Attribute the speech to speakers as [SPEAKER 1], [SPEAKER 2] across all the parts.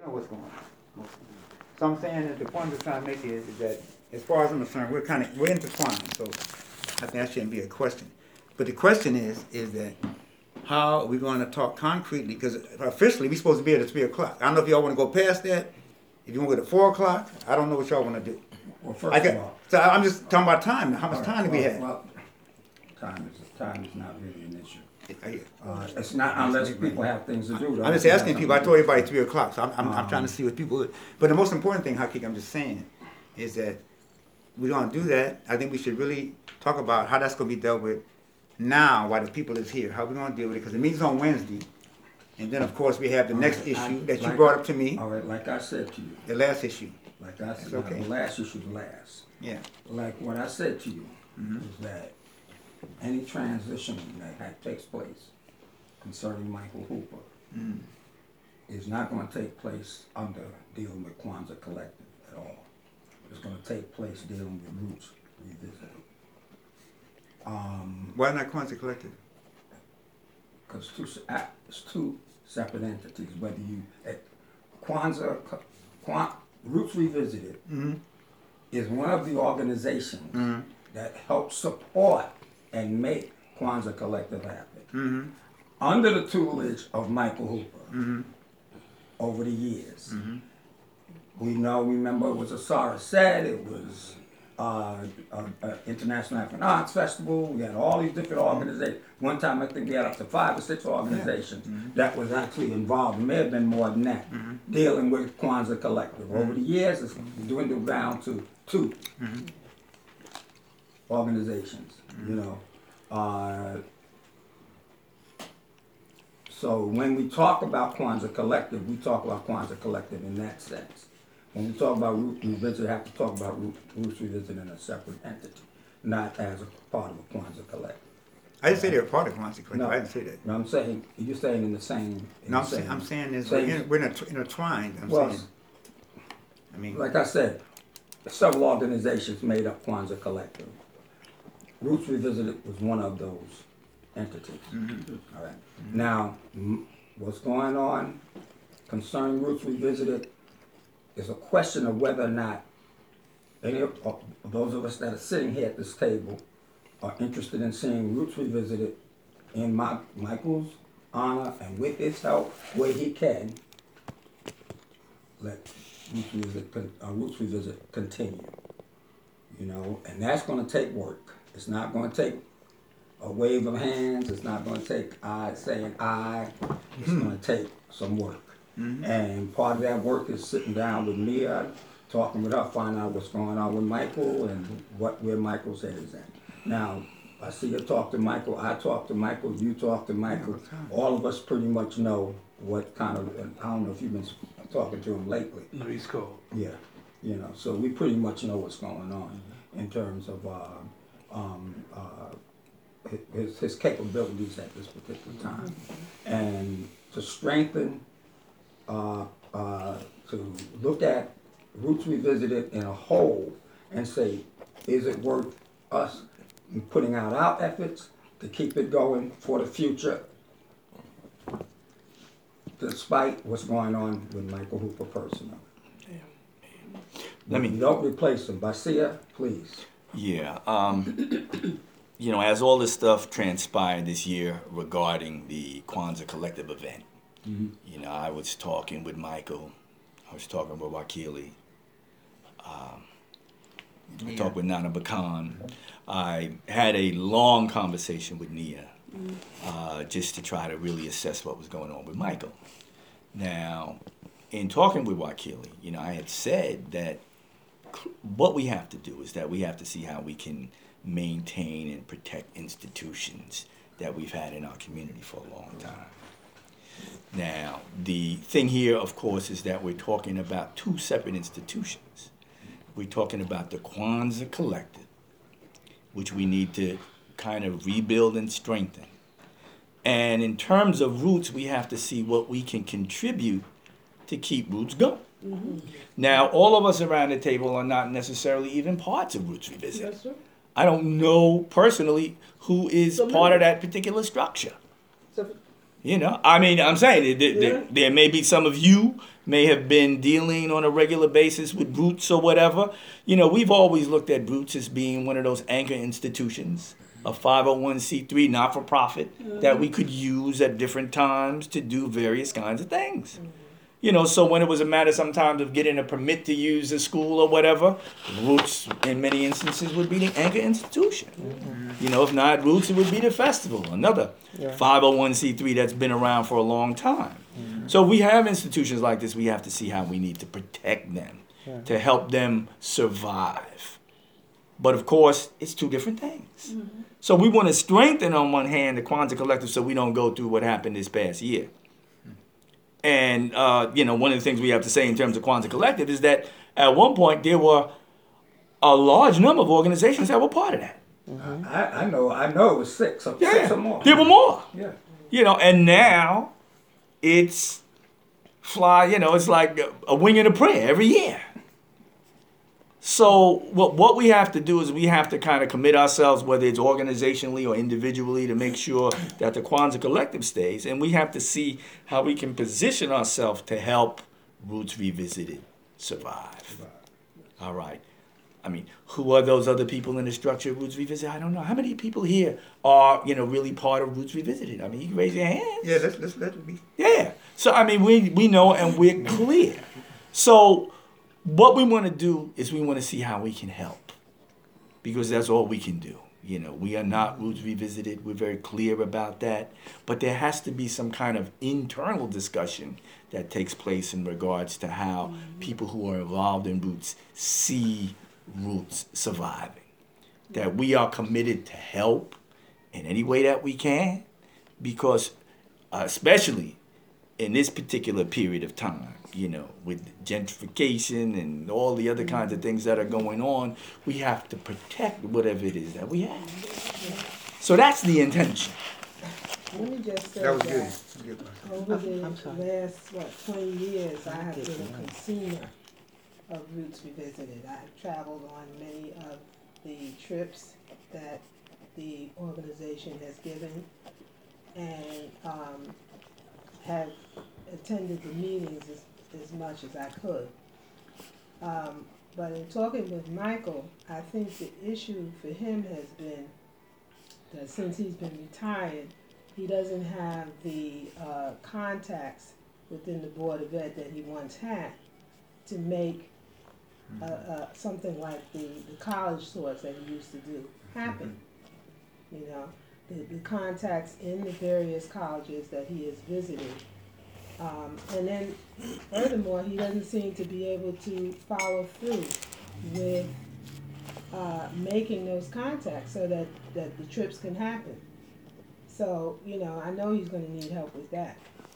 [SPEAKER 1] You know what's going on. So I'm saying that the point we're trying to make is that as far as I'm concerned, we're intertwined. So I think that shouldn't be a question. But the question is that how are we going to talk concretely? Because officially we're supposed to be at 3 o'clock. I don't know if y'all want to go past that. If you want to go to 4 o'clock, I don't know what y'all want to do.
[SPEAKER 2] Well, first of all,
[SPEAKER 1] so I'm just talking about time. How much time do we have?
[SPEAKER 2] Well, time is not really an issue.
[SPEAKER 1] Yeah.
[SPEAKER 2] It's not unless people have things to do.
[SPEAKER 1] I'm just asking people. I told everybody 3 o'clock, so I'm trying to see what people. But the most important thing, Hakik, I'm just saying, is that we're going to do that. I think we should really talk about how that's going to be dealt with now while the people is here. How we're going to deal with it, because the meeting's on Wednesday. And then, of course, we have the next issue that you brought up to me.
[SPEAKER 2] All right, like I said to you.
[SPEAKER 1] The last issue.
[SPEAKER 2] Like I said,
[SPEAKER 1] okay.
[SPEAKER 2] The last issue is last.
[SPEAKER 1] Yeah.
[SPEAKER 2] Like what I said to you is that any transition that takes place concerning Michael Hooper is not going to take place under dealing with Kwanzaa Collective at all. It's going to take place dealing with Roots Revisited.
[SPEAKER 1] Why not Kwanzaa Collective?
[SPEAKER 2] Because it's two separate entities. Whether you Roots Revisited is one of the organizations that helps support and make Kwanzaa Collective happen. Under the tutelage of Michael Hooper over the years. We remember it was Asara Said, it was International African Arts Festival. We had all these different organizations. One time I think we had up to 5 or 6 organizations that was actually involved. It may have been more than that, dealing with Kwanzaa Collective. Over the years, it's dwindled down to 2 organizations. So when we talk about Kwanzaa Collective, we talk about Kwanzaa Collective in that sense. When we talk about Roots Revisited, we have to talk about Roots Revisited in a separate entity, not as a part of a Kwanzaa Collective.
[SPEAKER 1] I didn't say they were part of Kwanzaa Collective.
[SPEAKER 2] No,
[SPEAKER 1] I didn't say that.
[SPEAKER 2] No, I'm saying, you're saying in the same.
[SPEAKER 1] I'm saying is we're intertwined. I mean,
[SPEAKER 2] like I said, several organizations made up Kwanzaa Collective. Roots Revisited was one of those entities. All right. Now, what's going on concerning Roots Revisited is a question of whether or not any of those of us that are sitting here at this table are interested in seeing Roots Revisited in Michael's honor and with his help, where he can, let Roots Revisit continue. And that's going to take work. It's not going to take a wave of hands. It's not going to take saying I. It's going to take some work. And part of that work is sitting down with Mia, talking with her, finding out what's going on with Michael and where Michael's head is at. Now, I see you talk to Michael, I talk to Michael, you talk to Michael. All of us pretty much know what kind of, and I don't know if you've been talking to him lately.
[SPEAKER 3] No, he's cold.
[SPEAKER 2] Yeah, so we pretty much know what's going on in terms of his capabilities at this particular time. And to strengthen, to look at Roots Revisited in a whole and say, is it worth us putting out our efforts to keep it going for the future, despite what's going on with Michael Hooper personally? Don't replace him. Basia, please.
[SPEAKER 4] Yeah. As all this stuff transpired this year regarding the Kwanzaa Collective event, I was talking with Michael, I was talking with Wakili, I talked with Nana Bakan. I had a long conversation with Nia, just to try to really assess what was going on with Michael. Now, in talking with Wakili, I had said that what we have to do is that we have to see how we can maintain and protect institutions that we've had in our community for a long time. Now, the thing here, of course, is that we're talking about 2 separate institutions. We're talking about the Kwanzaa Collective, which we need to kind of rebuild and strengthen. And in terms of Roots, we have to see what we can contribute to keep Roots going. Now, all of us around the table are not necessarily even parts of Roots Revisited.
[SPEAKER 5] Yes, sir.
[SPEAKER 4] I don't know personally who is part of that particular structure. I'm saying there may be some of you may have been dealing on a regular basis with Roots or whatever, we've always looked at Roots as being one of those anchor institutions, a 501c3 not-for-profit that we could use at different times to do various kinds of things. So when it was a matter sometimes of getting a permit to use the school or whatever, Roots in many instances would be the anchor institution. If not Roots, it would be the festival, another 501c3 that's been around for a long time. So we have institutions like this. We have to see how we need to protect them to help them survive. But of course, it's two different things. So we want to strengthen on one hand the Kwanzaa Collective so we don't go through what happened this past year. And, one of the things we have to say in terms of Kwanzaa Collective is that at one point there were a large number of organizations that were part of that.
[SPEAKER 2] I know it was six or more.
[SPEAKER 4] There were more.
[SPEAKER 2] Yeah.
[SPEAKER 4] And now it's it's like a wing and a prayer every year. So what we have to do is we have to kind of commit ourselves, whether it's organizationally or individually, to make sure that the Kwanzaa Collective stays. And we have to see how we can position ourselves to help Roots Revisited survive. All right. I mean, who are those other people in the structure of Roots Revisited? I don't know. How many people here are, really part of Roots Revisited? I mean, you can raise your hands.
[SPEAKER 1] Yeah, let's let it be.
[SPEAKER 4] Yeah. So, I mean, we know and we're clear. So what we want to do is we want to see how we can help, because that's all we can do. We are not Roots Revisited. We're very clear about that. But there has to be some kind of internal discussion that takes place in regards to how people who are involved in Roots see Roots surviving. That we are committed to help in any way that we can, because especially in this particular period of time, with gentrification and all the other kinds of things that are going on, we have to protect whatever it is that we have. So that's the intention.
[SPEAKER 3] Let me just say
[SPEAKER 1] That was
[SPEAKER 3] that
[SPEAKER 1] good.
[SPEAKER 3] over the last, 20 years, I have been a consumer of Roots Revisited. I've traveled on many of the trips that the organization has given, and have attended the meetings as much as I could. But in talking with Michael, I think the issue for him has been that since he's been retired, he doesn't have the contacts within the Board of Ed that he once had to make something like the college tours that he used to do happen. The contacts in the various colleges that he has visited. And then, furthermore, he doesn't seem to be able to follow through with making those contacts so that the trips can happen. So, I know he's going to need help with that.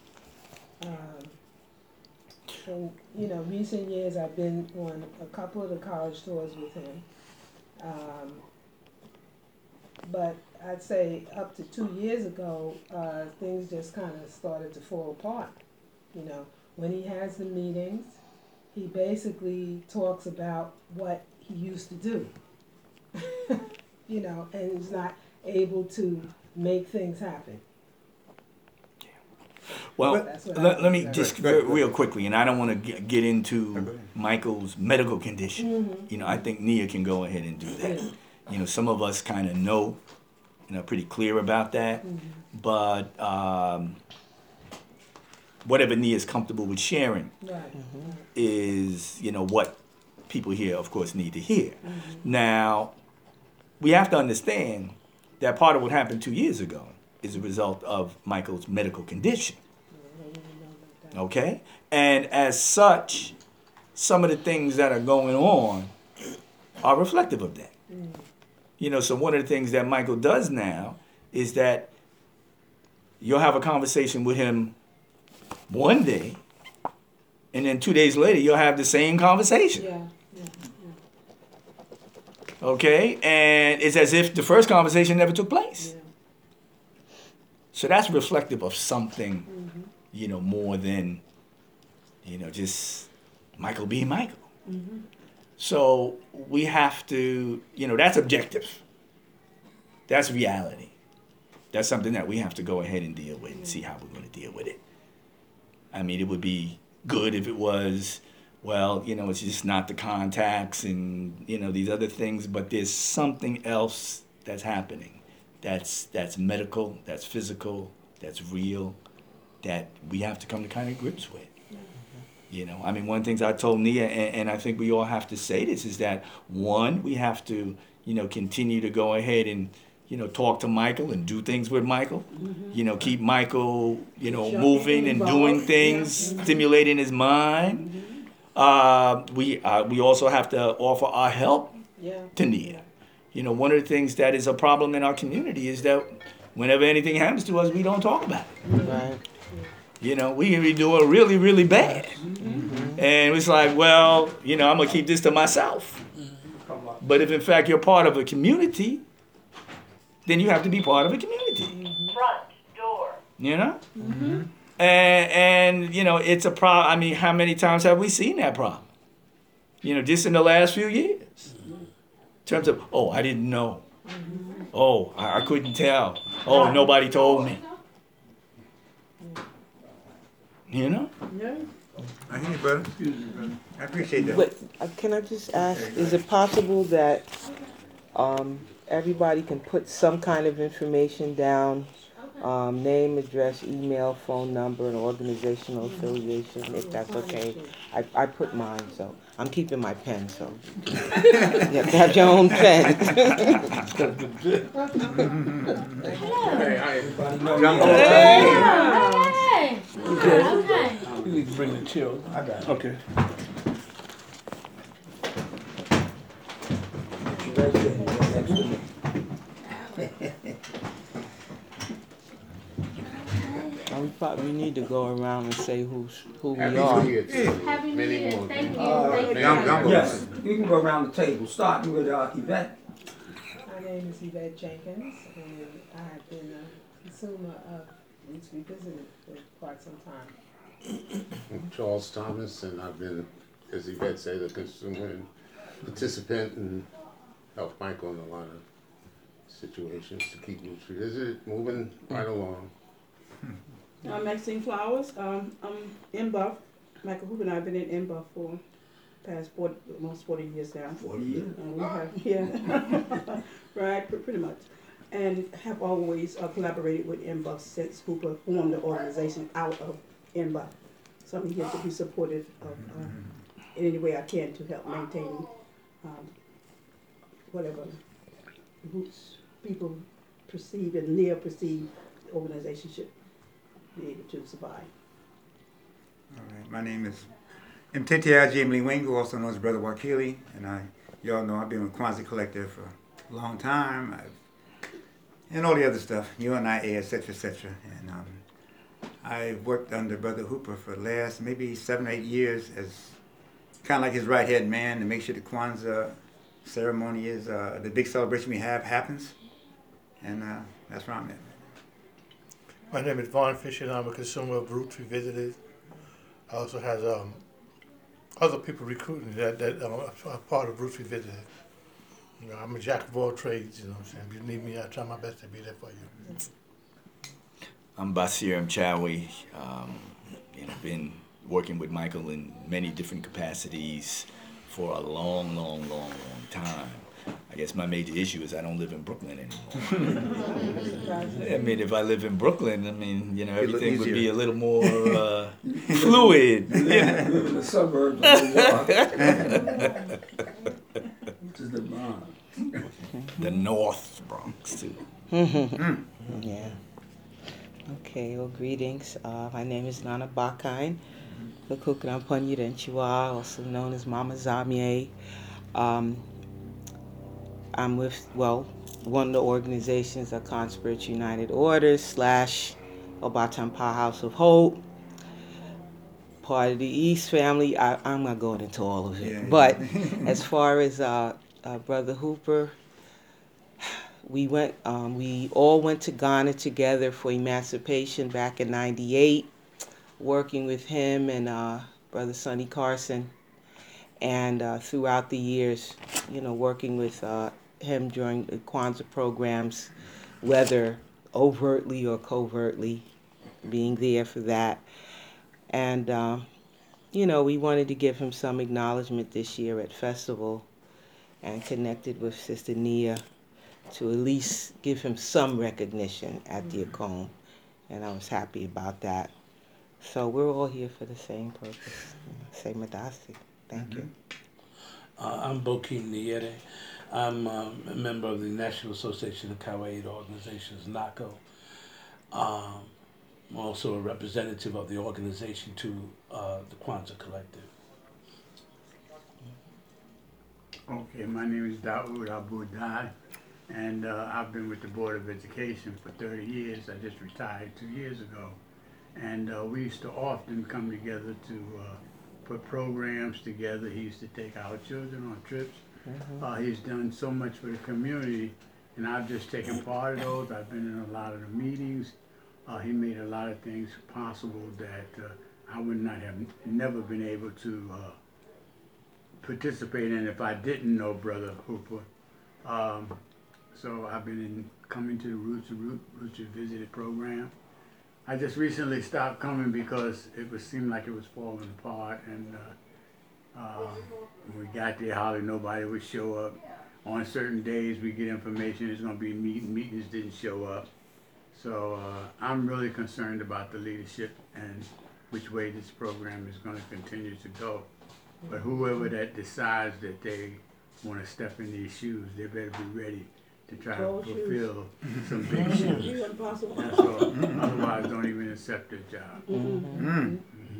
[SPEAKER 3] And, recent years I've been on a couple of the college tours with him. But I'd say up to 2 years ago, things just kind of started to fall apart. When he has the meetings, he basically talks about what he used to do. And he's not able to make things happen.
[SPEAKER 4] Well, let me just real quickly, and I don't want to get into Michael's medical condition. I think Nia can go ahead and do that. Some of us kind of know, pretty clear about that. But whatever Nia is comfortable with sharing is, what people here, of course, need to hear. Now, we have to understand that part of what happened 2 years ago is a result of Michael's medical condition. Okay? And as such, some of the things that are going on are reflective of that. So one of the things that Michael does now is that you'll have a conversation with him one day, and then 2 days later, you'll have the same conversation. Okay? And it's as if the first conversation never took place. So that's reflective of something, more than, just Michael being Michael. So we have to, that's objective. That's reality. That's something that we have to go ahead and deal with and see how we're going to deal with it. I mean, it would be good if it was, well, it's just not the contacts and, these other things, but there's something else that's happening. That's medical, that's physical, that's real, that we have to come to kind of grips with. One of the things I told Nia, and I think we all have to say this, is that one, we have to, continue to go ahead and, talk to Michael and do things with Michael. Keep Michael, moving and doing things, stimulating his mind. We also have to offer our help to Nia. One of the things that is a problem in our community is that whenever anything happens to us, we don't talk about it.
[SPEAKER 5] Right.
[SPEAKER 4] We can be doing really, really bad. And it's like, well, I'm going to keep this to myself. But if in fact you're part of a community, then you have to be part of a community.
[SPEAKER 6] Front door.
[SPEAKER 4] And it's a problem. How many times have we seen that problem? Just in the last few years. In terms of, oh, I didn't know. Oh, I couldn't tell. Oh, nobody told me.
[SPEAKER 3] Yeah.
[SPEAKER 1] I hear you, brother. I appreciate that.
[SPEAKER 5] But can I just ask, is it possible that everybody can put some kind of information down, name, address, email, phone number, and organizational affiliation, if that's okay? I put mine, so I'm keeping my pen, so you have to have your own pen.
[SPEAKER 7] Hey! Okay.
[SPEAKER 8] You need to bring the chill.
[SPEAKER 2] I got it.
[SPEAKER 8] Okay.
[SPEAKER 2] Right there, next to me.
[SPEAKER 5] We probably need to go around and say who we
[SPEAKER 9] Happy
[SPEAKER 5] are.
[SPEAKER 9] New Year to you.
[SPEAKER 7] Happy New
[SPEAKER 9] Many
[SPEAKER 7] Year.
[SPEAKER 9] more.
[SPEAKER 7] Thank you.
[SPEAKER 2] Thank
[SPEAKER 7] Thank
[SPEAKER 1] you.
[SPEAKER 7] you.
[SPEAKER 2] Yes, you can go around the table, starting with Yvette.
[SPEAKER 3] My name is Yvette Jenkins, and I have been a consumer of Roots Revisited for quite some time.
[SPEAKER 9] I'm Charles Thomas, and I've been, as Yvette said, a consumer and participant and helped Michael in a lot of situations to keep Roots Revisited moving right along.
[SPEAKER 10] I'm Maxine Flowers. I'm in Buff. Michael Hoover and I have been in Buff for the past almost 40 years now.
[SPEAKER 2] 40 years.
[SPEAKER 10] We have, right, pretty much. And have always collaborated with NBUF since Hooper formed the organization out of NBUF. So I'm here to be supportive of in any way I can to help maintain whatever Roots people perceive and near perceive the organization should be able to survive.
[SPEAKER 1] All right. My name is Mtete Jimmy Wingo, also known as Brother Wakili, and y'all know I've been with Kwanzaa Collective for a long time, and all the other stuff, UNIA, etc., etc. And I've worked under Brother Hooper for the last maybe 7 or 8 years as kind of like his right-hand man to make sure the Kwanzaa ceremony is, the big celebration we have happens, and that's where I'm at.
[SPEAKER 8] My name is Vaughn Fisher, and I'm a consumer of Roots Revisited. I also have other people recruiting that are part of Roots Revisited. I'm a jack of all trades, you know what I'm saying? If you need me, I try my best to be there for you.
[SPEAKER 4] I'm Basir Mchawi. Been working with Michael in many different capacities for a long time. I guess my major issue is I don't live in Brooklyn anymore. If I live in Brooklyn, everything would be a little more fluid.
[SPEAKER 2] You live in the suburbs of New York. Which is the Bronx.
[SPEAKER 4] The North Bronx, too.
[SPEAKER 5] Yeah. Okay, well, greetings. My name is Nana Bakine, Lukukrampanyurenchua, also known as Mama Zamye. I'm with, one of the organizations of Conspiracy United Orders / Obatampa House of Hope, part of the East family. I'm not going into all of it.
[SPEAKER 1] Yeah.
[SPEAKER 5] But as far as Brother Hooper, we all went to Ghana together for emancipation back in '98, working with him and Brother Sonny Carson, and throughout the years, working with him during the Kwanzaa programs, whether overtly or covertly, being there for that. And we wanted to give him some acknowledgement this year at festival, and connected with Sister Nia to at least give him some recognition at the Acomb, and I was happy about that. So we're all here for the same purpose. Say Madasi. Thank you.
[SPEAKER 6] I'm Bokeem Niere. I'm a member of the National Association of Cowa Aid Organizations, NACO. I'm also a representative of the organization to the Kwanzaa Collective.
[SPEAKER 11] Okay, my name is Daoud Abu Dai, and I've been with the Board of Education for 30 years. I just retired 2 years ago. And we used to often come together to put programs together. He used to take our children on trips. He's done so much for the community, and I've just taken part of those. I've been in a lot of the meetings. He made a lot of things possible that I would not have never been able to participate in if I didn't know Brother Hooper. So I've been coming to the Roots Revisited program. I just recently stopped coming because it seemed like it was falling apart, and when we got there, hardly nobody would show up. On certain days, we get information there's going to be meetings didn't show up. So I'm really concerned about the leadership and which way this program is going to continue to go. But whoever that decides that they want to step in these shoes, they better be ready to try to fulfill some big shoes. That's all. Otherwise, don't even accept their job.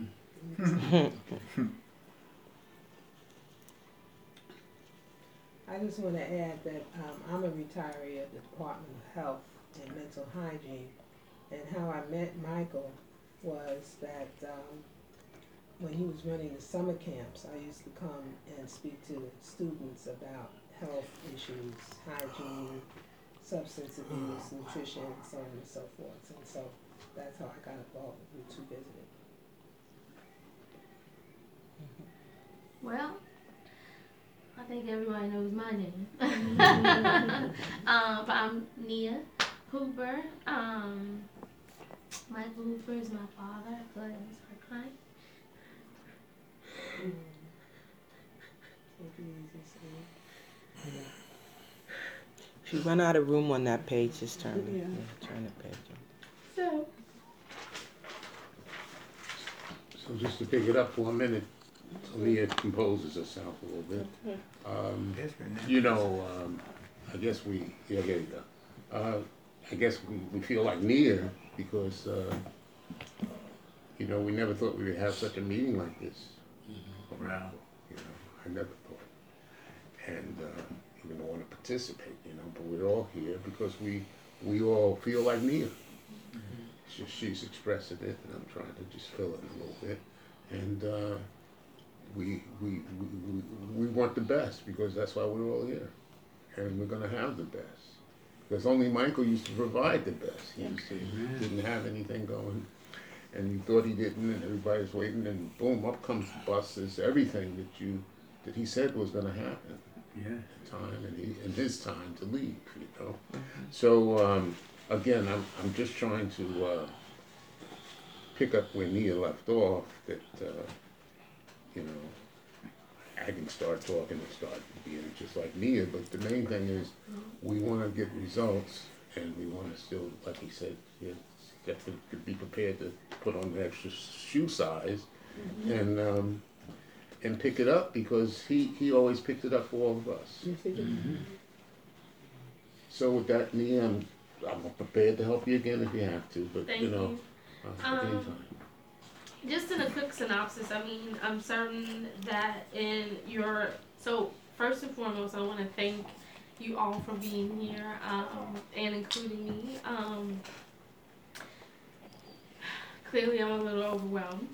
[SPEAKER 3] I just want to add that I'm a retiree of the Department of Health and Mental Hygiene, and how I met Michael was that when he was running the summer camps, I used to come and speak to students about health issues, hygiene, substance abuse, nutrition, so on and so forth. And so that's how I got involved with Roots Revisited.
[SPEAKER 7] Well, I think everybody knows my name. I'm Nia Hooper. Michael Hooper is my father. Glenn is her client.
[SPEAKER 5] If you run out of room on that page, just turn the page.
[SPEAKER 9] So just to pick it up for a minute, Leah composes herself a little bit. I guess there you go. I guess we feel like Nia because, we never thought we would have such a meeting like this.
[SPEAKER 11] Wow.
[SPEAKER 9] I never thought. And even want to participate, but we're all here because we all feel like Nia. She's expressing it, and I'm trying to just fill it a little bit. And we want the best because that's why we're all here, and we're going to have the best. Because only Michael used to provide the best. He didn't have anything going, and you thought he didn't, and everybody's waiting, and boom, up comes the buses, everything that he said was going to happen.
[SPEAKER 11] Yeah.
[SPEAKER 9] Time and his time to leave, So again, I'm just trying to pick up where Nia left off. That I can start talking and start being just like Nia. But the main thing is we want to get results, and we want to still, like he said, definitely could be prepared to put on the extra shoe size, and pick it up because he always picked it up for all of us.
[SPEAKER 10] Yes, he did.
[SPEAKER 9] So with that, Nia, I'm prepared to help you again if you have to, but
[SPEAKER 7] Thank you.
[SPEAKER 9] Anytime.
[SPEAKER 7] Just in a quick synopsis, I'm certain that so first and foremost, I want to thank you all for being here, and including me. Clearly I'm a little overwhelmed.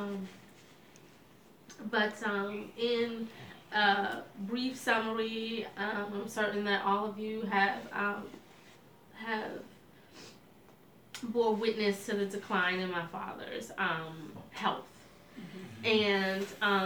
[SPEAKER 7] But in brief summary, I'm certain that all of you have bore witness to the decline in my father's health. And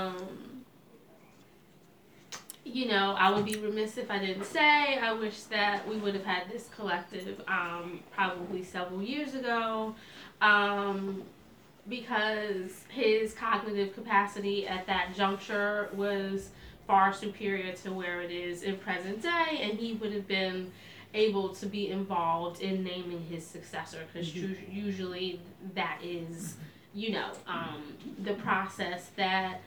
[SPEAKER 7] I would be remiss if I didn't say I wish that we would have had this collective probably several years ago. because his cognitive capacity at that juncture was far superior to where it is in present day, and he would have been able to be involved in naming his successor, because usually that is, the process that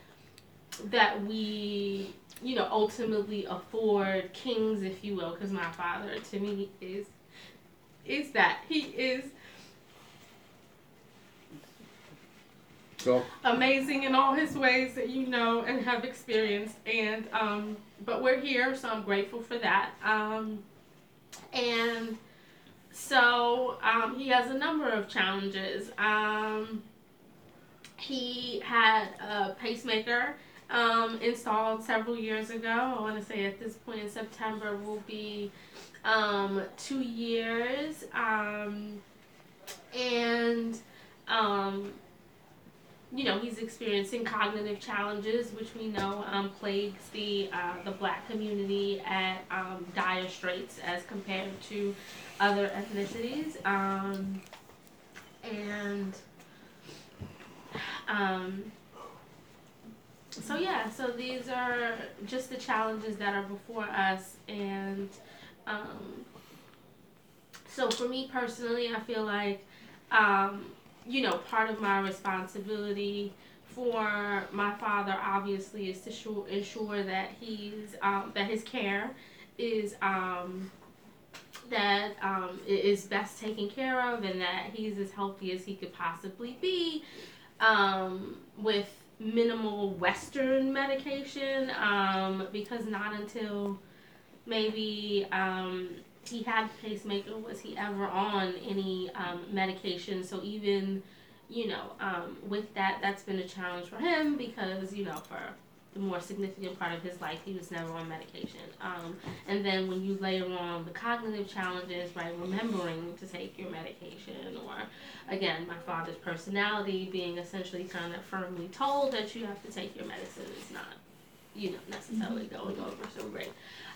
[SPEAKER 7] we, ultimately afford kings, if you will, because my father to me is that he is
[SPEAKER 9] So,
[SPEAKER 7] amazing in all his ways that you know and have experienced, and but we're here, so I'm grateful for that. And so he has a number of challenges. He had a pacemaker installed several years ago. I want to say at this point in September will be 2 years, and he's experiencing cognitive challenges, which we know plagues the Black community at dire straits as compared to other ethnicities, so these are just the challenges that are before us, and so for me personally, I feel like part of my responsibility for my father obviously is to ensure that that his care is is best taken care of, and that he's as healthy as he could possibly be, with minimal Western medication, because not until maybe he had the pacemaker was he ever on any medication. So even with that's been a challenge for him, because for the more significant part of his life he was never on medication, and then when you layer on the cognitive challenges, right, remembering to take your medication, or again my father's personality being essentially kind of firmly told that you have to take your medicine is not necessarily going over so great.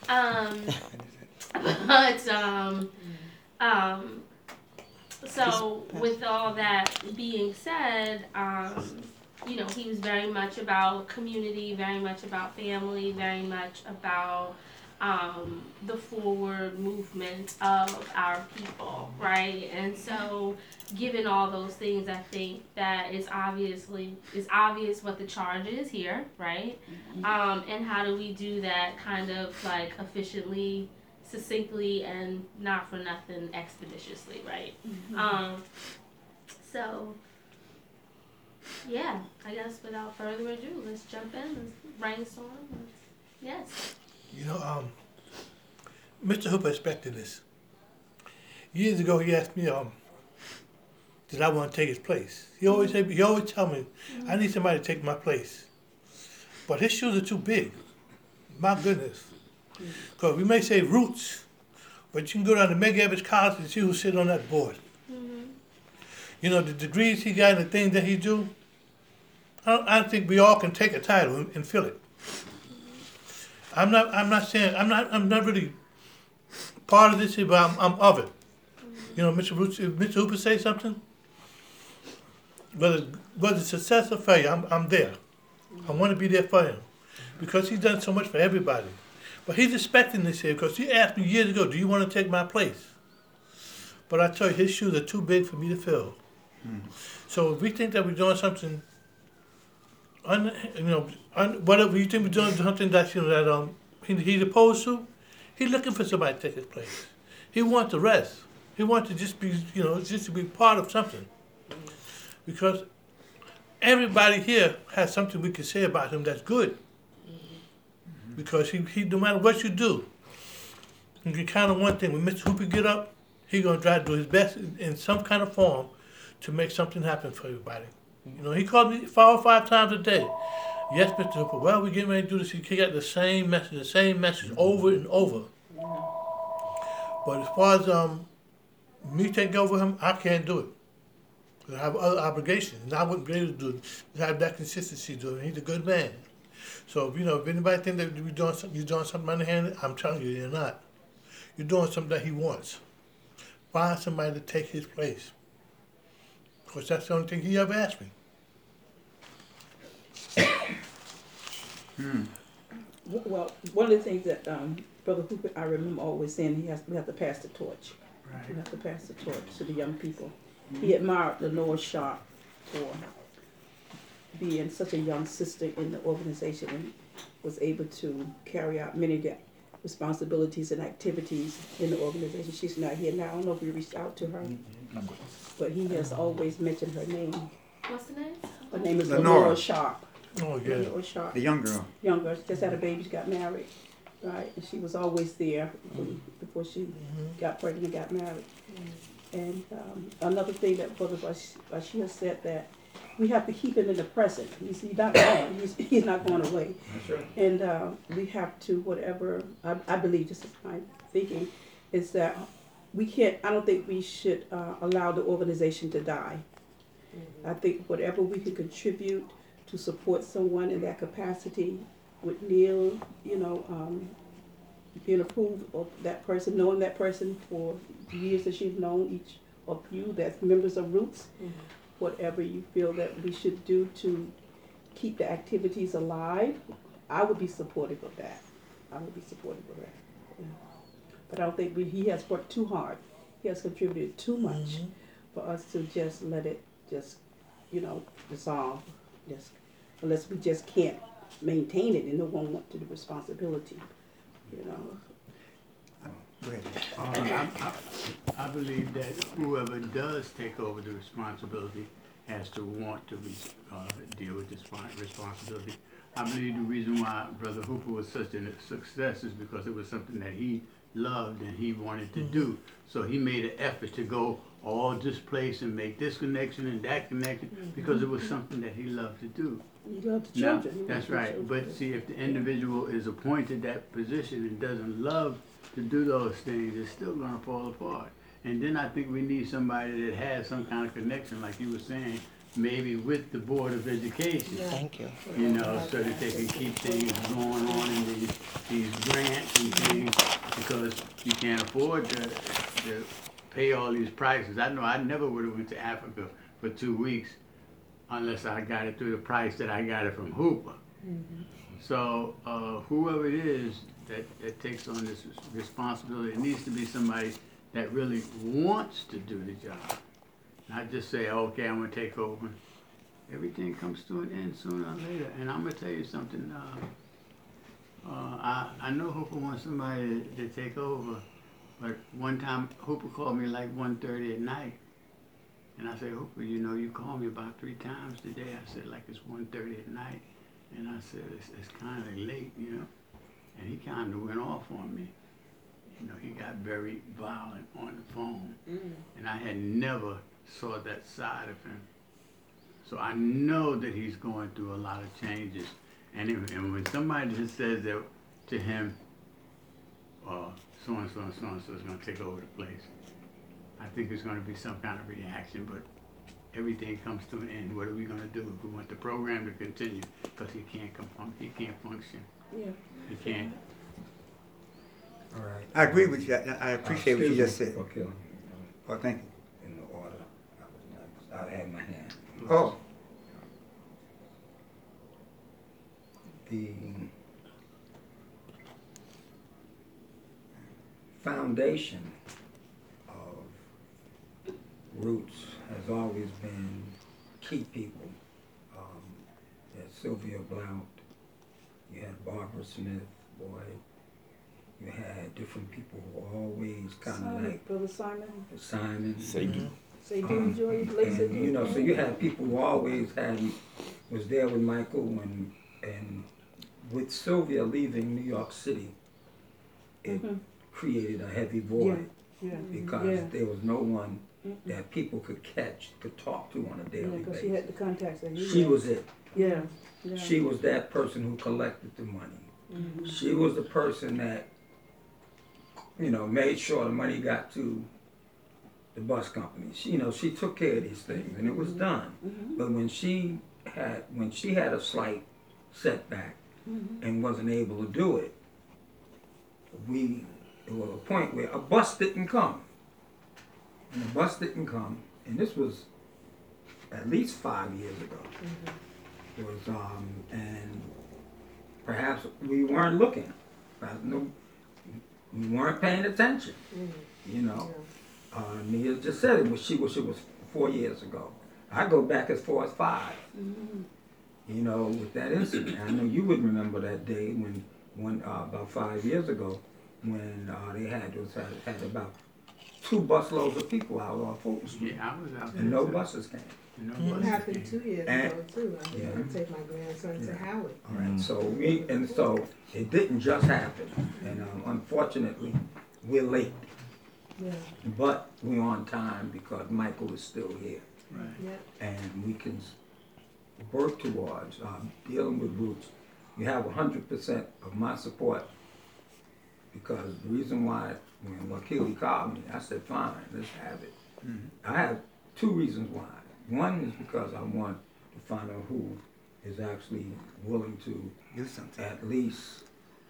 [SPEAKER 7] So with all that being said, he was very much about community, very much about family, very much about the forward movement of our people, right? And so given all those things, I think that it's obvious what the charge is here, right? And how do we do that kind of like efficiently, succinctly, and not for nothing expeditiously, right? So yeah, I guess without further ado, let's jump in, let's brainstorm. Yes.
[SPEAKER 8] Mr. Hooper expected this. Years ago, he asked me, did I want to take his place? He always tell me, I need somebody to take my place. But his shoes are too big. My goodness. Because we may say roots, but you can go down to Meg Evans College and see who sit on that board. The degrees he got and the things that he do, I don't think we all can take a title and fill it. I'm not really part of this, but I'm of it. Mr. Hooper say something, whether it's success or failure, I'm there. I want to be there for him, because he's done so much for everybody. But he's expecting this here, because he asked me years ago, do you want to take my place? But I tell you, his shoes are too big for me to fill. So if we think that we're doing something, whatever you think we're doing something that he's opposed to, he's looking for somebody to take his place. He wants to rest. He wants to just be, just to be part of something. Because everybody here has something we can say about him that's good. Because he no matter what you do, you can count on one thing. When Mr. Hooper get up, he's going to try to do his best in some kind of form to make something happen for everybody. He called me 4 or 5 times a day. Yes, Mr. Hooper, well, we're getting ready to do this. He got the same message over and over. But as far as me taking over him, I can't do it. I have other obligations, and I wouldn't be able to do it, to have that consistency to it. He's a good man. So, if anybody thinks that you're doing something underhanded, I'm telling you, you're not. You're doing something that he wants. Find somebody to take his place. Because that's the only thing he ever asked me.
[SPEAKER 10] Well, one of the things that Brother Hooper, I remember always saying, we have to pass the torch. We have to pass the torch to the young people. He admired Lenore Sharp for being such a young sister in the organization and was able to carry out many of the responsibilities and activities in the organization. She's not here now. I don't know if we reached out to her, but he has always mentioned her name.
[SPEAKER 7] What's the name?
[SPEAKER 10] Her name is
[SPEAKER 1] Lenore.
[SPEAKER 10] Lenore Sharp.
[SPEAKER 8] Oh, yeah.
[SPEAKER 10] Lenore Sharp.
[SPEAKER 1] The young girl.
[SPEAKER 10] Younger, just had a baby, she got married, right? And she was always there before she got pregnant and got married. And another thing that Brother Bashir said, that we have to keep him in the present. He's not going. He's not going away.
[SPEAKER 2] That's right.
[SPEAKER 10] And we have to, whatever, I believe, this is my thinking, is that we can't, I don't think we should allow the organization to die. I think whatever we can contribute to support someone in that capacity, with Neil, being approved of that person, knowing that person for years that she's known each of you that's members of Roots, whatever you feel that we should do to keep the activities alive, I would be supportive of that. I would be supportive of that. Yeah. But I don't think he has worked too hard. He has contributed too much for us to just let it dissolve. Unless we just can't maintain it and no one wants to do the responsibility,
[SPEAKER 1] Go ahead.
[SPEAKER 11] I believe that whoever does take over the responsibility has to want to deal with this responsibility. I believe the reason why Brother Hooper was such a success is because it was something that he loved and he wanted to do. So he made an effort to go all this place and make this connection and that connection because it was something that he loved to do.
[SPEAKER 10] He loved the
[SPEAKER 11] Now,
[SPEAKER 10] children.
[SPEAKER 11] that's right. But see, if the individual is appointed that position and doesn't love to do those things, it's still going to fall apart. And then I think we need somebody that has some kind of connection, like you were saying, maybe with the Board of Education.
[SPEAKER 5] Thank you.
[SPEAKER 11] So that they can keep things going on in these grants and things, because you can't afford to pay all these prices. I know I never would have went to Africa for 2 weeks unless I got it through the price that I got it from Hooper. So whoever it is that takes on this responsibility, it needs to be somebody that really wants to do the job. Not just say, okay, I'm gonna take over. Everything comes to an end sooner or later. And I'm gonna tell you something, I know Hooper wants somebody to take over, but one time Hooper called me like 1:30 at night. And I said, Hooper, you called me about 3 times today. I said, like it's 1:30 at night. And I said, it's kind of late, And he kind of went off on me. He got very violent on the phone. And I had never saw that side of him. So I know that he's going through a lot of changes. And when somebody just says that to him, so-and-so and so-and-so is going to take over the place, I think there's going to be some kind of reaction, but everything comes to an end. What are we going to do if we want the program to continue? Because he can't function.
[SPEAKER 10] Yeah.
[SPEAKER 11] He can't.
[SPEAKER 2] All right.
[SPEAKER 1] I agree with you. I appreciate what you just said.
[SPEAKER 2] Okay.
[SPEAKER 1] Oh, thank you.
[SPEAKER 2] In the order, I had my hand.
[SPEAKER 1] Oh,
[SPEAKER 2] The foundation of Roots has always been key people. You had Sylvia Blount, you had Barbara Smith, you had different people who were always kind of like
[SPEAKER 10] Brother Simon.
[SPEAKER 2] Simon.
[SPEAKER 4] Seydou.
[SPEAKER 10] Seydou Joy, Blake Seydou.
[SPEAKER 2] So you had people who always was there with Michael and with Sylvia leaving New York City, it created a heavy void because there was no one that people could talk to on a daily
[SPEAKER 10] Because
[SPEAKER 2] basis.
[SPEAKER 10] she had the contacts that he
[SPEAKER 2] She
[SPEAKER 10] had.
[SPEAKER 2] was it.
[SPEAKER 10] Yeah.
[SPEAKER 2] She was that person who collected the money. She was the person that, made sure the money got to the bus company. She took care of these things and it was done. But when she had a slight setback and wasn't able to do it, there was a point where a bus didn't come. And the bus didn't come, and this was at least 5 years ago. It was, and perhaps we weren't looking. Perhaps we weren't paying attention. You know, Nia just said it was. She was 4 years ago. I go back as far as 5. You know, with that incident. I know you would remember that day when about 5 years ago, when they had about 2 busloads of people out on Fulton Street.
[SPEAKER 11] Yeah, I was out there.
[SPEAKER 2] And no
[SPEAKER 11] too.
[SPEAKER 2] buses came.
[SPEAKER 11] No
[SPEAKER 3] It
[SPEAKER 11] buses
[SPEAKER 3] happened
[SPEAKER 11] came.
[SPEAKER 3] 2 years
[SPEAKER 2] And-
[SPEAKER 3] ago too. I
[SPEAKER 2] Yeah.
[SPEAKER 3] take my grandson to Howard.
[SPEAKER 2] All right, so it didn't just happen, and unfortunately, we're late,
[SPEAKER 3] Yeah,
[SPEAKER 2] but we're on time because Michael is still here,
[SPEAKER 11] Right.
[SPEAKER 3] yeah.
[SPEAKER 2] and we can work towards dealing with roots. You have 100% of my support, because the reason why when Wakili called me, I said, fine, let's have it. I have 2 reasons why. One is because I want to find out who is actually willing to
[SPEAKER 1] Do something.
[SPEAKER 2] at least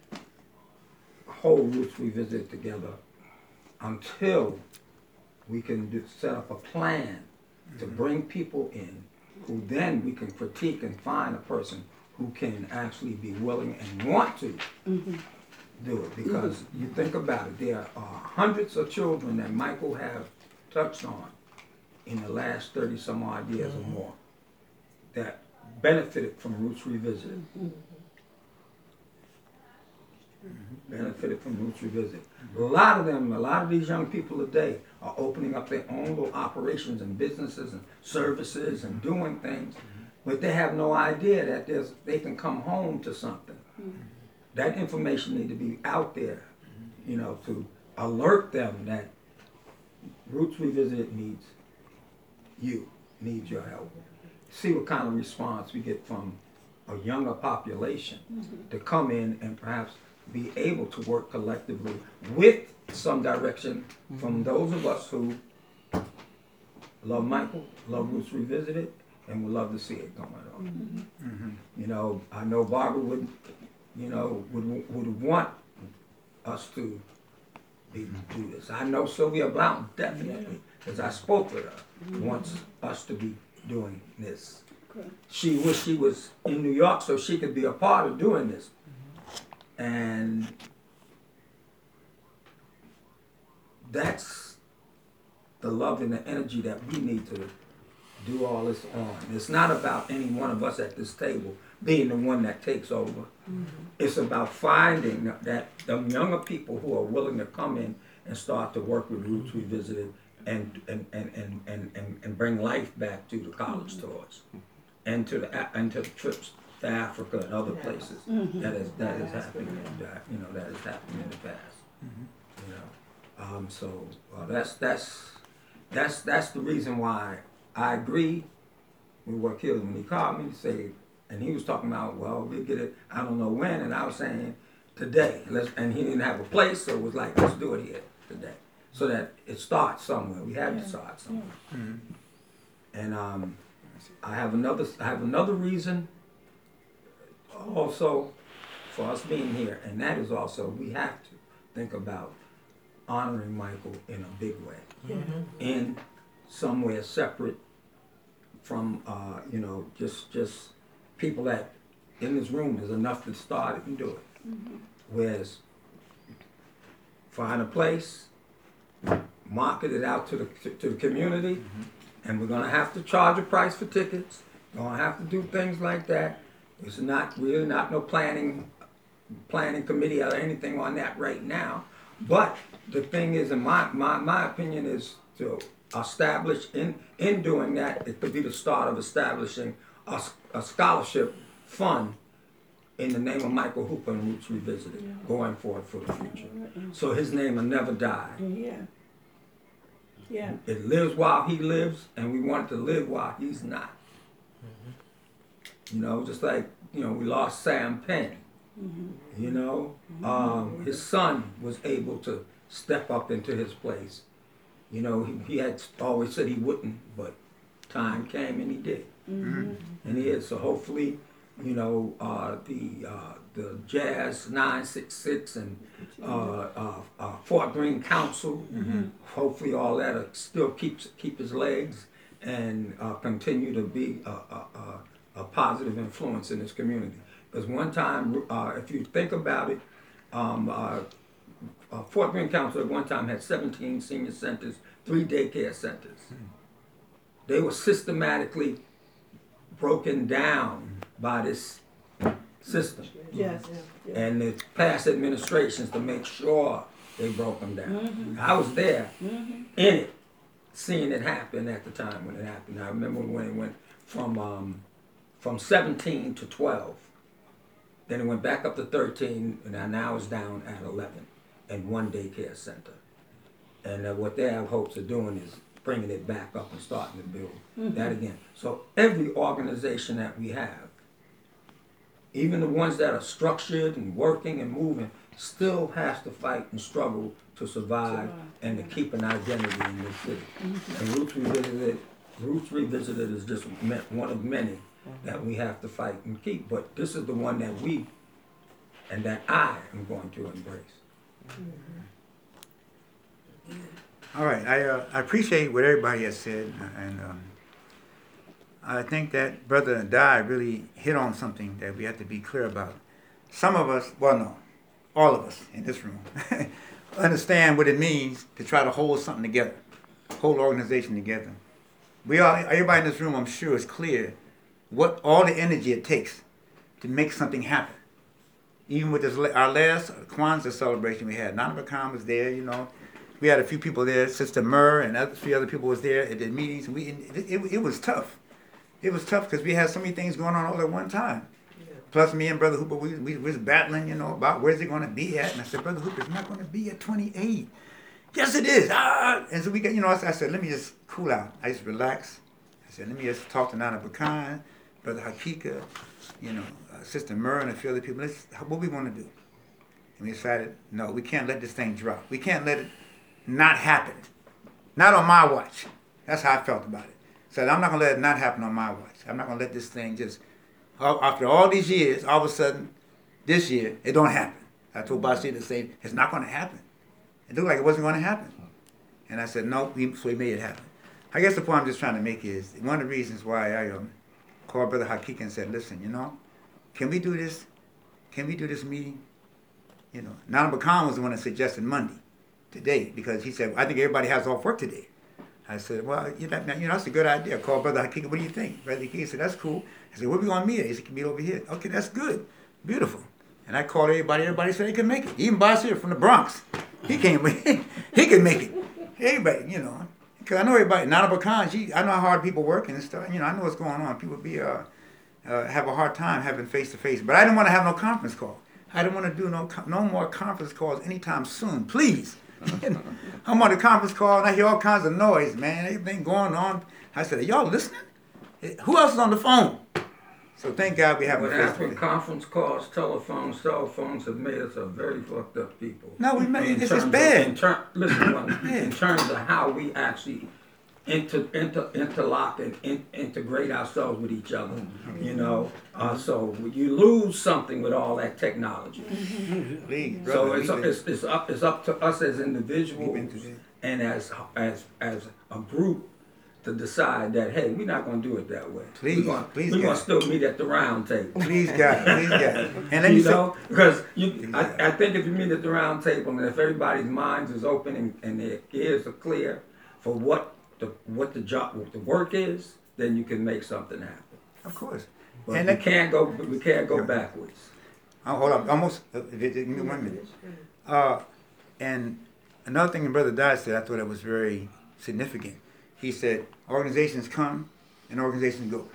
[SPEAKER 2] hold Roots Revisited together until we can set up a plan to bring people in who then we can critique and find a person who can actually be willing and want to do it. Because you think about it, there are hundreds of children that Michael have touched on in the last 30 some odd years or more that benefited from Roots Revisited. Benefited from Roots Revisited. A lot of these young people today are opening up their own little operations and businesses and services and doing things, but they have no idea that they can come home to something. That information needs to be out there, you know, to alert them that Roots Revisited needs your help. See what kind of response we get from a younger population to come in and perhaps be able to work collectively with some direction from those of us who love Michael, love Roots Revisited, and would love to see it going on. You know, I know Barbara would want us to do this. I know Sylvia Blount definitely, because I spoke with her, wants us to be doing this. She wished she was in New York so she could be a part of doing this. And that's the love and the energy that we need to do all this on. It's not about any one of us at this table being the one that takes over. It's about finding that the younger people who are willing to come in and start to work with Roots Revisited and bring life back to the college tours and to the trips to Africa and other places that is happening in the past. You know, so that's the reason why I agree with what Kelly when he called me to say, and he was talking about, well, we'll get it, I don't know when, and I was saying today. And he didn't have a place, so it was like, let's do it here today, so that it starts somewhere. We have to start somewhere. And I have another reason also for us being here, and that is also we have to think about honoring Michael in a big way, in somewhere separate from just people that in this room is enough to start it and do it. Whereas find a place, market it out to the community, and we're gonna have to charge a price for tickets. We're gonna have to do things like that. It's not no planning committee or anything on that right now. But the thing is, in my opinion, is to establish in doing that, it could be the start of establishing a scholarship fund in the name of Michael Hooper and Roots Revisited going forward for the future. So his name will never die. It lives while he lives, and we want it to live while he's not. You know, just like, we lost Sam Penn. You know, his son was able to step up into his place. You know, he had always said he wouldn't, but time came and he did. And he is. So hopefully, the Jazz 966 and Fort Greene Council, hopefully all that still keep his legs, and continue to be a positive influence in this community. Because one time, if you think about it, Fort Greene Council at one time had 17 senior centers, 3 daycare centers. They were systematically broken down by this system.
[SPEAKER 10] Yes.
[SPEAKER 2] And the past administrations to make sure they broke them down. I was there in it, seeing it happen at the time when it happened. I remember when it went from 17 to 12. Then it went back up to 13, and now it's down at 11 and 1 daycare center. And what they have hopes of doing is bringing it back up and starting to build that again. So every organization that we have, even the ones that are structured and working and moving, still has to fight and struggle to survive and to keep an identity in this city. And Roots Revisited is just one of many that we have to fight and keep. But this is the one that we and that I am going to embrace.
[SPEAKER 1] All right, I appreciate what everybody has said, and I think that Brother Dye really hit on something that we have to be clear about. Some of us, well, no, all of us in this room, understand what it means to try to hold something together, hold organization together. Everybody in this room, I'm sure, is clear what all the energy it takes to make something happen. Even with our last Kwanzaa celebration we had, Nana Bakan was there, you know. We had a few people there, Sister Murr and 3 other people was there at the meetings. And it was tough. It was tough because we had so many things going on all at one time. Yeah. Plus me and Brother Hooper, we was battling, you know, about where's it going to be at. And I said, Brother Hooper, it's not going to be at 28. Yes, it is. And so we got, you know, I said, let me just cool out. I just relax. I said, let me just talk to Nana Bakan, Brother Hakika, you know, Sister Murr and a few other people. What we want to do. And we decided, no, we can't let this thing drop. We can't let it not happen. Not on my watch. That's how I felt about it. Said, I'm not going to let it not happen on my watch. I'm not going to let this thing just, after all these years, all of a sudden, this year, it don't happen. I told Basi to say, it's not going to happen. It looked like it wasn't going to happen. And I said, no, so we made it happen. I guess the point I'm just trying to make is, one of the reasons why I called Brother Hakika and said, listen, you know, can we do this? Can we do this meeting? You know, Nana Bakan was the one that suggested Monday, today, because he said, I think everybody has off work today. I said, well, you know, that's a good idea. I called Brother Hakika, what do you think? Brother Hakika said, that's cool. I said, where we going to meet at? He said, can meet over here. Okay, that's good. Beautiful. And I called everybody. Everybody said they could make it. Even Basir from the Bronx. He came. He could make it. Everybody, you know. Because I know everybody. Nana Bakan, I know how hard people work and stuff. You know, I know what's going on. People have a hard time having face-to-face. But I didn't want to have no conference call. I didn't want to do no more conference calls anytime soon. Please. I'm on a conference call and I hear all kinds of noise, man. Everything going on. I said, are y'all listening? Who else is on the phone? So thank God we have a
[SPEAKER 2] face-to-face. Conference calls, telephones, cell phones have made us a very fucked up people.
[SPEAKER 1] No, we made it's bad.
[SPEAKER 2] In terms of how we actually interlock and integrate ourselves with each other, you know. So you lose something with all that technology. So it's up to us as individuals and as a group to decide that, hey, we're not going to do it that way. We're going to still meet at the round table.
[SPEAKER 1] Please God. And let
[SPEAKER 2] me know, because I think if you meet at the round table and if everybody's minds is open and their ears are clear for what the work is, then you can make something happen.
[SPEAKER 1] Of course.
[SPEAKER 2] But and we can't go backwards.
[SPEAKER 1] Hold on, almost 1 minute. And another thing that Brother Dye said, I thought it was very significant. He said, organizations come and organizations go.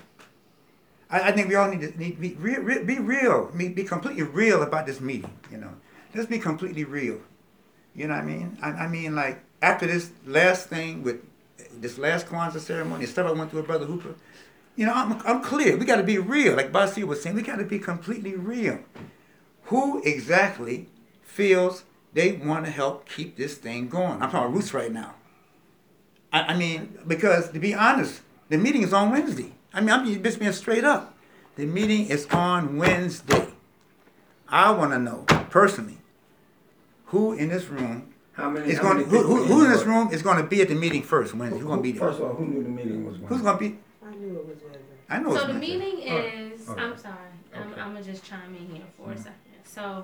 [SPEAKER 1] I think we all need to be real, be completely real about this meeting, you know. Let's be completely real. You know what I mean? I mean, like, after this last thing with this last Kwanzaa ceremony, the stuff I went through with Brother Hooper, you know, I'm clear. We got to be real. Like Basi was saying, we got to be completely real. Who exactly feels they want to help keep this thing going? I'm talking Roots right now. I mean, because to be honest, the meeting is on Wednesday. I mean, I'm just being straight up. The meeting is on Wednesday. I want to know, personally, who in this room
[SPEAKER 2] How many?
[SPEAKER 1] It's
[SPEAKER 2] how
[SPEAKER 1] going.
[SPEAKER 2] many people
[SPEAKER 1] Who in this
[SPEAKER 2] were-
[SPEAKER 1] room is going to be at the meeting first? Wednesday. Who's going to be there?
[SPEAKER 2] First of all, who knew the meeting was
[SPEAKER 1] Who's
[SPEAKER 2] Wednesday?
[SPEAKER 1] going to be?
[SPEAKER 3] I knew it was Wednesday.
[SPEAKER 1] I know
[SPEAKER 7] So
[SPEAKER 1] it's
[SPEAKER 7] the
[SPEAKER 1] Wednesday.
[SPEAKER 7] meeting is,
[SPEAKER 2] Alright.
[SPEAKER 7] I'm sorry,
[SPEAKER 2] Okay.
[SPEAKER 7] I'm gonna just chime in here for a second. So,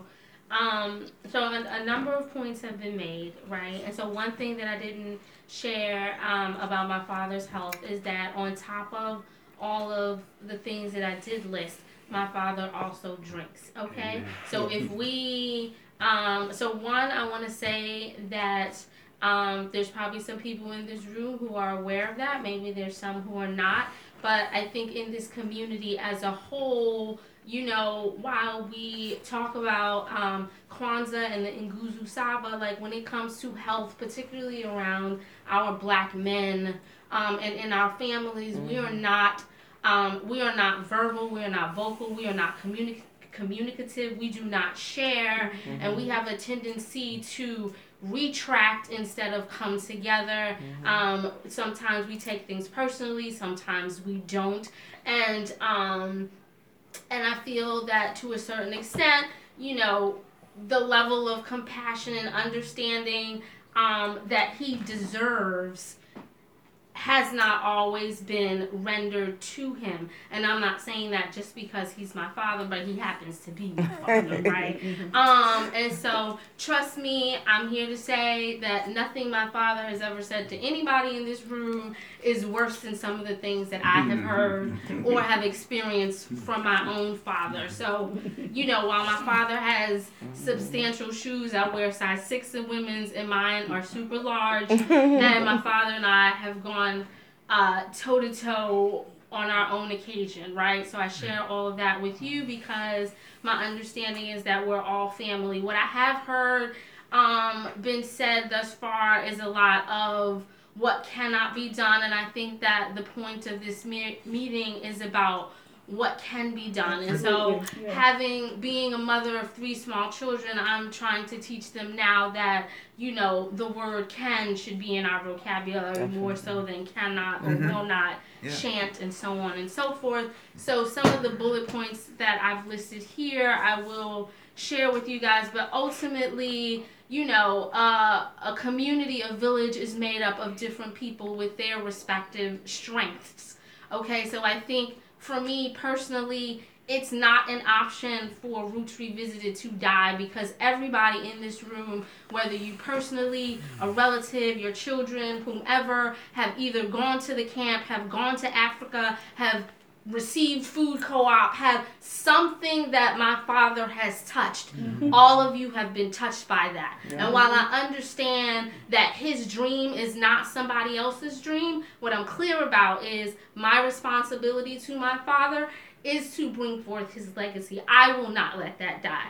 [SPEAKER 7] a number of points have been made, right? And so one thing that I didn't share, about my father's health is that on top of all of the things that I did list, my father also drinks, okay?
[SPEAKER 2] Amen.
[SPEAKER 7] So if we, so one, I wanna say that, there's probably some people in this room who are aware of that, maybe there's some who are not. But I think in this community as a whole, you know, while we talk about Kwanzaa and the Nguzu Saba, like when it comes to health, particularly around our black men and in our families, we are not verbal, we are not vocal, we are not communicative, we do not share, and we have a tendency to retract instead of come together. Sometimes we take things personally, sometimes we don't, and I feel that to a certain extent, you know, the level of compassion and understanding that he deserves has not always been rendered to him. And I'm not saying that just because he's my father, but he happens to be my father, right? And so, trust me, I'm here to say that nothing my father has ever said to anybody in this room is worse than some of the things that I have heard or have experienced from my own father. So, you know, while my father has substantial shoes, I wear size 6 in women's and mine are super large. And my father and I have gone toe to toe on our own occasion, right? So I share all of that with you because my understanding is that we're all family. What I have heard been said thus far is a lot of what cannot be done, and I think that the point of this meeting is about what can be done. And so being a mother of 3 small children, I'm trying to teach them now that, you know, the word can should be in our vocabulary more so than cannot or will not, shan't, and so on and so forth. So some of the bullet points that I've listed here I will share with you guys, but ultimately, you know, a community, a village is made up of different people with their respective strengths. Okay, so I think for me personally, it's not an option for Roots Revisited to die because everybody in this room, whether you personally, a relative, your children, whomever, have either gone to the camp, have gone to Africa, have received food co-op, have something that my father has touched. All of you have been touched by that. And while I understand that his dream is not somebody else's dream, what I'm clear about is my responsibility to my father is to bring forth his legacy. I will not let that die.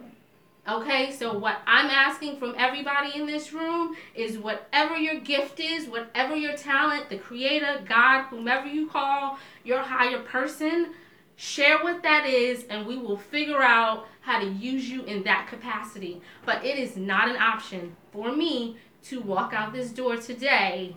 [SPEAKER 7] Okay, so what I'm asking from everybody in this room is whatever your gift is, whatever your talent, the creator, God, whomever you call your higher person, share what that is and we will figure out how to use you in that capacity. But it is not an option for me to walk out this door today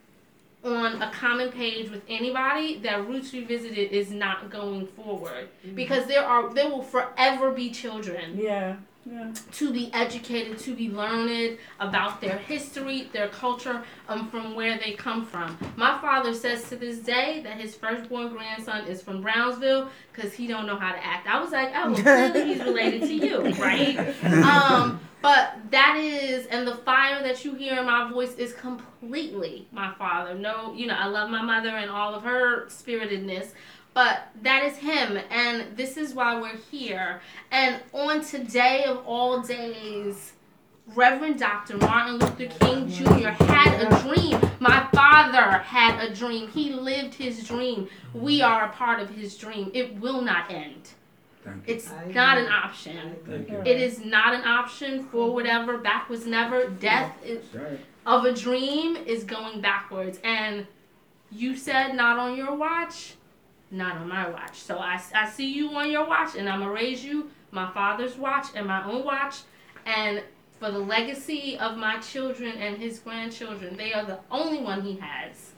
[SPEAKER 7] on a common page with anybody that Roots Revisited is not going forward. Because there will forever be children to be educated, to be learned about their history, their culture, from where they come from. My father says to this day that his firstborn grandson is from Brownsville because he don't know how to act. I was like, oh, well, clearly he's related to you, right? But that is, and the fire that you hear in my voice is completely my father. No, you know, I love my mother and all of her spiritedness, but that is him, and this is why we're here. And on today of all days, Reverend Dr. Martin Luther King Jr. had a dream. My father had a dream. He lived his dream. We are a part of his dream. It will not end. It's not an option. It is not an option for whatever. Backwards never. Death of a dream is going backwards. And you said not on your watch, not on my watch. So I see you on your watch, and I'm going to raise you my father's watch and my own watch. And for the legacy of my children and his grandchildren, they are the only one he has.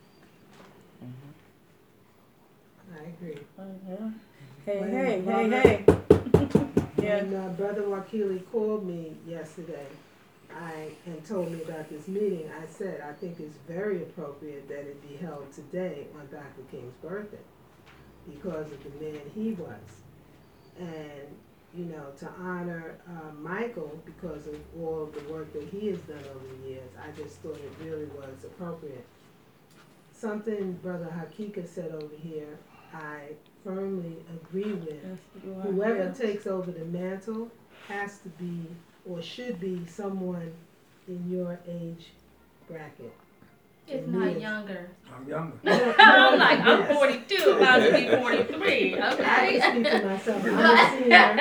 [SPEAKER 3] I agree.
[SPEAKER 10] Hey.
[SPEAKER 3] And Brother Wakili called me yesterday, and told me about this meeting, I said, I think it's very appropriate that it be held today on Dr. King's birthday because of the man he was. And, you know, to honor Michael because of all the work that he has done over the years, I just thought it really was appropriate. Something Brother Hakika said over here, I firmly agree with. Whoever takes over the mantle has to be or should be someone in your age bracket.
[SPEAKER 7] If not younger.
[SPEAKER 2] I'm younger.
[SPEAKER 7] I'm like, I'm
[SPEAKER 3] Yes.
[SPEAKER 7] 42, about to be 43.
[SPEAKER 3] I
[SPEAKER 7] Okay.
[SPEAKER 3] can speak for myself. I'm a senior.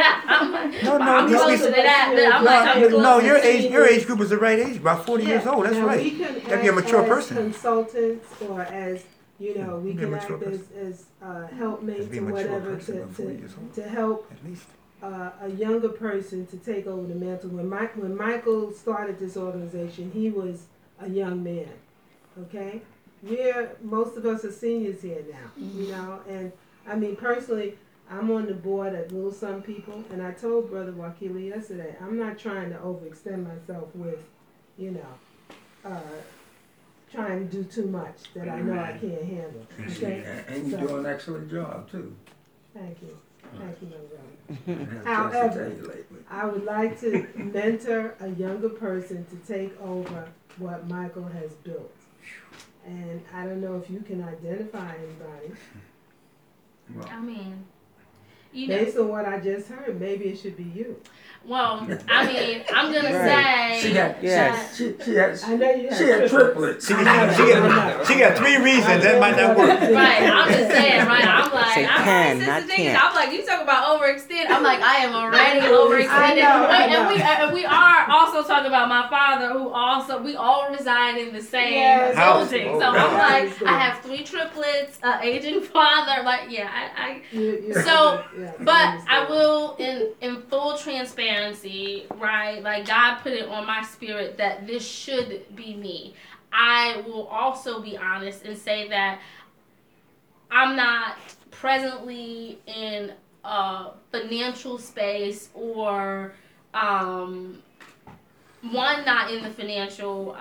[SPEAKER 7] I'm
[SPEAKER 1] you
[SPEAKER 7] closer to
[SPEAKER 1] speak-
[SPEAKER 7] that. I'm like, I'm
[SPEAKER 1] No,
[SPEAKER 7] close
[SPEAKER 1] your
[SPEAKER 7] to
[SPEAKER 1] age group is the right age, about 40 years old. That's
[SPEAKER 3] Now,
[SPEAKER 1] right.
[SPEAKER 3] We can
[SPEAKER 1] Gotta be a
[SPEAKER 3] act
[SPEAKER 1] mature
[SPEAKER 3] as
[SPEAKER 1] person.
[SPEAKER 3] consultants or as, you know, we
[SPEAKER 1] Be a
[SPEAKER 3] can
[SPEAKER 1] mature
[SPEAKER 3] act as helpmates
[SPEAKER 1] Be a
[SPEAKER 3] or
[SPEAKER 1] mature
[SPEAKER 3] whatever
[SPEAKER 1] person about 40 years old.
[SPEAKER 3] to help
[SPEAKER 1] At least.
[SPEAKER 3] a younger person to take over the mantle. When Michael started this organization, he was a young man. Okay, most of us are seniors here now, you know. And I mean, personally, I'm on the board at Little Sun People, and I told Brother Wakili yesterday, I'm not trying to overextend myself with, you know, trying to do too much that I know I can't handle. Okay,
[SPEAKER 2] And you do an excellent job too.
[SPEAKER 3] thank you, my brother.
[SPEAKER 2] I had a chance to
[SPEAKER 3] However,
[SPEAKER 2] tell you lately.
[SPEAKER 3] I would like to mentor a younger person to take over what Michael has built. And I don't know if you can identify anybody.
[SPEAKER 2] Well,
[SPEAKER 7] I mean, you know.
[SPEAKER 3] Based on what I just heard, maybe it should be you.
[SPEAKER 7] Well, I mean, I'm gonna
[SPEAKER 5] Right.
[SPEAKER 2] she
[SPEAKER 7] say
[SPEAKER 2] got
[SPEAKER 5] Yes.
[SPEAKER 2] she had
[SPEAKER 3] I know you have
[SPEAKER 2] she had triplets.
[SPEAKER 1] She got 3 reasons that might not work.
[SPEAKER 7] right. I'm just saying, right? I'm like,
[SPEAKER 5] Say
[SPEAKER 7] I'm
[SPEAKER 5] can,
[SPEAKER 7] already
[SPEAKER 5] not
[SPEAKER 7] sensitive.
[SPEAKER 5] can't.
[SPEAKER 7] I'm like, you talk about overextend. I'm like, I am already overextended.
[SPEAKER 3] I know.
[SPEAKER 7] And we are also talking about my father, who also we all reside in the same
[SPEAKER 3] Yes.
[SPEAKER 7] building. So I'm
[SPEAKER 3] Yes.
[SPEAKER 7] like, I have 3 triplets, aging father. Like, yeah,
[SPEAKER 3] You're
[SPEAKER 7] So,
[SPEAKER 3] yeah,
[SPEAKER 7] But I
[SPEAKER 3] understand.
[SPEAKER 7] will, in full transparency, right? Like God put it on my spirit that this should be me. I will also be honest and say that I'm not presently in a financial space or not in the financial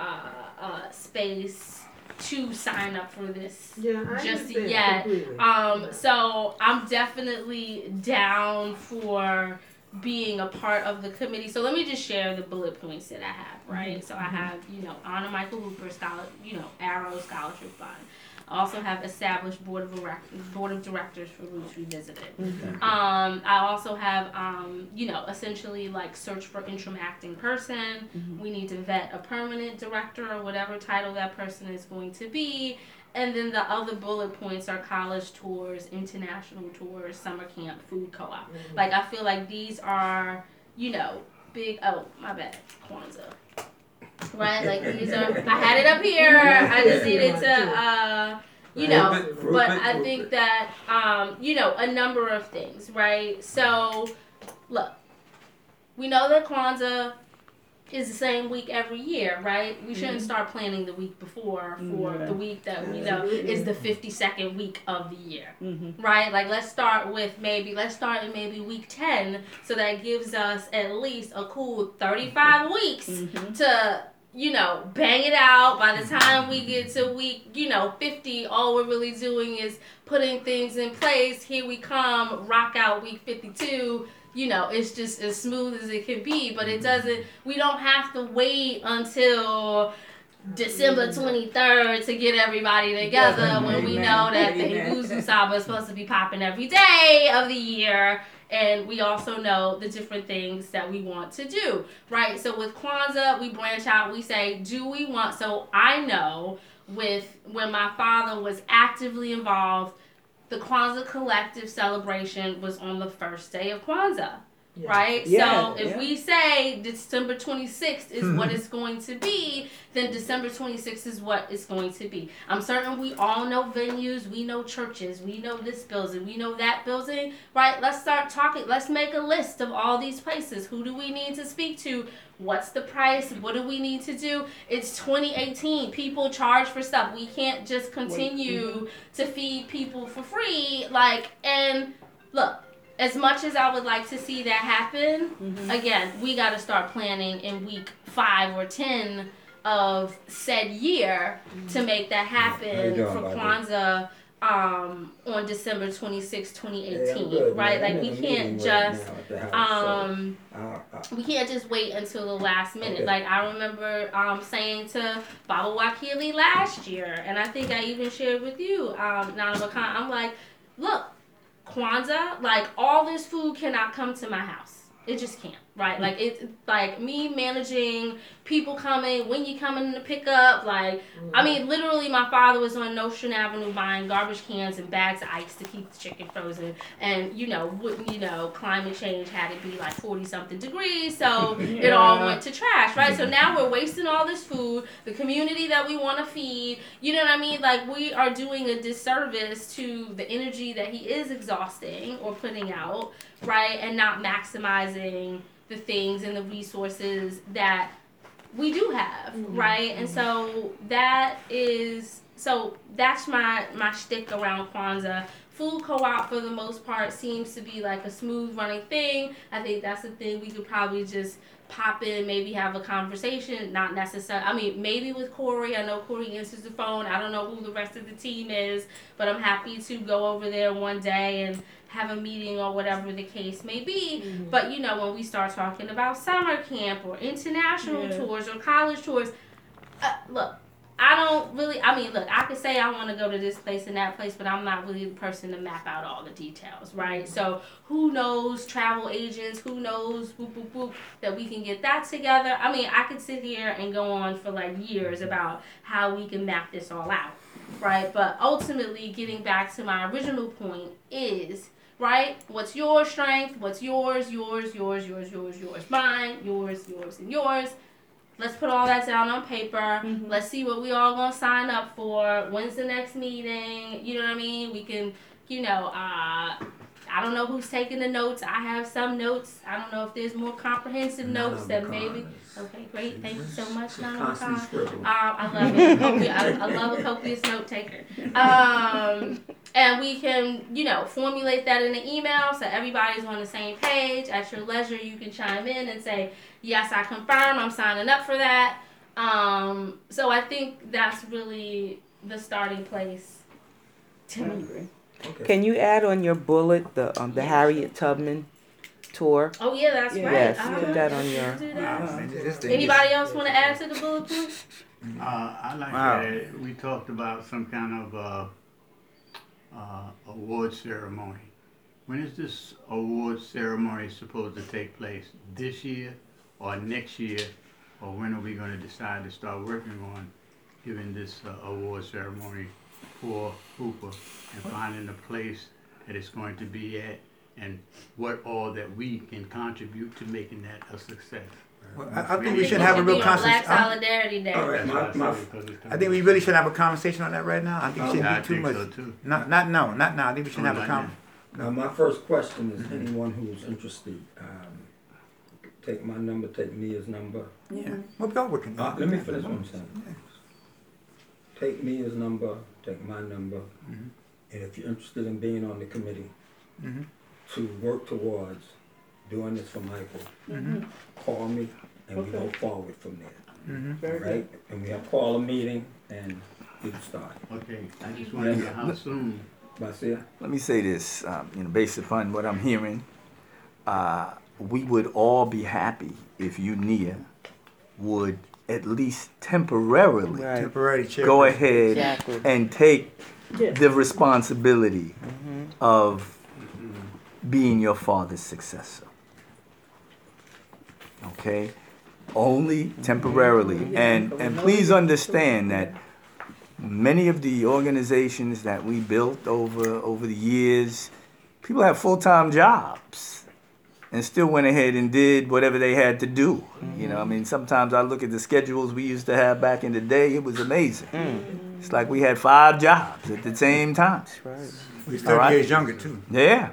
[SPEAKER 7] space to sign up for this
[SPEAKER 3] Yeah, I
[SPEAKER 7] just
[SPEAKER 3] understand
[SPEAKER 7] yet.
[SPEAKER 3] completely.
[SPEAKER 7] So I'm definitely down for being a part of the committee. So let me just share the bullet points that I have, right? So I have, honor Michael Hooper Arrow Scholarship Fund. I also have established board of directors for Roots Revisited. I also have, essentially like search for interim acting person. We need to vet a permanent director or whatever title that person is going to be. And then the other bullet points are college tours, international tours, summer camp, food co-op. Like I feel like these are, big. Oh, my bad, Kwanzaa. Right, like these are. I had it up here. I just needed to, But I think that, a number of things, right? So, look, we know that Kwanzaa is the same week every year, right? We shouldn't start planning the week before for the week that we know is the 52nd week of the year, right? Like let's start in maybe week 10, so that gives us at least a cool 35 weeks to, bang it out. By the time we get to week, 50, all we're really doing is putting things in place. Here we come, rock out week 52. It's just as smooth as it can be, but we don't have to wait until December 23rd to get everybody together when we know that the Nguzu Saba is supposed to be popping every day of the year. And we also know the different things that we want to do, right? So with Kwanzaa, we branch out. We say, so I know when my father was actively involved, the Kwanzaa Collective celebration was on the first day of Kwanzaa, right?
[SPEAKER 5] Yeah,
[SPEAKER 7] so if we say December 26th is what it's going to be, then December 26th is what it's going to be. I'm certain we all know venues, we know churches, we know this building, we know that building, right? Let's start talking. Let's make a list of all these places. Who do we need to speak to? What's the price? What do we need to do? It's 2018. People charge for stuff. We can't just continue to feed people for free. And look, as much as I would like to see that happen, again, we got to start planning in week 5 or 10 of said year to make that happen
[SPEAKER 2] doing,
[SPEAKER 7] for
[SPEAKER 2] Bobby?
[SPEAKER 7] Kwanzaa on December 26, 2018,
[SPEAKER 2] good,
[SPEAKER 7] right?
[SPEAKER 2] man.
[SPEAKER 7] Like
[SPEAKER 2] I'm
[SPEAKER 7] we
[SPEAKER 2] in a
[SPEAKER 7] can't
[SPEAKER 2] meeting right
[SPEAKER 7] just
[SPEAKER 2] now at the house,
[SPEAKER 7] we can't just wait until the last minute.
[SPEAKER 2] Okay.
[SPEAKER 7] Like I remember saying to Baba Wakili last year, and I think I even shared with you, Nana Bakan, I'm like, look, Kwanzaa, like all this food cannot come to my house. It just can't, right? Like it's like me managing people coming, when you coming to pick up. Like, I mean, literally, my father was on Nostrand Avenue buying garbage cans and bags of ice to keep the chicken frozen. And climate change had it be like 40-something degrees, so it all went to trash, right? So now we're wasting all this food. The community that we want to feed, you know what I mean? Like we are doing a disservice to the energy that he is exhausting or putting out, right? And not maximizing the things and the resources that we do have, right? And so that's my shtick around Kwanzaa. Food co-op for the most part seems to be like a smooth running thing. I think that's the thing we could probably just pop in, maybe have a conversation, not necessarily, I mean, maybe with Corey. I know Corey answers the phone. I don't know who the rest of the team is, but I'm happy to go over there one day and have a meeting or whatever the case may be. But when we start talking about summer camp or international tours or college tours, look, I could say I want to go to this place and that place, but I'm not really the person to map out all the details, right? So who knows, travel agents, who knows, whoop, whoop, whoop, that we can get that together. I mean, I could sit here and go on for like years about how we can map this all out, right? But ultimately, getting back to my original point is, right, what's your strength, what's yours, mine, yours, and yours. Let's put all that down on paper. Let's see what we all gonna sign up for. When's the next meeting? You know what I mean? We can, I don't know who's taking the notes. I have some notes. I don't know if there's more comprehensive notes that maybe. Okay, great. Thank you so much, Nana Bakan. I love it. I love a copious note taker. And we can, formulate that in an email so everybody's on the same page. At your leisure, you can chime in and say, yes, I confirm, I'm signing up for that. So I think that's really the starting place to me.
[SPEAKER 2] Okay.
[SPEAKER 5] Can you add on your bullet the Harriet Tubman tour?
[SPEAKER 7] Oh yeah, that's right.
[SPEAKER 5] Yes, put that on your.
[SPEAKER 7] Do that. Anybody else want to add to the bullet point?
[SPEAKER 11] I like that we talked about some kind of award ceremony. When is this award ceremony supposed to take place? This year or next year? Or when are we going to decide to start working on giving this award ceremony for Hooper and finding the place that it's going to be at and what all that we can contribute to making that a success?
[SPEAKER 1] Well, I think we should have a real
[SPEAKER 7] Black
[SPEAKER 1] conversation.
[SPEAKER 7] Solidarity Day.
[SPEAKER 2] All right,
[SPEAKER 1] I think we really should have a conversation on that right now. I think it
[SPEAKER 11] I
[SPEAKER 1] shouldn't be too
[SPEAKER 11] think
[SPEAKER 1] much.
[SPEAKER 11] so too.
[SPEAKER 1] Not now. I think we should have a
[SPEAKER 11] Not
[SPEAKER 1] conversation.
[SPEAKER 2] Now, my first question is anyone who's interested, take my number, take Mia's number.
[SPEAKER 1] Yeah. Well, we all working.
[SPEAKER 2] Let me finish what I'm saying. Take Mia's number, take my number, and if you're interested in being on the committee to work towards doing this for Michael, call me and we go forward from there. All right? And we have call a meeting and get it started.
[SPEAKER 11] Okay, I just want to hear how soon.
[SPEAKER 2] Basia?
[SPEAKER 4] Let me say this, based upon what I'm hearing, we would all be happy if you, Nia, would at least temporarily
[SPEAKER 1] Temporary chair.
[SPEAKER 4] go ahead
[SPEAKER 5] Exactly.
[SPEAKER 4] and take
[SPEAKER 10] Yes.
[SPEAKER 4] the responsibility of being your father's successor. Okay? Only temporarily. And please understand that many of the organizations that we built over the years, people have full-time jobs and still went ahead and did whatever they had to do. Sometimes I look at the schedules we used to have back in the day, it was amazing. It's like we had 5 jobs at the same time.
[SPEAKER 1] We're 30 years younger too.
[SPEAKER 4] Yeah.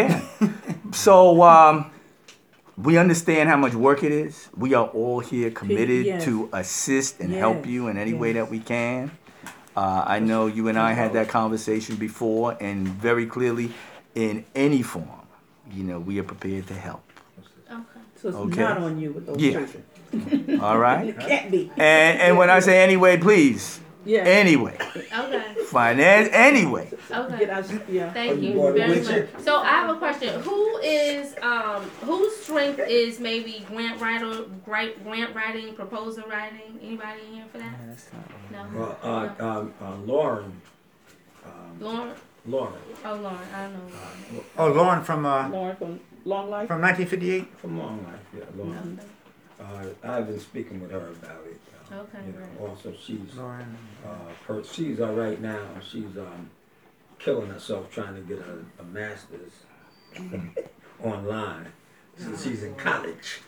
[SPEAKER 4] So we understand how much work it is. We are all here committed
[SPEAKER 10] Yes.
[SPEAKER 4] to assist and help you in any way
[SPEAKER 10] Yes.
[SPEAKER 4] that we can. I know you and I had that conversation before, and very clearly, in any form, we are prepared to help.
[SPEAKER 7] Okay.
[SPEAKER 10] So it's
[SPEAKER 4] Okay.
[SPEAKER 10] not on you with those
[SPEAKER 4] Yeah.
[SPEAKER 10] children.
[SPEAKER 4] All right.
[SPEAKER 10] It can't be.
[SPEAKER 4] And when I say anyway, please.
[SPEAKER 10] Yeah.
[SPEAKER 4] Anyway.
[SPEAKER 7] Okay.
[SPEAKER 4] Finance. Anyway.
[SPEAKER 7] Okay.
[SPEAKER 10] Get us, yeah.
[SPEAKER 7] Thank you
[SPEAKER 2] Water
[SPEAKER 7] very
[SPEAKER 2] with you.
[SPEAKER 7] much. So I have a question. Whose strength is maybe grant writing, proposal writing? Anybody in here for that? No.
[SPEAKER 2] Lauren.
[SPEAKER 7] Lauren.
[SPEAKER 2] Lauren
[SPEAKER 7] Oh, Lauren. I don't know Lauren.
[SPEAKER 1] Oh, Lauren from
[SPEAKER 10] Lauren from Long Life.
[SPEAKER 1] 1958.
[SPEAKER 2] from Long Life. Yeah, Lauren. I've been speaking with her about it.
[SPEAKER 7] Okay,
[SPEAKER 2] You know,
[SPEAKER 7] great.
[SPEAKER 2] also she's
[SPEAKER 1] Lauren.
[SPEAKER 2] she's all right now. She's killing herself trying to get a master's online. So she's in college.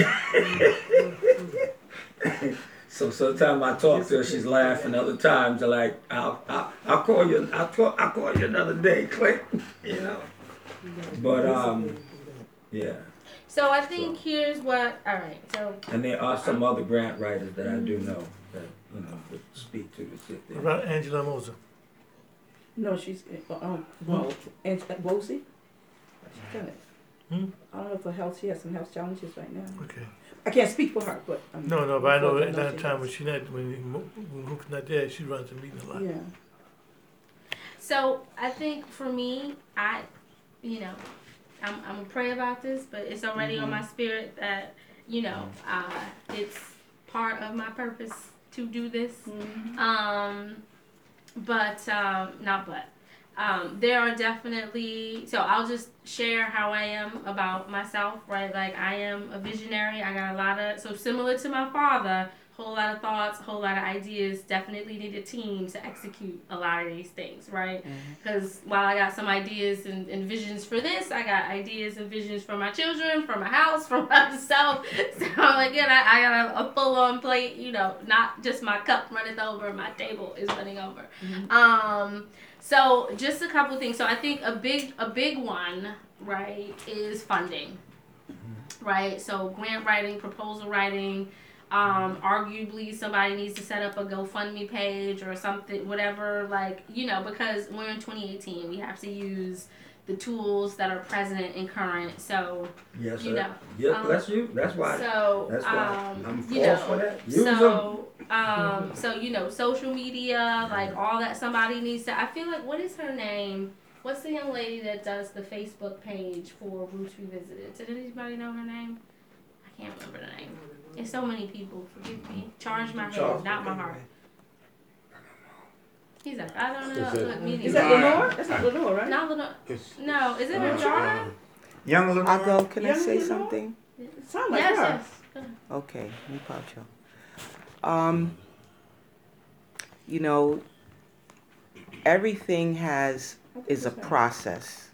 [SPEAKER 7] Okay.
[SPEAKER 2] So sometimes I talk to her, she's laughing. Other times they're like, I'll call you. I'll call you another day, Click. You know. But yeah.
[SPEAKER 7] So I think here's what. All right. So
[SPEAKER 2] And there are some other grant writers that I do know that would speak to the city.
[SPEAKER 8] What about Angela Moser?
[SPEAKER 10] No, she's well, and Bosie. She's done it.
[SPEAKER 8] Hmm?
[SPEAKER 10] I don't know if her health. She has some health challenges right now.
[SPEAKER 8] Okay.
[SPEAKER 10] I can't speak for her, but
[SPEAKER 8] No, but I know at
[SPEAKER 10] she
[SPEAKER 8] that time
[SPEAKER 10] does.
[SPEAKER 8] when Hoop's not there, she runs the meeting a lot.
[SPEAKER 10] Yeah.
[SPEAKER 7] So I think for me, I'm gonna pray about this, but it's already on my spirit that it's part of my purpose to do this. There are definitely, so I'll just share how I am about myself, right? Like I am a visionary. I got a lot of, so similar to my father, whole lot of thoughts, whole lot of ideas, definitely need a team to execute a lot of these things, right? Because while I got some ideas and visions for this, I got ideas and visions for my children, for my house, for myself. So again, I got a full-on plate, not just my cup runneth over, my table is running over. So just a couple things. So I think a big one, right, is funding, right? So grant writing, proposal writing. Arguably somebody needs to set up a GoFundMe page or something, whatever, because we're in 2018, we have to use the tools that are present and current. So,
[SPEAKER 2] Yes,
[SPEAKER 7] you
[SPEAKER 2] sir.
[SPEAKER 7] know,
[SPEAKER 2] Yep, that's you. That's why.
[SPEAKER 7] so,
[SPEAKER 2] That's why I'm
[SPEAKER 7] you
[SPEAKER 2] all
[SPEAKER 7] know,
[SPEAKER 2] for that. Use them.
[SPEAKER 7] so, social media, like all that, somebody needs to, I feel like, what is her name? What's the young lady that does the Facebook page for Roots Revisited? Did anybody know her name? I can't remember the name. It's so many people. Forgive me. Charge my head, not my heart. He's like, I don't know. Look, me
[SPEAKER 10] Is
[SPEAKER 7] neither.
[SPEAKER 10] that Lenore? That's not Lenore, right?
[SPEAKER 7] Not Lenore. No, is it her daughter?
[SPEAKER 1] Young Lenore.
[SPEAKER 5] I'll go. Can I
[SPEAKER 10] Young
[SPEAKER 5] say
[SPEAKER 10] Lenore?
[SPEAKER 5] something?
[SPEAKER 10] It sounds like
[SPEAKER 7] Yes,
[SPEAKER 10] her.
[SPEAKER 7] yes.
[SPEAKER 5] Okay, me Pacho. Everything is a process.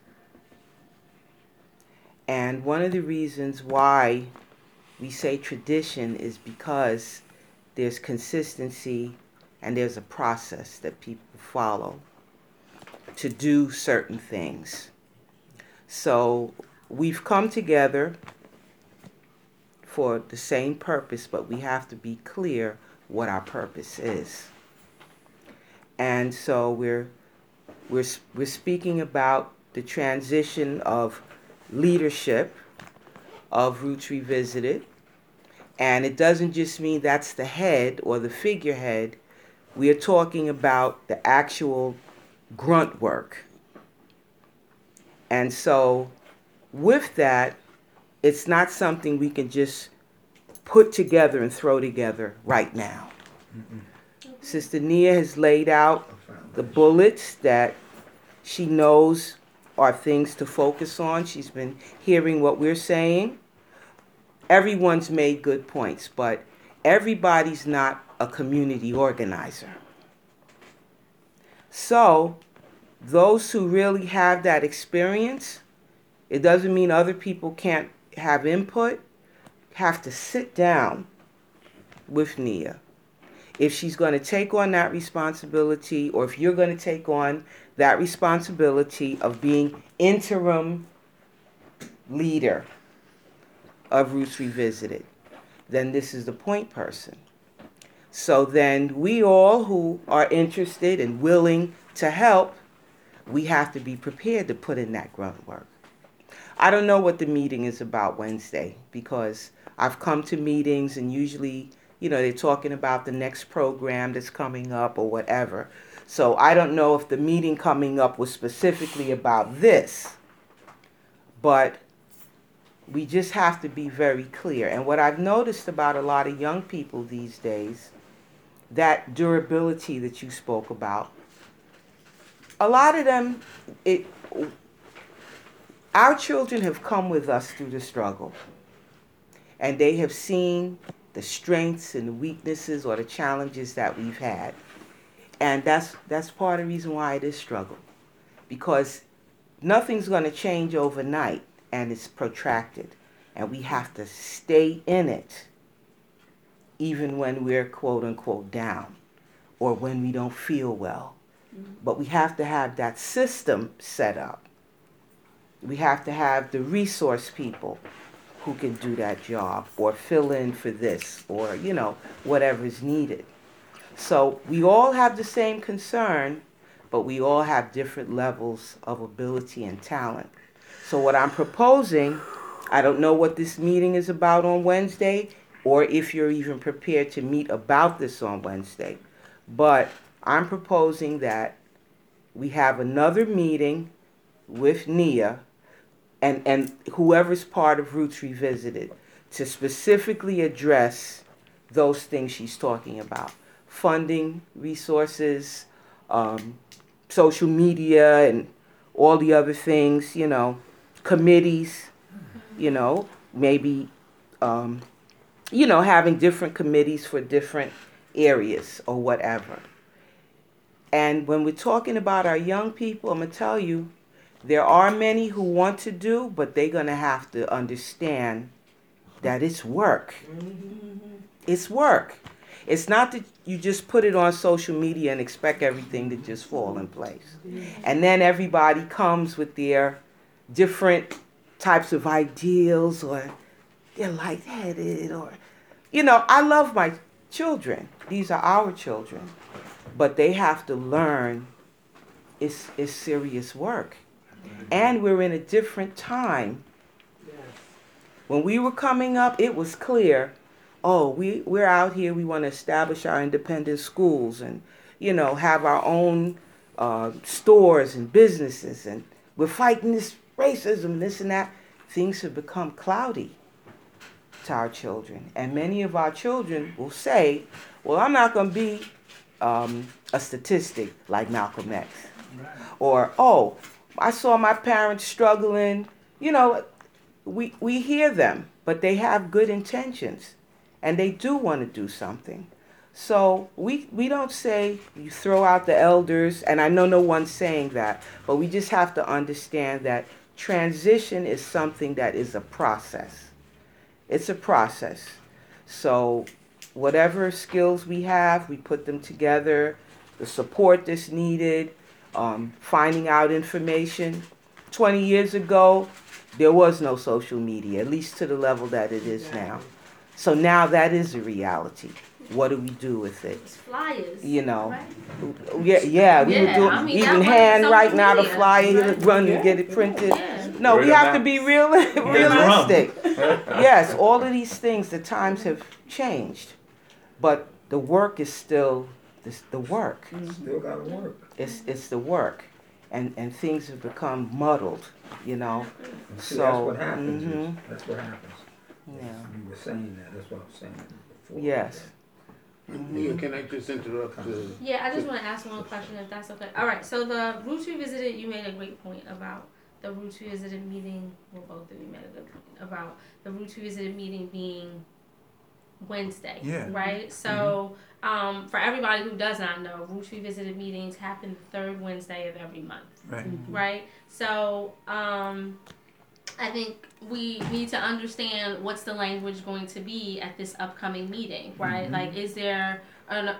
[SPEAKER 5] And one of the reasons why we say tradition is because there's consistency and there's a process that people follow to do certain things. So we've come together for the same purpose, but we have to be clear what our purpose is. And so we're speaking about the transition of leadership of Roots Revisited. And it doesn't just mean that's the head or the figurehead. We are talking about the actual grunt work. And so with that, it's not something we can just put together and throw together right now. Sister Nia has laid out the bullets that she knows are things to focus on. She's been hearing what we're saying. Everyone's made good points, but everybody's not a community organizer. So those who really have that experience, it doesn't mean other people can't have input, have to sit down with Nia. If she's going to take on that responsibility, or if you're going to take on that responsibility of being interim leader of Roots Revisited, then this is the point person. So then we all who are interested and willing to help, we have to be prepared to put in that grunt work. I don't know what the meeting is about Wednesday, because I've come to meetings and usually, they're talking about the next program that's coming up or whatever. So I don't know if the meeting coming up was specifically about this, but we just have to be very clear. And what I've noticed about a lot of young people these days, that durability that you spoke about, a lot of them, our children have come with us through the struggle, and they have seen the strengths and the weaknesses or the challenges that we've had. And that's part of the reason why it is struggle, because nothing's going to change overnight, and it's protracted, and we have to stay in it even when we're quote unquote down or when we don't feel well. But we have to have that system set up. We have to have the resource people who can do that job or fill in for this or, whatever is needed. So we all have the same concern, but we all have different levels of ability and talent. So what I'm proposing, I don't know what this meeting is about on Wednesday, or if you're even prepared to meet about this on Wednesday, but I'm proposing that we have another meeting with Nia and whoever's part of Roots Revisited to specifically address those things she's talking about. Funding, resources, social media, and all the other things, committees, maybe, having different committees for different areas or whatever. And when we're talking about our young people, I'm going to tell you, there are many who want to do, but they're going to have to understand that it's work. It's work. It's not that you just put it on social media and expect everything to just fall in place. And then everybody comes with their different types of ideals, or they're lightheaded, or, I love my children. These are our children. But they have to learn it's serious work. And we're in a different time. When we were coming up, it was clear, we're out here, we want to establish our independent schools and, have our own stores and businesses, and we're fighting this racism, this and that. Things have become cloudy to our children. And many of our children will say, well, I'm not going to be a statistic like Malcolm X. Or, I saw my parents struggling. We hear them, but they have good intentions, and they do want to do something. So we don't say you throw out the elders, and I know no one's saying that, but we just have to understand that transition is something that is a process. It's a process. So whatever skills we have, we put them together, the support that's needed, finding out information. 20 years ago, there was no social media, at least to the level that it is now. So now that is a reality. What do we do with it?
[SPEAKER 7] It's flyers.
[SPEAKER 5] Right?
[SPEAKER 7] Yeah,
[SPEAKER 5] we would do even handwriting out a flyer, run and get it printed.
[SPEAKER 7] Yeah.
[SPEAKER 5] No, we have to be realistic. Yes, all of these things, the times have changed, but the work is still the work.
[SPEAKER 2] Still gotta work.
[SPEAKER 5] It's the work, and things have become muddled,
[SPEAKER 2] See,
[SPEAKER 5] So
[SPEAKER 2] that's what happens. That's what happens.
[SPEAKER 5] Yeah.
[SPEAKER 2] You were saying that. That's what I was saying before.
[SPEAKER 5] Yes.
[SPEAKER 9] Nia, can I just interrupt?
[SPEAKER 7] Yeah, I just want to ask one question, if that's okay. All right, so the Roots Revisited, you made a great point about the Roots Revisited meeting. Well, both of you made a good point about the Roots Revisited meeting being Wednesday.
[SPEAKER 1] Yeah.
[SPEAKER 7] Right? So, for everybody who does not know, Roots Revisited meetings happen the third Wednesday of every month.
[SPEAKER 1] Right.
[SPEAKER 7] Right? So, I think we need to understand what's the language going to be at this upcoming meeting, right? Like, is there an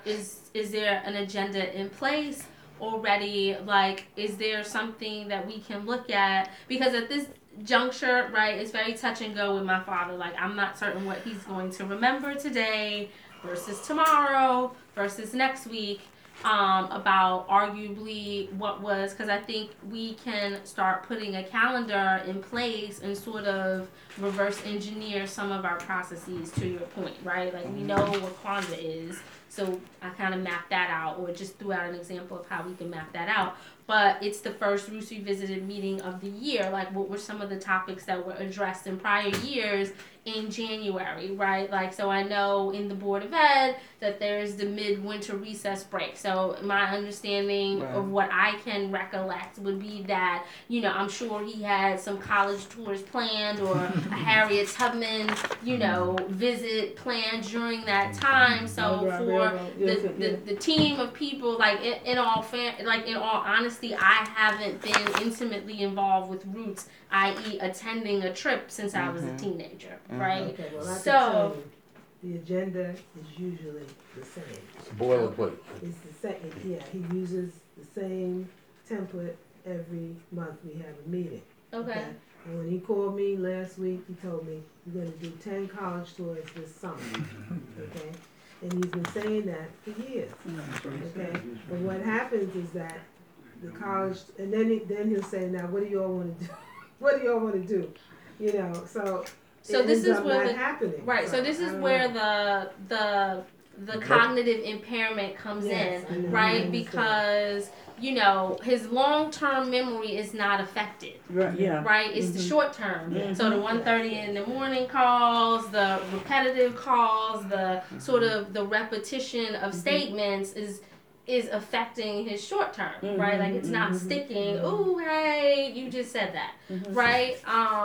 [SPEAKER 7] agenda in place already? Like, is there something that we can look at? Because at this juncture, right, it's very touch and go with my father. Like, I'm not certain what he's going to remember today versus tomorrow versus next week. about arguably what was, because I think we can start putting a calendar in place and sort of reverse engineer some of our processes, to your point, right? Like, we know what Kwanzaa is, so I kind of mapped that out, or just threw out an example of how we can map that out. But it's the first Roots Revisited meeting of the year. Like, what were some of the topics that were addressed in prior years in January, right? Like, so I know in the Board of Ed that there's the midwinter recess break. So my understanding of what I can recollect would be that, you know, I'm sure he had some college tours planned, or a Harriet Tubman, you know, visit planned during that time. So for the team of people, like, in all honesty, I haven't been intimately involved with Roots, i.e. attending a trip since I was a teenager, right?
[SPEAKER 3] Okay, well, I can
[SPEAKER 7] So
[SPEAKER 3] tell you, the agenda is usually the same.
[SPEAKER 9] It's boilerplate.
[SPEAKER 3] It's the same, yeah, he uses the same template every month we have a meeting.
[SPEAKER 7] okay.
[SPEAKER 3] And when he called me last week, he told me, you're gonna do 10 college tours this summer, okay? And he's been saying that for years, okay? But what happens is that the college, and then he'll say, now, what do y'all wanna do? What do y'all wanna do? You know, so it
[SPEAKER 7] this
[SPEAKER 3] ends
[SPEAKER 7] is
[SPEAKER 3] up
[SPEAKER 7] where
[SPEAKER 3] not happening.
[SPEAKER 7] Right. So this
[SPEAKER 3] I
[SPEAKER 7] is
[SPEAKER 3] don't
[SPEAKER 7] where
[SPEAKER 3] know.
[SPEAKER 7] the cognitive impairment comes
[SPEAKER 3] Yes, I
[SPEAKER 7] in,
[SPEAKER 3] know, I
[SPEAKER 7] right?
[SPEAKER 3] understand.
[SPEAKER 7] Because, you know, his long-term memory is not affected.
[SPEAKER 10] Right, yeah.
[SPEAKER 7] Right? It's the short term. So the 1:30 in the morning calls, the repetitive calls, the sort of the repetition of statements is affecting his short term, right? Like, it's not sticking. Ooh, hey, you just said that, right?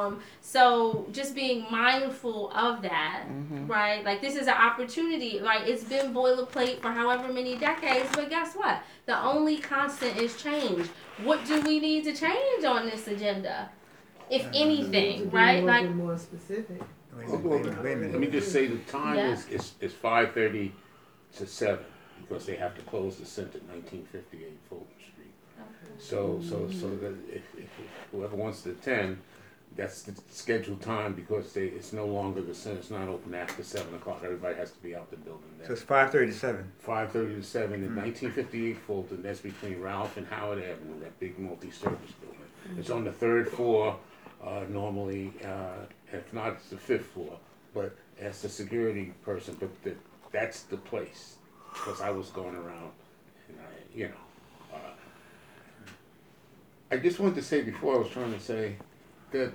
[SPEAKER 7] So just being mindful of that, right? Like, this is an opportunity, right? It's been boilerplate for however many decades, but guess what? The only constant is change. What do we need to change on this agenda, if
[SPEAKER 3] To
[SPEAKER 7] anything,
[SPEAKER 3] be
[SPEAKER 7] right?
[SPEAKER 3] a
[SPEAKER 7] Like,
[SPEAKER 3] little bit more specific.
[SPEAKER 1] Wait a minute.
[SPEAKER 9] Let me just say the time
[SPEAKER 7] Yeah.
[SPEAKER 9] is 5:30 to 7, because they have to close the center at 1958 Fulton Street. So that if whoever wants to attend, that's the scheduled time, because it's no longer the center's not open after 7 o'clock. Everybody has to be out the building
[SPEAKER 1] So
[SPEAKER 9] then.
[SPEAKER 1] it's 5:37.
[SPEAKER 9] 5:30 to 7 in 1958 Fulton. That's between Ralph and Howard Avenue, that big multi-service building. It's on the 3rd floor, normally, if not, it's the 5th floor. But as the security person, but that's the place, because I was going around, and I just wanted to say before, I was trying to say that,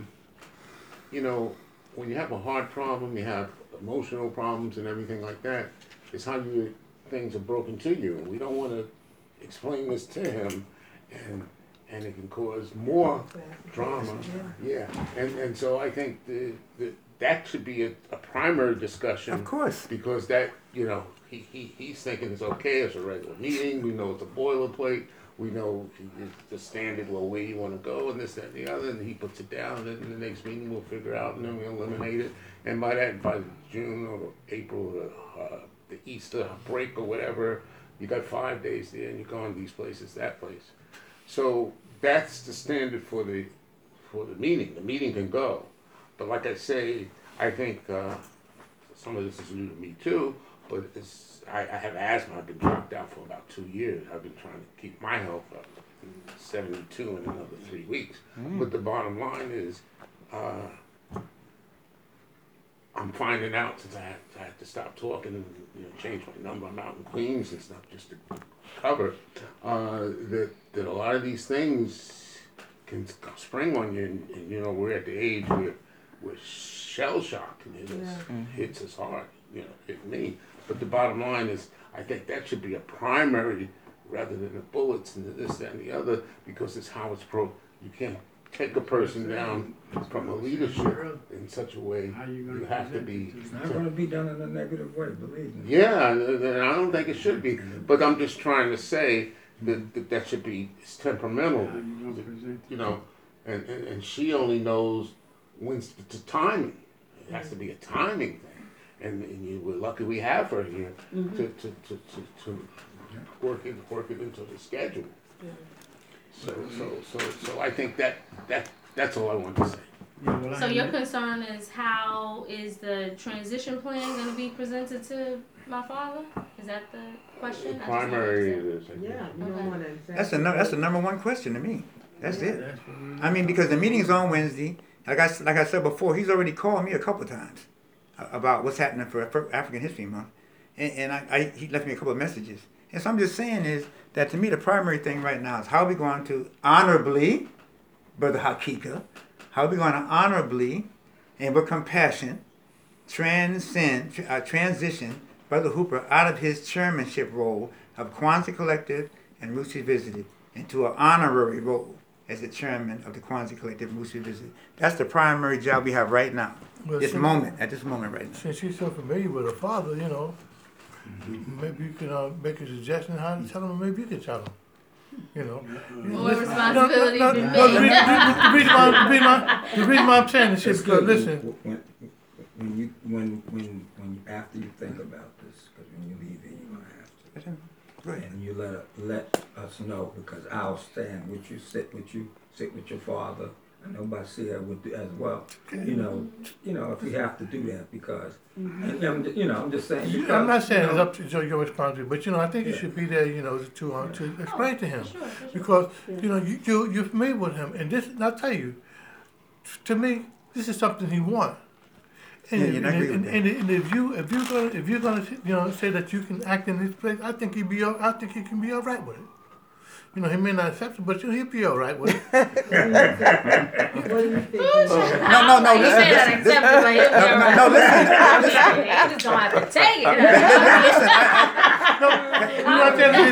[SPEAKER 9] when you have a heart problem, you have emotional problems and everything like that, it's how things are broken to you. And we don't want to explain this to him, and it can cause more drama. Yeah, and so I think that should be a primary discussion.
[SPEAKER 1] Of course.
[SPEAKER 9] Because that, he's thinking it's okay, it's a regular meeting, we know it's a boilerplate, we know it's the standard, well, where you want to go, and this, that, and the other, and he puts it down, and then in the next meeting we'll figure out, and then we eliminate it. And by June or April, the Easter break or whatever, you got 5 days there, and you're going these places, that place. So that's the standard for the meeting. The meeting can go. But like I say, I think some of this is new to me too, but I have asthma. I've been dropped out for about 2 years. I've been trying to keep my health up. I'm 72 in another 3 weeks. But the bottom line is, I'm finding out, since I have to stop talking and change my number. I'm out in Queens and stuff just to cover, that a lot of these things can spring on you, and we're at the age where shell shock hits us hard, hit me. But the bottom line is, I think that should be a primary rather than the bullets and the this, that, and the other, because it's how it's you can't take a person down from a leadership in such a way. You have to be.
[SPEAKER 2] It's not going to be done in a negative way, believe me.
[SPEAKER 9] Yeah, and I don't think it should be. But I'm just trying to say that should be, it's temperamental, and she only knows when's the timing. It has to be a timing thing. And we're lucky we have her here to work it into the schedule. So I think that's all I want to say.
[SPEAKER 11] Yeah, well,
[SPEAKER 7] So
[SPEAKER 11] I
[SPEAKER 7] your
[SPEAKER 11] had-
[SPEAKER 7] concern is how is the transition plan going to be presented to my father? Is that the question?
[SPEAKER 9] The
[SPEAKER 7] I just wanted to
[SPEAKER 9] primary
[SPEAKER 7] say.
[SPEAKER 9] is, I think.
[SPEAKER 3] Yeah, you
[SPEAKER 7] Okay.
[SPEAKER 3] don't wanna.
[SPEAKER 1] That's the number one question to me. That's it.
[SPEAKER 11] That's what we
[SPEAKER 1] I mean, because the meeting's on Wednesday. Like I said before, he's already called me a couple of times about what's happening for African History Month, and he left me a couple of messages. And so I'm just saying is that to me the primary thing right now is how are we going to honorably, Brother Hakika, how are we going to honorably and with compassion transition Brother Hooper out of his chairmanship role of Kwanzaa Collective and Roots Revisited into an honorary role as the chairman of the Kwanzaa Collective and Roots Revisited. That's the primary job we have right now.
[SPEAKER 8] Well,
[SPEAKER 1] At this moment right now.
[SPEAKER 8] Since you're so familiar with her father, you know, maybe you can make a suggestion how to tell him, or maybe you can tell him. You know.
[SPEAKER 7] More
[SPEAKER 8] Listen,
[SPEAKER 7] responsibility
[SPEAKER 8] no,
[SPEAKER 7] than
[SPEAKER 8] no,
[SPEAKER 7] me.
[SPEAKER 8] no, the reason why I'm saying this is because, listen,
[SPEAKER 2] When after you think about this, because when you leave here, you're gonna have to.
[SPEAKER 1] Go ahead.
[SPEAKER 2] And you let us know, because I'll stand with you, sit with your father. I know Basia would do as well. You know, if we have to do that, because and I'm just saying. Because,
[SPEAKER 8] I'm not saying it's up to your responsibility, but you know, I think you should be there, you know, to explain to him, because you know you're familiar with him, and this, and I'll tell you, to me, this is something he wants. And,
[SPEAKER 1] Yeah, I agree with that.
[SPEAKER 8] and if you're gonna you know say that you can act in his place, I think he can be all right with it. You know, he may not accept it, but you know, he'll be all right with it.
[SPEAKER 3] What do you think?
[SPEAKER 1] No,
[SPEAKER 7] You
[SPEAKER 1] listen,
[SPEAKER 7] may not
[SPEAKER 1] listen,
[SPEAKER 7] accept it, but he'll be all right.
[SPEAKER 1] no, listen.
[SPEAKER 7] You just don't have to take it.
[SPEAKER 8] You know what I'm saying?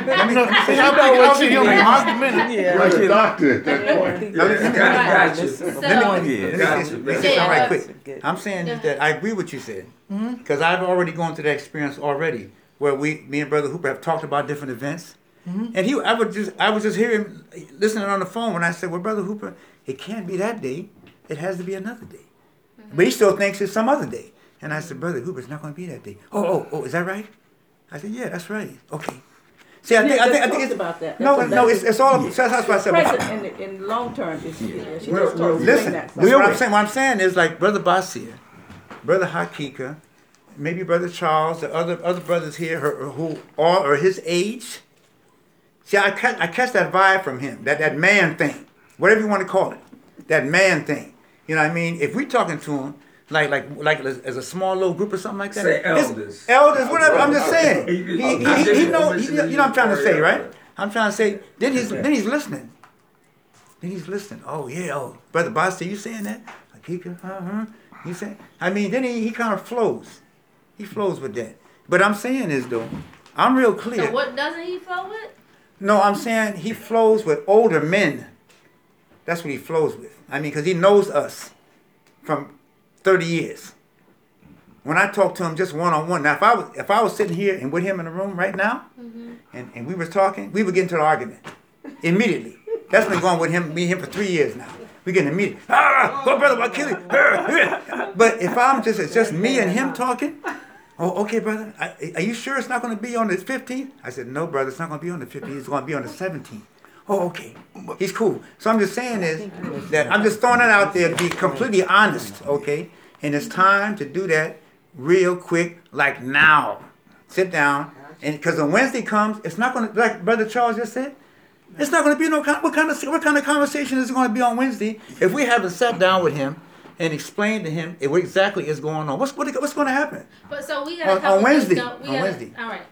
[SPEAKER 8] I'll think he'll be argumentative.
[SPEAKER 9] Like a doctor at that point.
[SPEAKER 1] No, listen,
[SPEAKER 2] Got you.
[SPEAKER 7] So-
[SPEAKER 1] Let me say something right quick. I'm saying is that I agree with what you said, because I've already gone through that experience already, where me and Brother Hooper have talked about different events, and I was just hearing, listening on the phone when I said, well, Brother Hooper, it can't be that day, it has to be another day, but he still thinks it's some other day, and I said, Brother Hooper, it's not going to be that day. Oh, is that right? I said, yeah, that's right. Okay. See, I think it's
[SPEAKER 10] about that.
[SPEAKER 1] no, it's all. That's what I said.
[SPEAKER 10] Present in long term is here. She just told me
[SPEAKER 1] Listen,
[SPEAKER 10] that.
[SPEAKER 1] what I'm saying is like Brother Basia, Brother Hakika, maybe Brother Charles, the other brothers here who are his age. See, I catch that vibe from him, that man thing, whatever you want to call it, that man thing. You know what I mean? If we talking to him like as a small little group or something like that.
[SPEAKER 2] Say elders.
[SPEAKER 1] Elders, whatever. I'm just saying. He knows. You know what I'm trying to say, right?
[SPEAKER 2] Yeah.
[SPEAKER 1] I'm trying to say. Then he's listening. Then he's listening. Oh yeah. Brother Basti, you saying that? Hakika, You saying? I mean, then he kind of flows. He flows with that. But I'm saying is though, I'm real clear.
[SPEAKER 7] So what doesn't he flow with?
[SPEAKER 1] No, I'm saying he flows with older men. That's what he flows with. I mean, because he knows us from 30 years. When I talk to him just one-on-one. Now, if I was sitting here and with him in the room right now, and we were talking, we would get into an argument immediately. That's been going with him, me and him for 3 years now. We get immediately, what brother, I'll kill you. But if it's just me and him talking, oh, okay, brother, are you sure it's not going to be on the 15th? I said, no, brother, it's not going to be on the 15th. It's going to be on the 17th. Oh, okay. He's cool. So I'm just saying is that I'm just throwing it out there to be completely honest, okay? And it's time to do that real quick, like now. Sit down, and because when Wednesday comes, it's not going to, like Brother Charles just said, it's not going to be no kind. What kind of conversation is it going to be on Wednesday if we haven't sat down with him and explained to him what exactly is going on? What's going to happen?
[SPEAKER 7] But so we got
[SPEAKER 1] on Wednesday.
[SPEAKER 7] Wednesday. All right.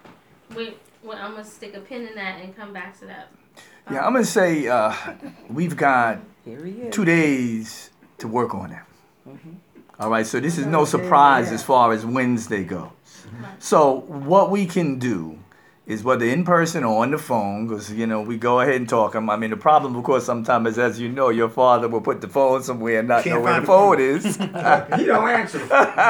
[SPEAKER 7] I'm gonna stick a pin in that and come back to that.
[SPEAKER 4] Yeah, I'm gonna say we've got
[SPEAKER 5] Here he is.
[SPEAKER 4] 2 days to work on it. All right, so this is no surprise as far as Wednesday goes. So what we can do is whether in person or on the phone, because, we go ahead and talk. I mean, the problem, of course, sometimes is, as you know, your father will put the phone somewhere and not know where the phone is.
[SPEAKER 2] He don't answer.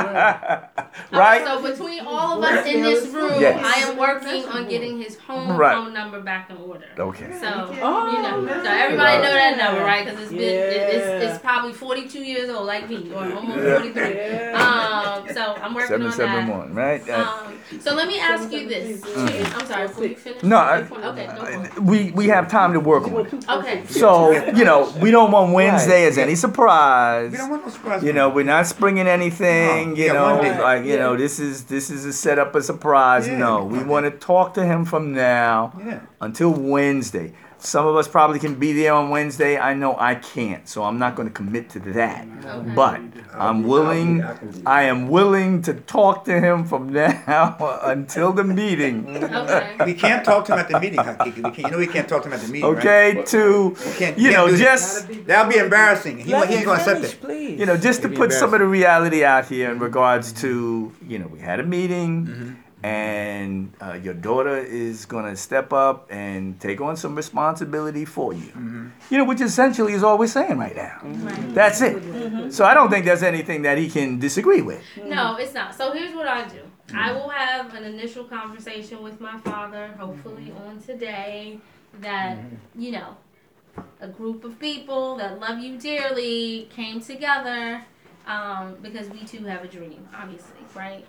[SPEAKER 4] Right?
[SPEAKER 7] So between all of us in this room,
[SPEAKER 4] Yes.
[SPEAKER 7] I am working on getting his home
[SPEAKER 4] Right.
[SPEAKER 7] phone number back in order.
[SPEAKER 4] Okay.
[SPEAKER 7] So so everybody know that number, right? Because it's been it's probably 42 years old, like me, or almost 43. So I'm working on that.
[SPEAKER 4] 771, right?
[SPEAKER 7] So let me ask you this. I'm sorry, before you finish.
[SPEAKER 4] No,
[SPEAKER 7] okay, no more.
[SPEAKER 4] we have time to work on it.
[SPEAKER 7] Okay.
[SPEAKER 4] So, we don't want Wednesday as any surprise.
[SPEAKER 1] We don't want no surprise.
[SPEAKER 4] We're not springing anything,
[SPEAKER 1] No, yeah, one day.
[SPEAKER 4] like, this is a set up a surprise.
[SPEAKER 1] Yeah,
[SPEAKER 4] No, we want to talk to him from now
[SPEAKER 1] Yeah.
[SPEAKER 4] until Wednesday. Some of us probably can be there on Wednesday. I know I can't, so I'm not going to commit to that.
[SPEAKER 7] Okay.
[SPEAKER 4] But I am willing to talk to him from now until the meeting.
[SPEAKER 7] Okay.
[SPEAKER 1] We can't talk to him at the meeting, Hakiki. We can't, we can't talk to him at the meeting, right?
[SPEAKER 4] Okay, to,
[SPEAKER 1] We can't do that.
[SPEAKER 4] just,
[SPEAKER 1] That'll be embarrassing. He ain't gonna accept it.
[SPEAKER 5] please.
[SPEAKER 4] just to put some of the reality out here in regards to, we had a meeting.
[SPEAKER 1] Mm-hmm.
[SPEAKER 4] And your daughter is gonna step up and take on some responsibility for you.
[SPEAKER 1] Mm-hmm.
[SPEAKER 4] Which essentially is all we're saying right now.
[SPEAKER 7] Right.
[SPEAKER 4] That's it. So I don't think there's anything that he can disagree with.
[SPEAKER 7] No, it's not. So here's what I do. I will have an initial conversation with my father, hopefully on today, that, a group of people that love you dearly came together, because we too have a dream, obviously, right?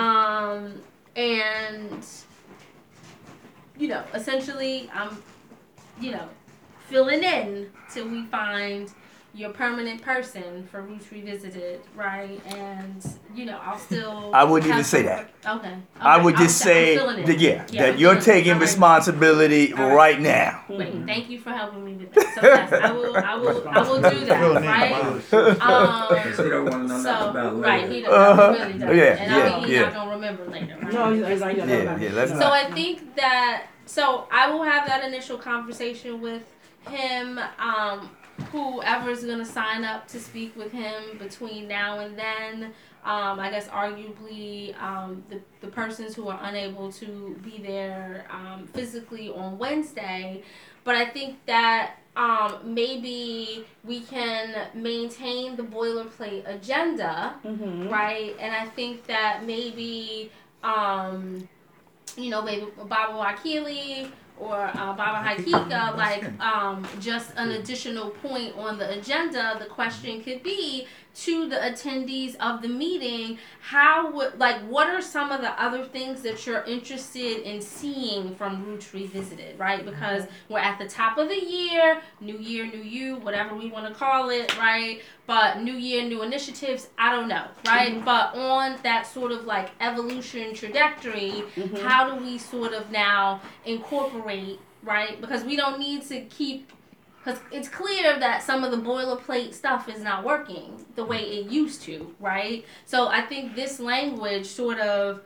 [SPEAKER 7] And, essentially I'm, filling in till we find your permanent person for Roots Revisited, right? And, I'll still...
[SPEAKER 4] I wouldn't even
[SPEAKER 7] have
[SPEAKER 4] say
[SPEAKER 7] some-
[SPEAKER 4] that.
[SPEAKER 7] Okay.
[SPEAKER 4] I would just
[SPEAKER 7] I'm
[SPEAKER 4] say
[SPEAKER 7] filling in.
[SPEAKER 4] that
[SPEAKER 7] I'm
[SPEAKER 4] you're
[SPEAKER 7] filling in.
[SPEAKER 4] taking
[SPEAKER 7] All right.
[SPEAKER 4] responsibility
[SPEAKER 7] All right.
[SPEAKER 4] right now.
[SPEAKER 7] Wait, thank you for helping me with that. So yes, I will do that, right?
[SPEAKER 2] Because he don't want to know nothing
[SPEAKER 7] So
[SPEAKER 2] about
[SPEAKER 7] right,
[SPEAKER 2] later.
[SPEAKER 7] he really doesn't.
[SPEAKER 4] Yeah,
[SPEAKER 7] And I mean, he's
[SPEAKER 4] yeah.
[SPEAKER 7] not gonna remember later, right?
[SPEAKER 10] No, it's like
[SPEAKER 4] Let's
[SPEAKER 7] So
[SPEAKER 4] not.
[SPEAKER 7] I think that I will have that initial conversation with him. Whoever's gonna sign up to speak with him between now and then. I guess arguably the persons who are unable to be there physically on Wednesday. But I think that maybe we can maintain the boilerplate agenda, right? And I think that maybe maybe Baba Wakili or Baba Hakika, just an additional point on the agenda. The question could be to the attendees of the meeting, what are some of the other things that you're interested in seeing from Roots Revisited, right? Because we're at the top of the year, new year, new you, whatever we want to call it, right? But new year, new initiatives, I don't know, right? But on that sort of evolution trajectory, how do we sort of now incorporate, right? Because we don't need to keep, because it's clear that some of the boilerplate stuff is not working the way it used to, right? So I think this language sort of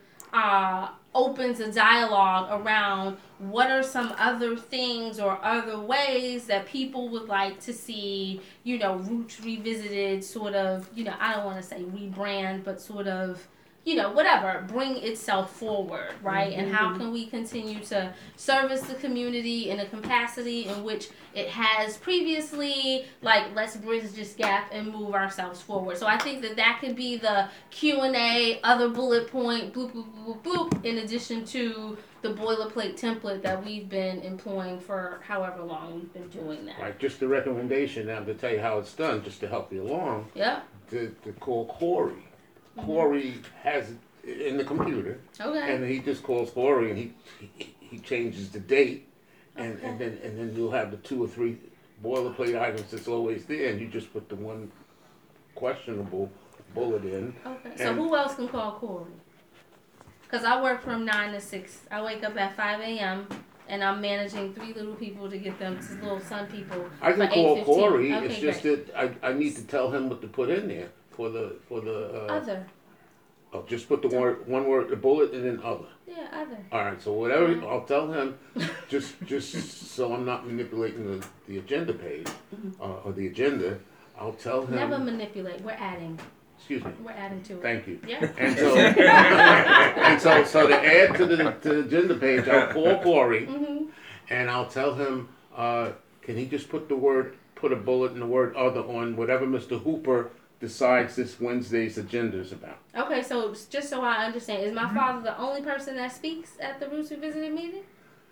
[SPEAKER 7] opens a dialogue around what are some other things or other ways that people would like to see, Roots Revisited sort of, I don't want to say rebrand, but sort of, whatever, bring itself forward, right? And how can we continue to service the community in a capacity in which it has previously, let's bridge this gap and move ourselves forward. So I think that could be the Q&A, other bullet point, bloop, bloop, bloop, bloop, in addition to the boilerplate template that we've been employing for however long we've been doing that.
[SPEAKER 9] Like just the recommendation now to tell you how it's done, just to help you along,
[SPEAKER 7] Yeah.
[SPEAKER 9] to call Corey. Corey has it in the computer,
[SPEAKER 7] Okay.
[SPEAKER 9] and he just calls Corey, and he changes the date, and then you'll have the 2 or 3 boilerplate items that's always there, and you just put the one questionable bullet in.
[SPEAKER 7] Okay. So who else can call Corey? Because I work from 9 to 6. I wake up at 5 a.m. and I'm managing 3 little people to get them to little son people.
[SPEAKER 9] I can
[SPEAKER 7] for
[SPEAKER 9] call
[SPEAKER 7] 8:15.
[SPEAKER 9] Corey.
[SPEAKER 7] Okay,
[SPEAKER 9] It's just
[SPEAKER 7] great.
[SPEAKER 9] that I need to tell him what to put in there for the
[SPEAKER 7] Other.
[SPEAKER 9] Oh, just put the one word, the bullet, and then other.
[SPEAKER 7] Yeah, other.
[SPEAKER 9] All right. So whatever I'll tell him, just so I'm not manipulating the agenda page or the agenda. I'll tell him.
[SPEAKER 7] Never manipulate. We're adding.
[SPEAKER 9] Excuse me.
[SPEAKER 7] We're adding to it.
[SPEAKER 9] Thank you.
[SPEAKER 7] Yeah.
[SPEAKER 9] And so to add to the agenda page, I'll call Corey, and I'll tell him, can he just put a bullet in the word other on whatever Mr. Hooper decides this Wednesday's agenda is about.
[SPEAKER 7] Okay, so just so I understand, is my father the only person that speaks at the Roots Revisited meeting?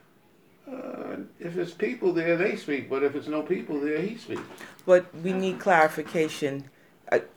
[SPEAKER 9] If there's people there, they speak, but if there's no people there, he speaks.
[SPEAKER 5] But we need clarification.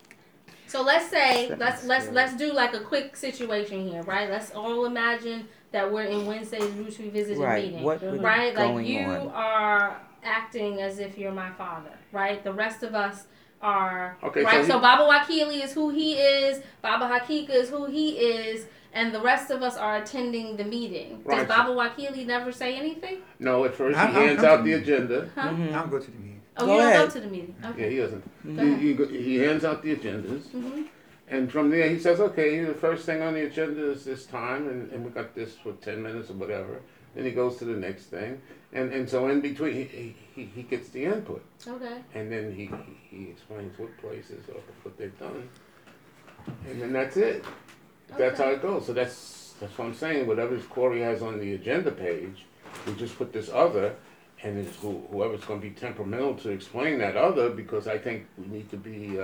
[SPEAKER 7] So let's say let's do like a quick situation here, right? Let's all imagine that we're in Wednesday's Roots Revisited
[SPEAKER 5] Right.
[SPEAKER 7] meeting.
[SPEAKER 5] What would
[SPEAKER 7] Right? Like
[SPEAKER 5] going
[SPEAKER 7] you
[SPEAKER 5] on?
[SPEAKER 7] are acting as if you're my father, right? The rest of us are
[SPEAKER 9] Okay,
[SPEAKER 7] right.
[SPEAKER 9] so
[SPEAKER 7] So Baba Wakili is who he is, Baba Hakika is who he is, and the rest of us are attending the meeting. Does
[SPEAKER 9] Right.
[SPEAKER 7] Baba Wakili never say anything?
[SPEAKER 9] No, at first he
[SPEAKER 1] I'll
[SPEAKER 9] hands
[SPEAKER 1] come
[SPEAKER 9] out
[SPEAKER 1] to
[SPEAKER 9] the
[SPEAKER 1] you.
[SPEAKER 9] agenda.
[SPEAKER 7] Huh?
[SPEAKER 1] I'll go to the meeting.
[SPEAKER 7] Oh,
[SPEAKER 5] Go
[SPEAKER 7] you don't
[SPEAKER 5] ahead.
[SPEAKER 7] go to the meeting.
[SPEAKER 9] Yeah,
[SPEAKER 7] Okay.
[SPEAKER 9] he doesn't.
[SPEAKER 7] ahead.
[SPEAKER 9] He hands out the agendas.
[SPEAKER 7] Mhm.
[SPEAKER 9] And from there, he says, okay, the first thing on the agenda is this time, and we got this for 10 minutes or whatever. Then he goes to the next thing. And so in between, he gets the input.
[SPEAKER 7] Okay.
[SPEAKER 9] And then he explains what places or what they've done. And then that's it. That's how it goes. So that's what I'm saying. Whatever Corey has on the agenda page, we just put this other, and it's whoever's going to be temperamental to explain that other, because I think we need to be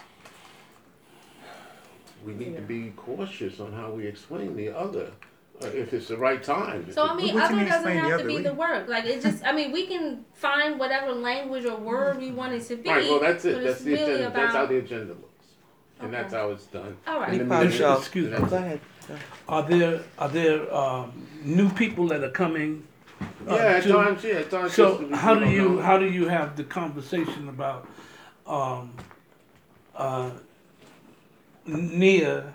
[SPEAKER 9] cautious on how we explain the other, if it's the right time.
[SPEAKER 7] So I mean,
[SPEAKER 1] What you
[SPEAKER 7] other
[SPEAKER 1] mean
[SPEAKER 7] doesn't
[SPEAKER 1] explain the
[SPEAKER 7] have to
[SPEAKER 1] other?
[SPEAKER 7] be
[SPEAKER 1] What
[SPEAKER 7] the
[SPEAKER 1] you-
[SPEAKER 7] work. Like it just, I mean, we can find whatever language or word we want it to be.
[SPEAKER 9] Right. Well, that's it.
[SPEAKER 7] but
[SPEAKER 9] That's
[SPEAKER 7] it's
[SPEAKER 9] the
[SPEAKER 7] really
[SPEAKER 9] agenda. That's how
[SPEAKER 7] about-
[SPEAKER 9] the agenda looks, and that's
[SPEAKER 7] Okay.
[SPEAKER 9] how it's done.
[SPEAKER 7] All right.
[SPEAKER 9] And the
[SPEAKER 5] Probably
[SPEAKER 9] meeting-
[SPEAKER 5] so.
[SPEAKER 6] Excuse me.
[SPEAKER 5] Go ahead.
[SPEAKER 6] Are there new people that are coming?
[SPEAKER 9] Yeah, at
[SPEAKER 6] to-
[SPEAKER 9] times, yeah, at times.
[SPEAKER 6] So
[SPEAKER 9] just-
[SPEAKER 6] how do
[SPEAKER 9] we don't
[SPEAKER 6] you
[SPEAKER 9] know.
[SPEAKER 6] how do you have the conversation about Nia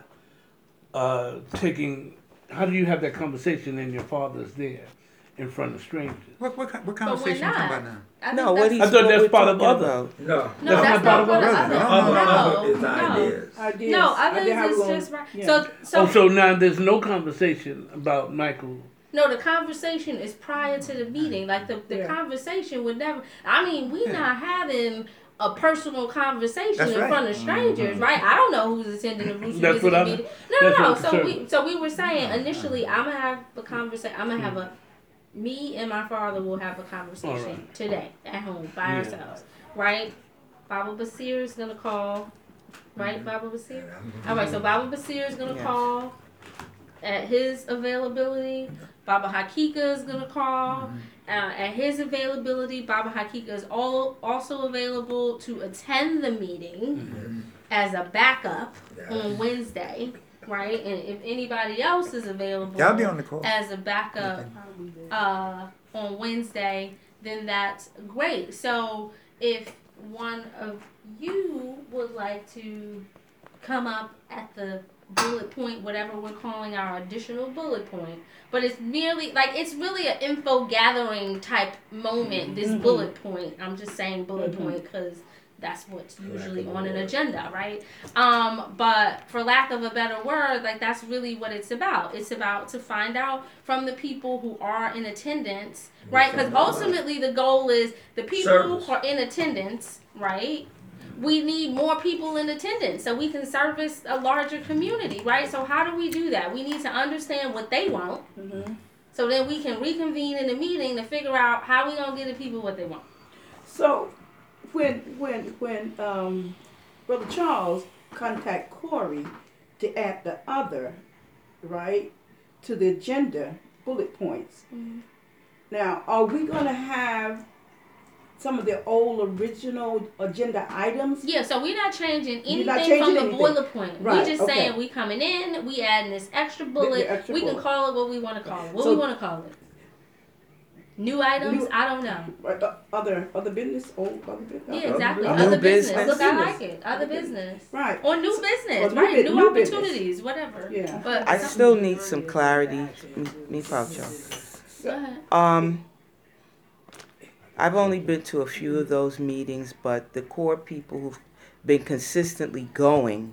[SPEAKER 6] taking? How do you have that conversation and your father's there in front of strangers?
[SPEAKER 1] What conversation you talking
[SPEAKER 7] not.
[SPEAKER 1] about now?
[SPEAKER 7] I think
[SPEAKER 5] No, what
[SPEAKER 7] that's-
[SPEAKER 5] he's
[SPEAKER 6] I thought that's
[SPEAKER 5] we're
[SPEAKER 6] part of
[SPEAKER 5] talking
[SPEAKER 6] other.
[SPEAKER 5] about.
[SPEAKER 2] No,
[SPEAKER 7] No,
[SPEAKER 6] That's
[SPEAKER 7] that's
[SPEAKER 6] not
[SPEAKER 7] not
[SPEAKER 6] part of
[SPEAKER 7] part of
[SPEAKER 1] other.
[SPEAKER 7] other.
[SPEAKER 1] No,
[SPEAKER 2] it's ideas.
[SPEAKER 10] Ideas.
[SPEAKER 7] No,
[SPEAKER 10] Idea how
[SPEAKER 7] others
[SPEAKER 10] we
[SPEAKER 7] is
[SPEAKER 10] gonna-
[SPEAKER 7] just right.
[SPEAKER 10] yeah.
[SPEAKER 7] So
[SPEAKER 6] Oh, so now there's no conversation about Michael.
[SPEAKER 7] no, the conversation is prior to the meeting. Like the
[SPEAKER 10] Yeah.
[SPEAKER 7] conversation would never. I mean, we not having a personal conversation
[SPEAKER 1] That's
[SPEAKER 7] in
[SPEAKER 1] right.
[SPEAKER 7] front of strangers, right? I don't know who's attending the Roots
[SPEAKER 6] That's what
[SPEAKER 7] Revisited
[SPEAKER 6] I'm-
[SPEAKER 7] meeting.
[SPEAKER 6] that's
[SPEAKER 7] No.
[SPEAKER 6] what I'm
[SPEAKER 7] So we were saying initially, I'm gonna have a conversation. I'm gonna have a me and my father will have a conversation
[SPEAKER 6] Alright.
[SPEAKER 7] today at home by
[SPEAKER 6] Yeah.
[SPEAKER 7] ourselves, right? Baba Basir is gonna call, right? Baba Basir. All right. So Baba Basir is gonna
[SPEAKER 5] Yes.
[SPEAKER 7] call at his availability. Baba Hakika is gonna call at his availability. Baba Hakika is also available to attend the meeting as a backup on Wednesday, right? And if anybody else is available
[SPEAKER 1] Y'all be on the call.
[SPEAKER 7] as a backup on Wednesday, then that's great. So if one of you would like to come up at the bullet point, whatever we're calling our additional bullet point, but it's merely like it's really an info gathering type moment. This bullet point, I'm just saying bullet point because that's what's usually on an agenda, right? But for lack of a better word, like that's really what it's about. It's about to find out from the people who are in attendance, right? Because ultimately the goal is the people
[SPEAKER 2] Service.
[SPEAKER 7] who are in attendance, right? We need more people in attendance so we can service a larger community, right? So how do we do that? We need to understand what they want, so then we can reconvene in a meeting to figure out how we gonna get the people what they want.
[SPEAKER 10] So, when Brother Charles contact Corey to add the other, right, to the agenda bullet points. Now, are we gonna have some of the old original agenda items?
[SPEAKER 7] Yeah, so we're not changing
[SPEAKER 10] You're not
[SPEAKER 7] anything
[SPEAKER 10] changing
[SPEAKER 7] from the
[SPEAKER 10] anything.
[SPEAKER 7] boiler point.
[SPEAKER 10] Right,
[SPEAKER 7] We just
[SPEAKER 10] okay.
[SPEAKER 7] saying we coming in, we adding this extra bullet.
[SPEAKER 10] extra
[SPEAKER 7] we can
[SPEAKER 10] bullet.
[SPEAKER 7] call it what we want to call it. What
[SPEAKER 10] So-
[SPEAKER 7] we want to call it. New items?
[SPEAKER 10] New-
[SPEAKER 7] I don't know.
[SPEAKER 10] Other business, old other business.
[SPEAKER 7] Yeah, exactly.
[SPEAKER 5] New
[SPEAKER 7] Other business.
[SPEAKER 5] business.
[SPEAKER 7] Look, I like it. Other business.
[SPEAKER 10] Right.
[SPEAKER 7] Or new business,
[SPEAKER 10] Or new
[SPEAKER 7] right?
[SPEAKER 10] bu-
[SPEAKER 7] New
[SPEAKER 10] new business.
[SPEAKER 7] opportunities, whatever.
[SPEAKER 10] Yeah.
[SPEAKER 7] But
[SPEAKER 5] I still need some clarity. Me, Paucho.
[SPEAKER 7] Go ahead.
[SPEAKER 5] I've only been to a few of those meetings, but the core people who've been consistently going,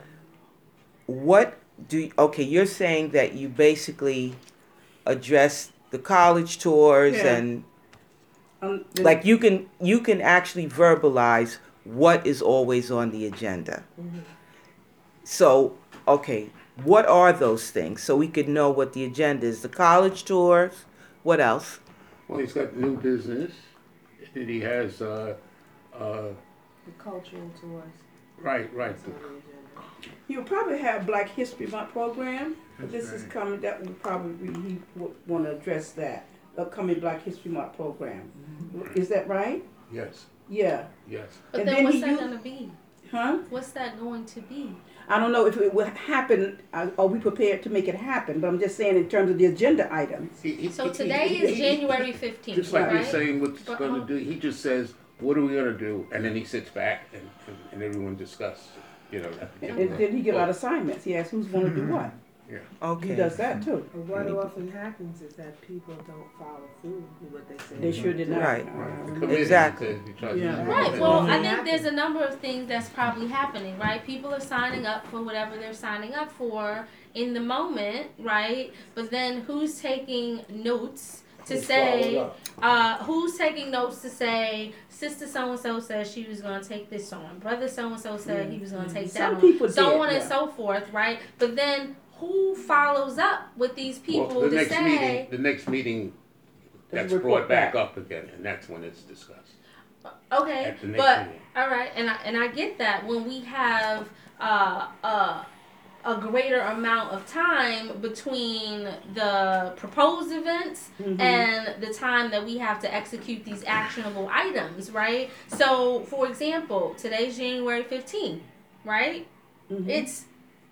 [SPEAKER 5] okay, you're saying that you basically address the college tours
[SPEAKER 10] Yeah.
[SPEAKER 5] and
[SPEAKER 10] The-
[SPEAKER 5] like you can actually verbalize what is always on the agenda. So, okay, what are those things so we could know what the agenda is? The college tours, what else?
[SPEAKER 9] Well, he's got new business, and he has,
[SPEAKER 3] The cultural tours.
[SPEAKER 9] right.
[SPEAKER 10] You'll probably have Black History Month program. This is coming, that would probably, he would want to address that, upcoming Black History Month program. Is that right?
[SPEAKER 9] Yes,
[SPEAKER 10] Yeah.
[SPEAKER 9] yes.
[SPEAKER 7] But
[SPEAKER 10] And
[SPEAKER 7] then
[SPEAKER 10] then
[SPEAKER 7] what's
[SPEAKER 10] he
[SPEAKER 7] that
[SPEAKER 10] used-
[SPEAKER 7] gonna be?
[SPEAKER 10] Huh?
[SPEAKER 7] What's that going to be?
[SPEAKER 10] I don't know if it will happen. Are we prepared to make it happen? But I'm just saying in terms of the agenda items.
[SPEAKER 7] So today is January 15th,
[SPEAKER 9] Just like
[SPEAKER 7] right?
[SPEAKER 9] he's saying what he's
[SPEAKER 7] But,
[SPEAKER 9] going to do, he just says, "What are we going to do?" And then he sits back and everyone discusses. You know.
[SPEAKER 10] And then he give out assignments. He asks who's going to do what.
[SPEAKER 9] Yeah.
[SPEAKER 5] Okay.
[SPEAKER 10] He does that too.
[SPEAKER 3] But what often happens is that people don't follow through with what they say.
[SPEAKER 10] They sure did not.
[SPEAKER 5] Right.
[SPEAKER 9] The committee
[SPEAKER 5] Exactly.
[SPEAKER 9] says he tries to
[SPEAKER 10] Yeah.
[SPEAKER 9] do
[SPEAKER 7] Right.
[SPEAKER 9] it.
[SPEAKER 7] Well, I
[SPEAKER 3] Yeah.
[SPEAKER 7] think there's a number of things that's probably happening, right? People are signing up for whatever they're signing up for in the moment, right? But then who's taking notes to say, who's taking notes to say, Sister so-and-so said she was going to take this on. Brother so-and-so said he was going to take that
[SPEAKER 10] Some
[SPEAKER 7] on.
[SPEAKER 10] people
[SPEAKER 7] So
[SPEAKER 10] did,
[SPEAKER 7] on and
[SPEAKER 10] yeah.
[SPEAKER 7] so forth, right? But then who follows up with these people
[SPEAKER 9] Well,
[SPEAKER 7] to say...
[SPEAKER 9] the next meeting
[SPEAKER 10] There's
[SPEAKER 9] that's
[SPEAKER 10] a report
[SPEAKER 9] brought back
[SPEAKER 10] back.
[SPEAKER 9] up again, and that's when it's discussed.
[SPEAKER 7] Okay,
[SPEAKER 9] At the next
[SPEAKER 7] but
[SPEAKER 9] meeting.
[SPEAKER 7] all right, and I get that when we have a greater amount of time between the proposed events and the time that we have to execute these actionable items, right? So, for example, today's January 15th, right? It's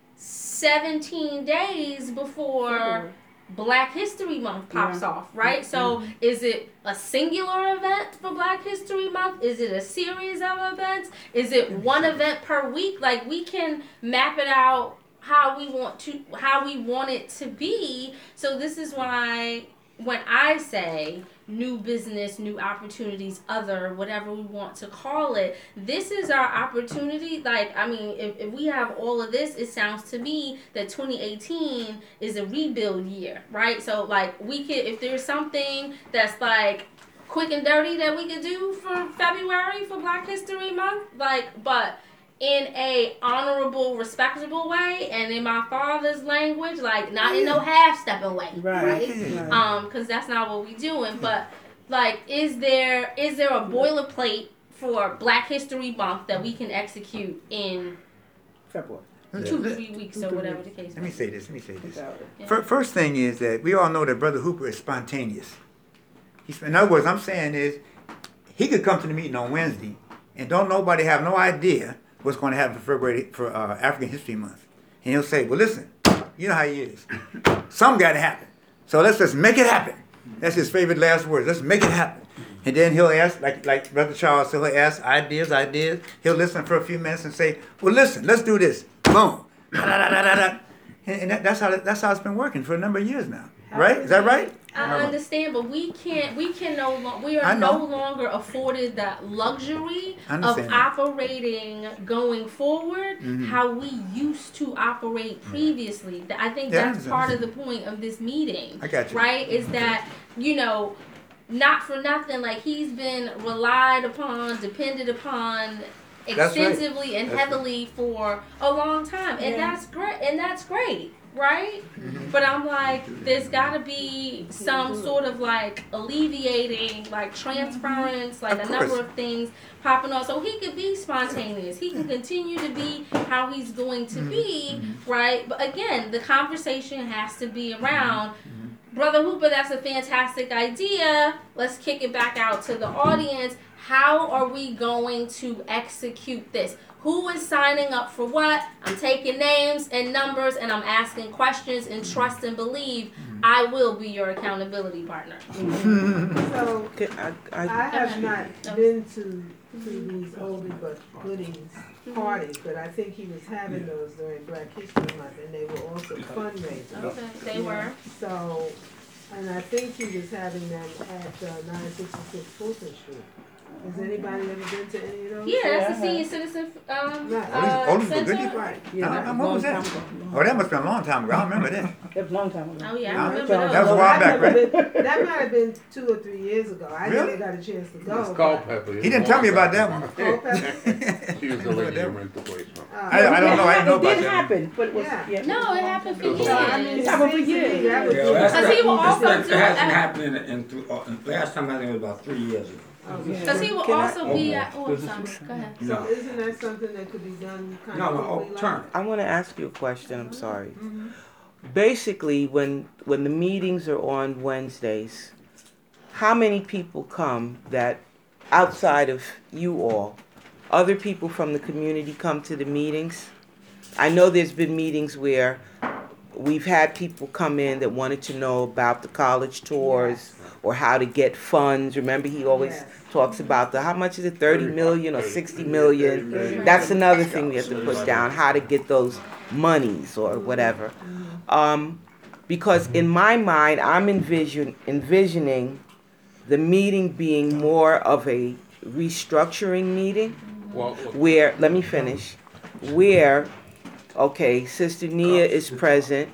[SPEAKER 7] 17 days before Black History Month pops off, right? So is it a singular event for Black History Month? Is it a series of events? Is it one event per week? Like, we can map it out how we want it to be. So this is why when I say new business, new opportunities, other, whatever we want to call it, this is our opportunity. Like, I mean, if we have all of this, it sounds to me that 2018 is a rebuild year, right? So, like, we could, if there's something that's like quick and dirty that we could do for February for Black History Month, like, but in a honorable, respectable way, and in my father's language, like, not in no half-stepping way, right? Because that's not what we doing. But, like, is there a boilerplate for Black History Month that we can execute in
[SPEAKER 10] February.
[SPEAKER 7] 2 to 3 weeks or whatever the case
[SPEAKER 1] Let me say this.
[SPEAKER 7] Yeah.
[SPEAKER 1] First thing is that we all know that Brother Hooper is spontaneous. In other words, I'm saying is he could come to the meeting on Wednesday and don't nobody have no idea what's going to happen for African History Month. And he'll say, well, listen, you know how he is. Something got to happen. So let's just make it happen. That's his favorite last words. Let's make it happen. And then he'll ask, like Brother Charles said, he'll ask ideas. He'll listen for a few minutes and say, well, listen, let's do this. Boom. And that's how it's been working for a number of years now. Right? Is that right?
[SPEAKER 7] I understand, but we are no longer afforded that luxury of operating going forward how we used to operate previously. I think that's part of the point of this meeting.
[SPEAKER 1] I got you.
[SPEAKER 7] Right? Is that, not for nothing, like, he's been relied upon, depended upon extensively and heavily for a long time. And that's great. Right? But I'm like, there's got to be some sort of, like, alleviating, like, transference, like, a number of things popping off. So he could be spontaneous. He can continue to be how he's going to be, right? But again, the conversation has to be around, Brother Hooper, that's a fantastic idea. Let's kick it back out to the audience. How are we going to execute this? Who is signing up for what? I'm taking names and numbers and I'm asking questions and trust and believe I will be your accountability partner.
[SPEAKER 3] So I have not been to these oldie but goodies parties, but I think he was having those during Black History Month, and they were also fundraisers.
[SPEAKER 7] Okay, they were.
[SPEAKER 3] So, and I think he was having them at 966 Fulton Street. Has anybody ever been to any of those?
[SPEAKER 7] Yeah, that's the senior citizen center.
[SPEAKER 3] Right.
[SPEAKER 10] Yeah,
[SPEAKER 1] what was that? Oh, that must have been a long time ago. I remember that.
[SPEAKER 10] That was a long time ago.
[SPEAKER 7] Oh yeah, I remember
[SPEAKER 1] That
[SPEAKER 7] those.
[SPEAKER 1] was a while back, right?
[SPEAKER 3] That might have been 2 or 3 years ago. I
[SPEAKER 1] Really?
[SPEAKER 3] never got a chance to go.
[SPEAKER 9] It's Culpeper.
[SPEAKER 1] He didn't tell me about that one.
[SPEAKER 3] Culpeper?
[SPEAKER 9] She was the lady who rented the place from.
[SPEAKER 1] I don't know. I didn't know
[SPEAKER 10] It
[SPEAKER 1] about
[SPEAKER 10] did
[SPEAKER 1] that.
[SPEAKER 10] happen, but it was
[SPEAKER 3] Yeah.
[SPEAKER 7] No, it happened for
[SPEAKER 9] So,
[SPEAKER 3] I mean,
[SPEAKER 7] years.
[SPEAKER 10] It's happened for years.
[SPEAKER 3] that was
[SPEAKER 7] Because he will also
[SPEAKER 2] That
[SPEAKER 7] do
[SPEAKER 2] hasn't
[SPEAKER 7] it.
[SPEAKER 2] happened last time I think it was about 3 years ago.
[SPEAKER 7] Because he will
[SPEAKER 5] Can I-
[SPEAKER 7] also be at. Oh, I'm sorry. Go ahead.
[SPEAKER 3] So isn't that something that could be done kind
[SPEAKER 2] No,
[SPEAKER 3] of quickly?
[SPEAKER 2] turn.
[SPEAKER 5] I want to ask you a question. I'm sorry. Basically, when the meetings are on Wednesdays, how many people come that outside of you all other people from the community come to the meetings? I know there's been meetings where we've had people come in that wanted to know about the college tours or how to get funds. Remember, he always talks about how much is it, 30 million or 60 million? That's another thing we have to put down, how to get those monies or whatever. Because in my mind, I'm envisioning the meeting being more of a restructuring meeting where, let me finish, where, okay, Sister Nia is present,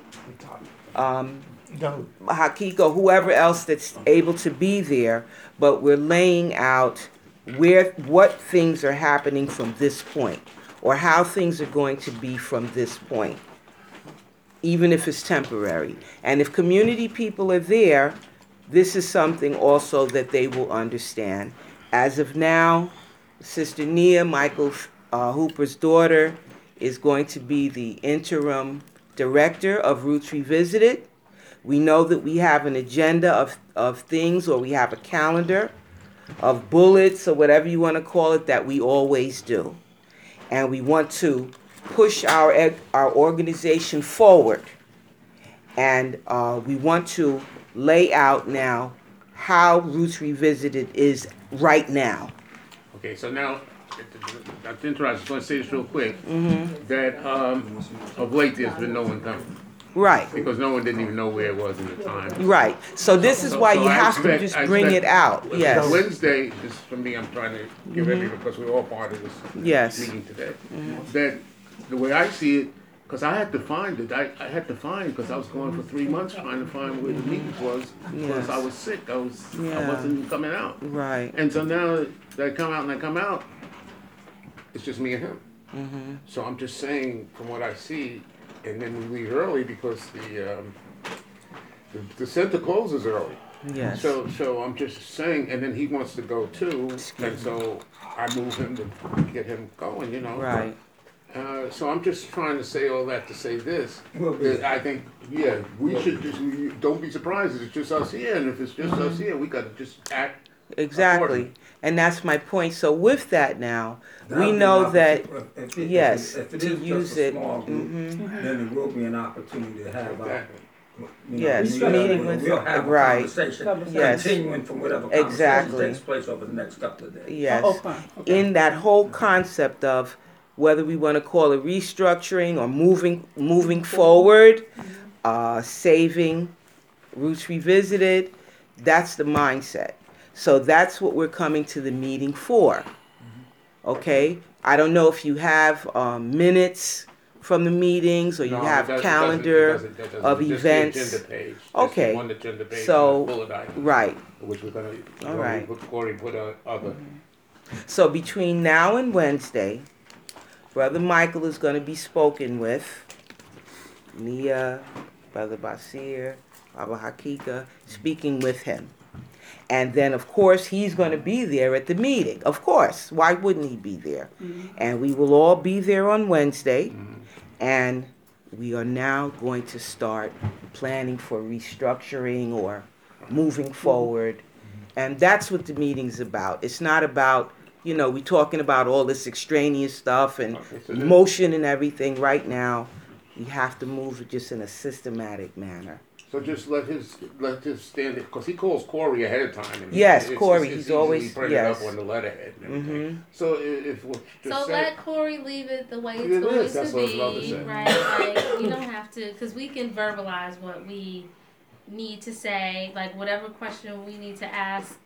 [SPEAKER 5] Hakiko, whoever else that's able to be there, but we're laying out what things are happening from this point, or how things are going to be from this point, even if it's temporary. And if community people are there, this is something also that they will understand. As of now, Sister Nia, Michael Hooper's daughter, is going to be the interim director of Roots Revisited. We know that we have an agenda of things, or we have a calendar of bullets, or whatever you want to call it, that we always do. And we want to push our organization forward. And we want to lay out now how Roots Revisited is right now.
[SPEAKER 9] Okay, so now, that's interesting. I just want to say this real quick. That of late there's been no one coming.
[SPEAKER 5] Right.
[SPEAKER 9] Because no one didn't even know where it was at the time.
[SPEAKER 5] Right. So this is why you have to just bring it out. Yes.
[SPEAKER 9] Wednesday, this for me, I'm trying to give everyone, because we're all part of this meeting today. That the way I see it, because I had to find it. I had to find, because I was going for 3 months trying to find where the meeting was, because I was sick. I wasn't coming out.
[SPEAKER 5] Right.
[SPEAKER 9] And so now that I come out, it's just me and him. So I'm just saying, from what I see, and then we leave early because the center closes early.
[SPEAKER 5] Yes.
[SPEAKER 9] So I'm just saying, and then he wants to go too, and so I move him to get him going, you know.
[SPEAKER 5] Right.
[SPEAKER 9] So I'm just trying to say all that to say this. I think, we should just, don't be surprised if it's just us here, and if it's just us here, we gotta just act.
[SPEAKER 5] Exactly. And that's my point. So with that now, we know that,
[SPEAKER 2] if it
[SPEAKER 5] to
[SPEAKER 2] is
[SPEAKER 5] use
[SPEAKER 2] just a
[SPEAKER 5] it.
[SPEAKER 2] small group, then it will be an opportunity to have
[SPEAKER 5] Yes,
[SPEAKER 2] meeting with, we'll have a
[SPEAKER 5] right.
[SPEAKER 2] conversation,
[SPEAKER 5] Yes.
[SPEAKER 2] continuing from whatever conversation
[SPEAKER 5] Exactly.
[SPEAKER 2] takes place over the next couple of days.
[SPEAKER 5] Yes.
[SPEAKER 10] Okay.
[SPEAKER 5] In that whole concept of whether we want to call it restructuring or moving forward, saving Roots Revisited, that's the mindset. So that's what we're coming to the meeting for. Okay? I don't know if you have minutes from the meetings, or you have calendar of events.
[SPEAKER 9] Agenda page.
[SPEAKER 5] Okay.
[SPEAKER 9] One agenda page,
[SPEAKER 5] So,
[SPEAKER 9] bullet item,
[SPEAKER 5] right.
[SPEAKER 9] which we're gonna.
[SPEAKER 5] All right.
[SPEAKER 9] Corey put other.
[SPEAKER 5] So between now and Wednesday, Brother Michael is going to be spoken with. Nia, Brother Basir, Baba Hakika, speaking with him. And then, of course, he's going to be there at the meeting. Of course. Why wouldn't he be there? And we will all be there on Wednesday. And we are now going to start planning for restructuring or moving forward. And that's what the meeting's about. It's not about, we're talking about all this extraneous stuff and motion and everything. Right now, we have to move it just in a systematic manner.
[SPEAKER 9] So just let his stand it, because he calls Corey ahead of time. And
[SPEAKER 5] Yes,
[SPEAKER 9] it's
[SPEAKER 5] Corey,
[SPEAKER 9] it's
[SPEAKER 5] he's always,
[SPEAKER 9] easily printed up on the letterhead and everything. So if we'll just say,
[SPEAKER 7] let Corey leave it the way it's
[SPEAKER 9] It
[SPEAKER 7] going
[SPEAKER 9] is,
[SPEAKER 7] to
[SPEAKER 9] that's what I was about to
[SPEAKER 7] be,
[SPEAKER 9] say.
[SPEAKER 7] right? Like, you don't have to, because we can verbalize what we need to say, like whatever question we need to ask,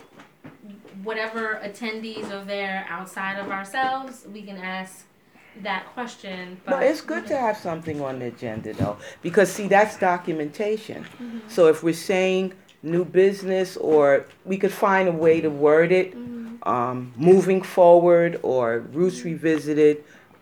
[SPEAKER 7] whatever attendees are there outside of ourselves, we can ask that question. But
[SPEAKER 5] No, it's good to have something on the agenda, though, because, see, that's documentation. So if we're saying new business, or we could find a way to word it, moving forward, or Roots Revisited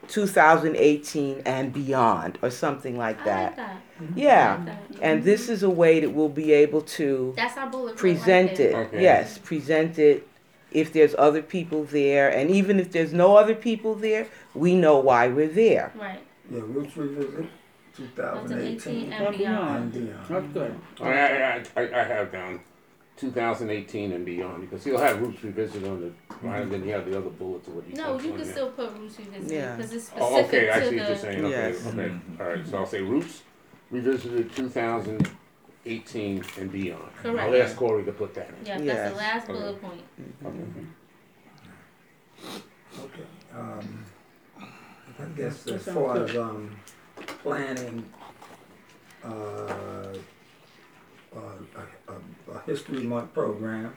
[SPEAKER 5] 2018 and beyond, or something like that.
[SPEAKER 7] I like that.
[SPEAKER 5] Yeah,
[SPEAKER 7] I like that.
[SPEAKER 5] and this is a way that we'll be able to
[SPEAKER 7] That's our bullet point
[SPEAKER 5] present
[SPEAKER 7] right
[SPEAKER 5] it.
[SPEAKER 7] there.
[SPEAKER 9] Okay.
[SPEAKER 5] Yes, present it. If there's other people there, and even if there's no other people there, we know why we're there.
[SPEAKER 7] Right.
[SPEAKER 2] Yeah, Roots Revisit 2018
[SPEAKER 7] and beyond.
[SPEAKER 2] and beyond.
[SPEAKER 11] That's good.
[SPEAKER 9] I have down 2018 and beyond, because he'll have Roots Revisited on the line, and then he have the other bullets of what you
[SPEAKER 7] No,
[SPEAKER 9] touched
[SPEAKER 7] you
[SPEAKER 9] on
[SPEAKER 7] can
[SPEAKER 9] there.
[SPEAKER 7] still put Roots Revisited
[SPEAKER 5] Yeah.
[SPEAKER 7] because it's specific
[SPEAKER 9] Oh, okay, I
[SPEAKER 7] to
[SPEAKER 9] see what you're
[SPEAKER 7] the.
[SPEAKER 9] saying. Okay,
[SPEAKER 5] Yes.
[SPEAKER 9] okay. All right, so I'll say Roots Revisited 2018 and beyond.
[SPEAKER 7] Correct.
[SPEAKER 9] I'll ask Corey to put that in.
[SPEAKER 7] Yeah, that's
[SPEAKER 5] Yes.
[SPEAKER 7] the last
[SPEAKER 9] Okay.
[SPEAKER 7] bullet point.
[SPEAKER 2] Okay. I guess as far as planning a history month program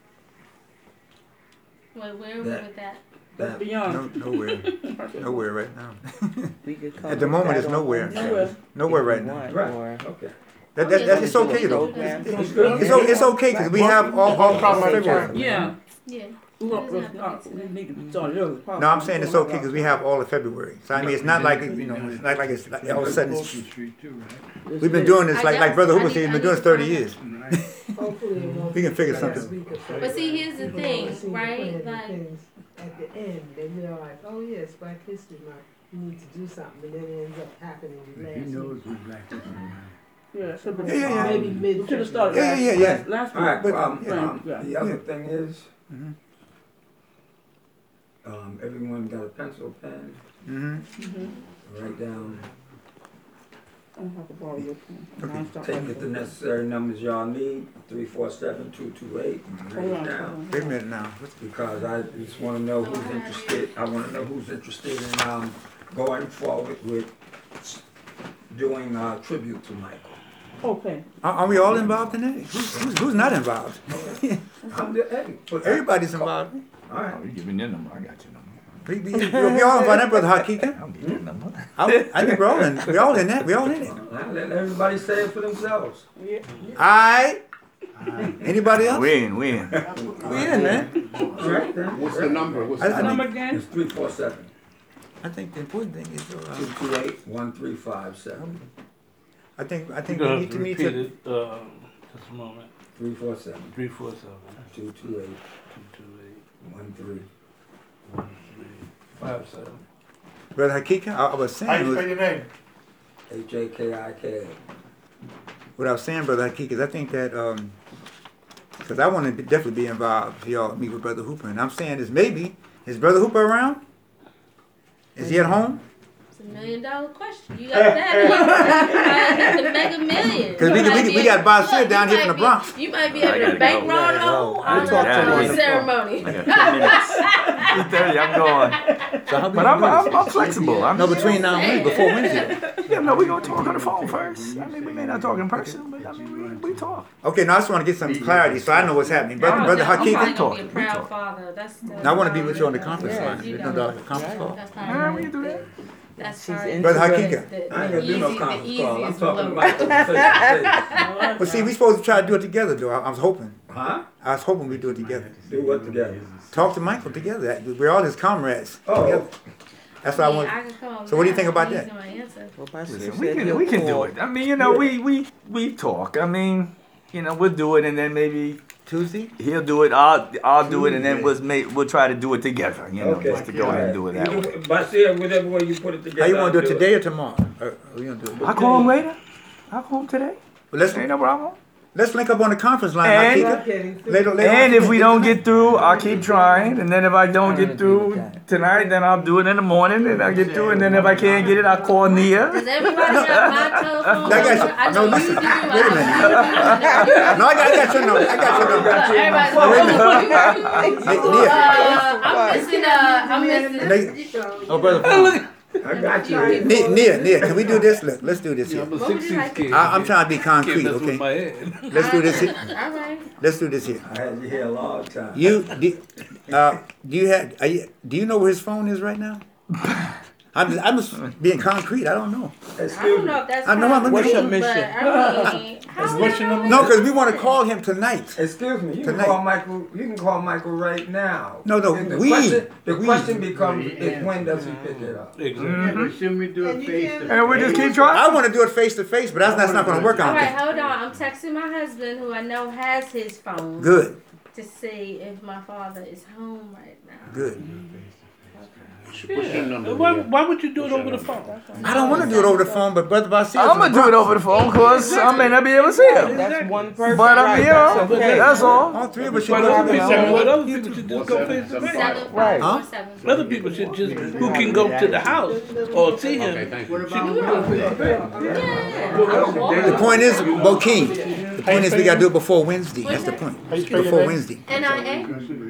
[SPEAKER 7] Wait, where are we
[SPEAKER 2] That-
[SPEAKER 7] with that?
[SPEAKER 2] that
[SPEAKER 10] Beyond.
[SPEAKER 1] Nowhere right now.
[SPEAKER 5] We could come
[SPEAKER 1] At the
[SPEAKER 5] with
[SPEAKER 1] moment,
[SPEAKER 5] that
[SPEAKER 1] it's
[SPEAKER 5] on
[SPEAKER 1] nowhere.
[SPEAKER 5] Wednesday
[SPEAKER 1] Nowhere
[SPEAKER 5] if
[SPEAKER 1] right
[SPEAKER 5] you
[SPEAKER 1] now.
[SPEAKER 5] want,
[SPEAKER 2] right.
[SPEAKER 5] or-
[SPEAKER 2] Okay.
[SPEAKER 1] It's okay though.
[SPEAKER 5] Program.
[SPEAKER 1] It's okay because we have all February.
[SPEAKER 10] Yeah.
[SPEAKER 7] Yeah.
[SPEAKER 10] We need to start early.
[SPEAKER 1] No, I'm saying it's okay because we have all of February. So I mean, it's not like it's not like it's like all of a sudden. We've been doing this like Brother Hooper said. We've been doing this 30 years.
[SPEAKER 3] Hopefully it won't
[SPEAKER 1] We can
[SPEAKER 3] be
[SPEAKER 1] figure
[SPEAKER 3] last
[SPEAKER 1] something.
[SPEAKER 3] week of
[SPEAKER 7] But
[SPEAKER 3] February.
[SPEAKER 7] see, here's the
[SPEAKER 3] People
[SPEAKER 7] thing,
[SPEAKER 3] always seem to
[SPEAKER 7] right?
[SPEAKER 3] plan the
[SPEAKER 7] Like,
[SPEAKER 3] things at the end, then they're like, oh yes, Black History Month, we need to do something, and then it ends up happening last
[SPEAKER 11] He
[SPEAKER 3] week.
[SPEAKER 11] knows what Black History Month.
[SPEAKER 10] Yeah, so
[SPEAKER 1] Yeah.
[SPEAKER 3] Maybe mid.
[SPEAKER 10] we should have started
[SPEAKER 1] Yeah.
[SPEAKER 10] last
[SPEAKER 2] All right.
[SPEAKER 10] week.
[SPEAKER 2] The other thing is,
[SPEAKER 1] Mhm.
[SPEAKER 2] everyone got a pencil, pen,
[SPEAKER 1] Mm-hmm.
[SPEAKER 2] write down.
[SPEAKER 10] I don't have to borrow your pen.
[SPEAKER 1] Okay.
[SPEAKER 10] I'll start
[SPEAKER 2] Take
[SPEAKER 10] right
[SPEAKER 2] it the
[SPEAKER 10] there.
[SPEAKER 2] necessary numbers y'all need, 347-228, and write it down.
[SPEAKER 1] Wait a minute now.
[SPEAKER 2] Because I just wanna know who's interested, I wanna know who's interested in, going forward with doing a tribute to Michael.
[SPEAKER 10] Okay.
[SPEAKER 1] Are we all involved in that? Who's not involved?
[SPEAKER 2] Hey, but
[SPEAKER 1] Everybody's involved.
[SPEAKER 2] all right.
[SPEAKER 4] Oh, you give me your number. I got your number.
[SPEAKER 1] We all involved in that, Brother Hakika.
[SPEAKER 4] I'll give you your number.
[SPEAKER 1] I think we're all in that. We're all in it.
[SPEAKER 2] Now, let everybody say it for themselves.
[SPEAKER 1] Alright. Anybody else?
[SPEAKER 4] We in.
[SPEAKER 1] We in, man.
[SPEAKER 2] All right, then.
[SPEAKER 9] What's the number? What's
[SPEAKER 1] I
[SPEAKER 9] the
[SPEAKER 1] think-
[SPEAKER 9] number?
[SPEAKER 10] Number again?
[SPEAKER 2] It's 347
[SPEAKER 1] I think the important thing is,
[SPEAKER 2] 228 1357.
[SPEAKER 1] I think
[SPEAKER 6] You're
[SPEAKER 1] we
[SPEAKER 6] gonna have
[SPEAKER 1] need
[SPEAKER 6] to
[SPEAKER 1] to
[SPEAKER 6] repeat it, just a moment.
[SPEAKER 2] 347
[SPEAKER 6] 347
[SPEAKER 2] 228
[SPEAKER 6] 228
[SPEAKER 2] 1357.
[SPEAKER 6] 1357.
[SPEAKER 1] Brother Hakika, I was
[SPEAKER 8] How you
[SPEAKER 1] saying,
[SPEAKER 8] spell your name?
[SPEAKER 2] HAKIK.
[SPEAKER 1] what I was saying, Brother Hakika, is I think that, because I want to definitely be involved if y'all meet with Brother Hooper. And I'm saying is maybe, is Brother Hooper around? Is he at home?
[SPEAKER 7] It's $1 million question. You got that? The Mega Million.
[SPEAKER 1] Because
[SPEAKER 7] You might
[SPEAKER 1] we
[SPEAKER 7] be
[SPEAKER 1] got
[SPEAKER 7] able-
[SPEAKER 1] Basir
[SPEAKER 7] look,
[SPEAKER 1] down
[SPEAKER 7] you
[SPEAKER 1] here from
[SPEAKER 7] might
[SPEAKER 1] the Bronx.
[SPEAKER 7] You might be
[SPEAKER 4] I
[SPEAKER 7] able
[SPEAKER 4] gotta
[SPEAKER 7] to bankroll
[SPEAKER 5] go.
[SPEAKER 7] the whole
[SPEAKER 5] I'll talk to
[SPEAKER 7] honor
[SPEAKER 5] him.
[SPEAKER 7] ceremony.
[SPEAKER 4] I got 10 minutes. 3:30, I'm going.
[SPEAKER 1] So how we
[SPEAKER 4] But
[SPEAKER 1] gonna do this?
[SPEAKER 4] I'm flexible. I'm
[SPEAKER 1] No, between now and Wednesday, before Wednesday.
[SPEAKER 4] Yeah, no, we're gonna talk on the phone first. I mean, we may not talk in person, but I mean, we talk.
[SPEAKER 1] Okay, now I just want to get some clarity so I know what's happening. Brother
[SPEAKER 7] I'm
[SPEAKER 1] Hakika,
[SPEAKER 7] probably
[SPEAKER 4] talk,
[SPEAKER 7] gonna be a
[SPEAKER 4] we
[SPEAKER 7] proud
[SPEAKER 4] talk.
[SPEAKER 7] father. That's
[SPEAKER 1] I want to be with you on the conference
[SPEAKER 5] Yeah,
[SPEAKER 1] line.
[SPEAKER 7] you
[SPEAKER 1] There's
[SPEAKER 7] know.
[SPEAKER 1] no conference call.
[SPEAKER 7] That's
[SPEAKER 4] Yeah, we can do that.
[SPEAKER 7] That's
[SPEAKER 5] She's
[SPEAKER 7] probably
[SPEAKER 1] Brother
[SPEAKER 5] interested.
[SPEAKER 1] Hakika.
[SPEAKER 7] the
[SPEAKER 2] I ain't gonna do no
[SPEAKER 7] easy, the
[SPEAKER 2] conference call. I'm
[SPEAKER 7] easiest
[SPEAKER 2] talking
[SPEAKER 7] load.
[SPEAKER 2] about face-to-face.
[SPEAKER 1] Well, see, we supposed to try to do it together, though. I was hoping.
[SPEAKER 2] Huh?
[SPEAKER 1] I was hoping we'd do it together.
[SPEAKER 2] Do what together?
[SPEAKER 1] Talk to Michael together. We're all his comrades.
[SPEAKER 2] Oh.
[SPEAKER 1] Together. That's what I want.
[SPEAKER 7] I can come
[SPEAKER 1] So what do you think
[SPEAKER 7] now.
[SPEAKER 1] about
[SPEAKER 7] He's
[SPEAKER 1] that?
[SPEAKER 7] my answer.
[SPEAKER 5] Well, Basir
[SPEAKER 4] Listen,
[SPEAKER 5] said
[SPEAKER 4] we
[SPEAKER 5] he'll
[SPEAKER 4] can do
[SPEAKER 5] call.
[SPEAKER 4] it. I mean, you know, we talk. I mean, you know, we'll do it, and then maybe
[SPEAKER 1] Tuesday?
[SPEAKER 4] he'll do it. I'll do it, and then we'll try to do it together. You know,
[SPEAKER 2] Okay.
[SPEAKER 4] just to go ahead and do it that way.
[SPEAKER 2] But see, whatever way you put it together.
[SPEAKER 1] How you want to do
[SPEAKER 2] I'll
[SPEAKER 1] it today or tomorrow? Or we gonna do it?
[SPEAKER 4] I call him later. I call him today.
[SPEAKER 1] Well,
[SPEAKER 4] Ain't no problem.
[SPEAKER 1] let's link up on the conference line,
[SPEAKER 4] And-
[SPEAKER 1] Hakika. Later
[SPEAKER 4] And
[SPEAKER 1] on
[SPEAKER 4] if we don't get through, I'll keep trying. And then if I don't get through tonight, then I'll do it in the morning. And I'll get through. And then if I can't get it, I'll call Nia.
[SPEAKER 7] Does everybody got my telephone
[SPEAKER 1] I got you.
[SPEAKER 7] number? I know
[SPEAKER 1] No,
[SPEAKER 7] you
[SPEAKER 1] listen.
[SPEAKER 7] do. I
[SPEAKER 1] Wait a
[SPEAKER 7] know
[SPEAKER 1] minute.
[SPEAKER 7] you do.
[SPEAKER 1] No, I got your number. I got your number.
[SPEAKER 7] Everybody's
[SPEAKER 1] Nia.
[SPEAKER 7] I'm missing.
[SPEAKER 1] Oh, brother.
[SPEAKER 2] I got you.
[SPEAKER 1] Nia, can we do this? Look, let's do this here.
[SPEAKER 6] I'm a
[SPEAKER 7] What would you
[SPEAKER 6] 6'6"
[SPEAKER 7] like?
[SPEAKER 6] kid.
[SPEAKER 1] I'm trying to be
[SPEAKER 6] Can't
[SPEAKER 1] concrete,
[SPEAKER 6] mess with my
[SPEAKER 1] okay?
[SPEAKER 6] head.
[SPEAKER 1] Let's do this here.
[SPEAKER 7] All right.
[SPEAKER 1] Let's do this here.
[SPEAKER 2] I had you here a long time.
[SPEAKER 1] Do you know where his phone is right now? I'm just being concrete. I don't know.
[SPEAKER 7] I
[SPEAKER 2] Excuse
[SPEAKER 7] don't
[SPEAKER 2] me.
[SPEAKER 7] know if that's
[SPEAKER 1] I know I'm
[SPEAKER 7] concrete,
[SPEAKER 5] What's your
[SPEAKER 7] but
[SPEAKER 5] mission?
[SPEAKER 7] I mean, how
[SPEAKER 8] What's your number?
[SPEAKER 1] No, because we want to call him tonight.
[SPEAKER 2] Excuse me. You can
[SPEAKER 1] Tonight.
[SPEAKER 2] call Michael. You can call Michael right now.
[SPEAKER 1] No,
[SPEAKER 2] The
[SPEAKER 1] we.
[SPEAKER 2] question becomes is when does he pick it up?
[SPEAKER 6] Exactly.
[SPEAKER 11] Yeah, but shouldn't we do
[SPEAKER 3] And
[SPEAKER 11] it
[SPEAKER 3] you
[SPEAKER 11] face
[SPEAKER 3] can't-
[SPEAKER 11] to
[SPEAKER 4] And we just keep trying.
[SPEAKER 1] I want to do it face to face, but that's not going to work
[SPEAKER 7] All
[SPEAKER 1] out.
[SPEAKER 7] right, hold on. I'm texting my husband, who I know has his phone,
[SPEAKER 1] Good,
[SPEAKER 7] to see if my father is home right now.
[SPEAKER 1] good.
[SPEAKER 8] What's your number?
[SPEAKER 6] Why would you do it over the phone?
[SPEAKER 1] I don't want to do it over the phone, but Brother Basir.
[SPEAKER 12] I'm gonna do it over the phone because I may not be able to see him.
[SPEAKER 5] That's one person.
[SPEAKER 12] But
[SPEAKER 5] right,
[SPEAKER 12] you know,
[SPEAKER 5] okay.
[SPEAKER 12] that's all.
[SPEAKER 1] All three of us should
[SPEAKER 6] What
[SPEAKER 1] go
[SPEAKER 6] other
[SPEAKER 1] to the
[SPEAKER 6] people, what
[SPEAKER 1] phone.
[SPEAKER 6] other people should just go face to face.
[SPEAKER 7] 7
[SPEAKER 5] Right.
[SPEAKER 7] 5 4 7.
[SPEAKER 6] Other people should just, who can go to the house or see him.
[SPEAKER 9] Okay, thank you.
[SPEAKER 6] Should do it on face to face.
[SPEAKER 1] The point is, Bokeem, the point is we got to do it before Wednesday. That's the point. Before Wednesday.
[SPEAKER 7] NIA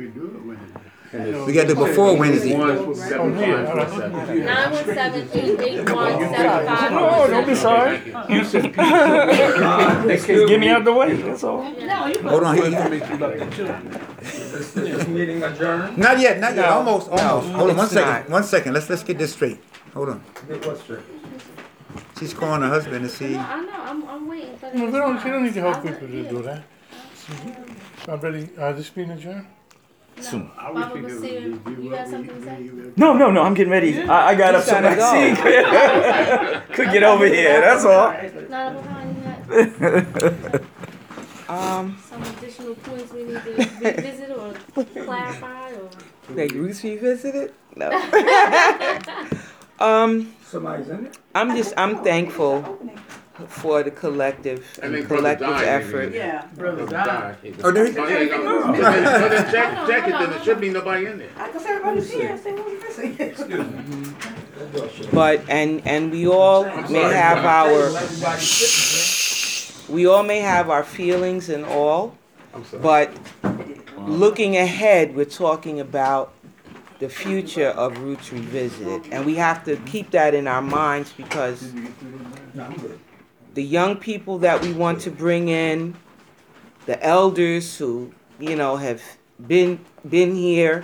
[SPEAKER 1] We got to do it before Wednesday.
[SPEAKER 9] 1-7-5-4-7.
[SPEAKER 7] 917-881-75.
[SPEAKER 12] Oh, don't be sorry.
[SPEAKER 6] You said people.
[SPEAKER 12] Get me out the way. That's all.
[SPEAKER 1] Hold on here.
[SPEAKER 2] Is this meeting adjourned?
[SPEAKER 1] Not yet, not yet. Almost. Hold on one
[SPEAKER 5] it's
[SPEAKER 1] second.
[SPEAKER 5] not.
[SPEAKER 1] 1 second. Let's get this straight. Hold on.
[SPEAKER 2] What's straight?
[SPEAKER 1] She's calling her husband to see.
[SPEAKER 7] No, I know. I'm waiting for
[SPEAKER 8] No,
[SPEAKER 7] them.
[SPEAKER 8] she don't need to help people to do that. I'm ready. This meeting adjourned?
[SPEAKER 4] Soon.
[SPEAKER 7] Baba Basir, you got something to say?
[SPEAKER 12] No, I'm getting ready. I got up so
[SPEAKER 5] gotta
[SPEAKER 12] I could get over here. That's all.
[SPEAKER 7] Not behind that.
[SPEAKER 5] Um,
[SPEAKER 7] Some additional points we need to revisit or clarify or.
[SPEAKER 5] they Roots Revisited? No.
[SPEAKER 2] Somebody's in it?
[SPEAKER 5] I'm thankful for the collective effort.
[SPEAKER 11] Yeah, brother
[SPEAKER 1] Oh, there
[SPEAKER 9] Oh, yeah, no. Then check it, then there should be nobody in there.
[SPEAKER 10] Because everybody's here, say what you're missing.
[SPEAKER 5] But and we all may have our feelings and all,
[SPEAKER 9] I'm sorry.
[SPEAKER 5] but looking ahead, we're talking about the future of Roots Revisited, and we have to keep that in our minds because the young people that we want to bring in, the elders who have been here,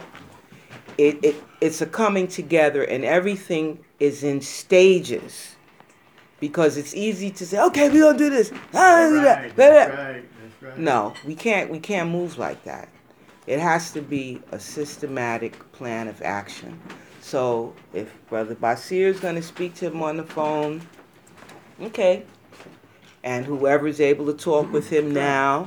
[SPEAKER 5] it's a coming together, and everything is in stages. Because it's easy to say, okay, we're gonna do this.
[SPEAKER 11] That's right.
[SPEAKER 5] No, we can't move like that. It has to be a systematic plan of action. So if Brother Basir is gonna speak to him on the phone, okay. And whoever's able to talk with him now,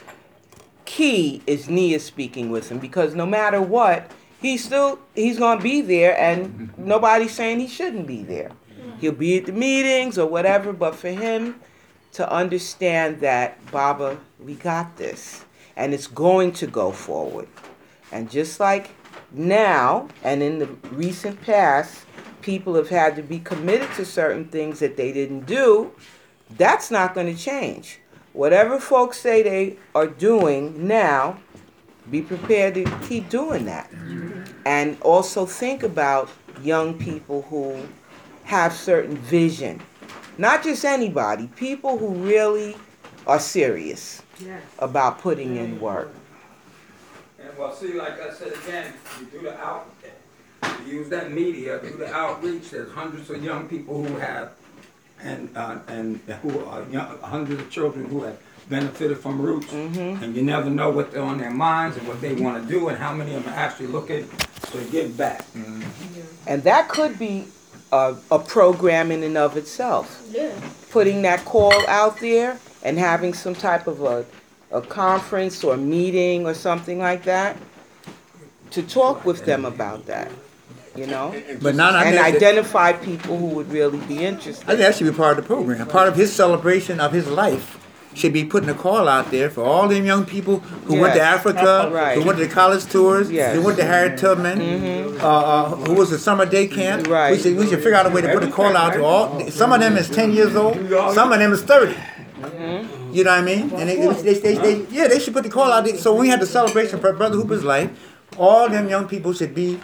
[SPEAKER 5] key is Nia speaking with him, because no matter what, he's gonna be there, and nobody's saying he shouldn't be there. He'll be at the meetings or whatever, but for him to understand that, Baba, we got this, and it's going to go forward. And just like now, and in the recent past, people have had to be committed to certain things that they didn't do, that's not going to change. Whatever folks say they are doing now, be prepared to keep doing that. And also think about young people who have certain vision. Not just anybody, people who really are serious about putting in work.
[SPEAKER 2] And well, see, like I said again, you do the use that media, do the outreach. There's hundreds of young people who have, and who are young, hundreds of children who have benefited from Roots. And you never know what they're on their minds and what they want to do, and how many of them are actually looking to give back.
[SPEAKER 5] And that could be a program in and of itself.
[SPEAKER 7] Yeah.
[SPEAKER 5] Putting that call out there and having some type of a conference or meeting or something like that to talk with them about that,
[SPEAKER 1] But now
[SPEAKER 5] and identify people who would really be interested.
[SPEAKER 1] I think that should be part of the program. Part of his celebration of his life should be putting a call out there for all them young people who went to Africa,
[SPEAKER 5] Right.
[SPEAKER 1] who went to college tours,
[SPEAKER 5] Yes.
[SPEAKER 1] who went to Harriet Tubman, who was at summer day camp.
[SPEAKER 5] Right.
[SPEAKER 1] We should figure out a way to put a call out to all. Some of them is 10 years old, some of them is 30. You know what I mean? And they should put the call out there. So when we had the celebration for Brother Hooper's life, all them young people should be,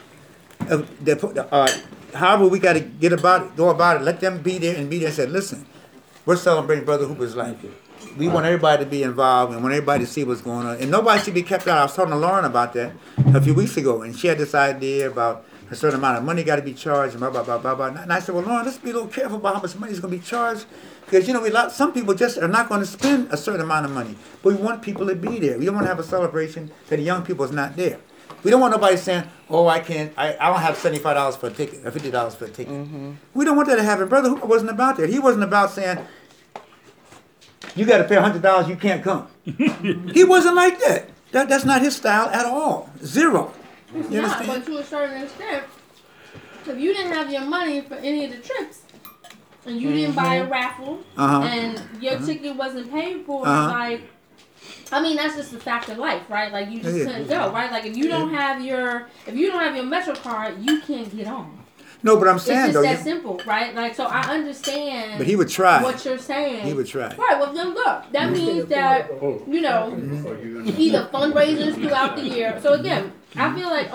[SPEAKER 1] however we got to go about it, let them be there and say, listen, we're celebrating Brother Hooper's life. We want everybody to be involved and want everybody to see what's going on. And nobody should be kept out. I was talking to Lauren about that a few weeks ago, and she had this idea about a certain amount of money got to be charged and blah, blah, blah, blah, blah. And I said, well, Lauren, let's be a little careful about how much money is going to be charged. Because, some people just are not going to spend a certain amount of money. But we want people to be there. We don't want to have a celebration that the young people is not there. We don't want nobody saying, oh, I don't have $75 for a ticket or $50 for a ticket. We don't want that to happen. Brother Hooper wasn't about that. He wasn't about saying, you got to pay $100, you can't come. He wasn't like that. That's not his style at all. Zero. You understand?
[SPEAKER 7] But to a certain extent, if you didn't have your money for any of the trips, and you didn't buy a raffle, and your ticket wasn't paid for, like, I mean, that's just the fact of life, right? Like, you just couldn't go, right? Like, if you don't have your Metro card, you can't get on.
[SPEAKER 1] No, but I'm saying
[SPEAKER 7] it's
[SPEAKER 1] though.
[SPEAKER 7] just that simple, right? Like, so I understand.
[SPEAKER 1] But he would try.
[SPEAKER 7] What you're saying.
[SPEAKER 1] He would try.
[SPEAKER 7] Right. Well, then look, that means that either fundraisers throughout the year. So again, I feel like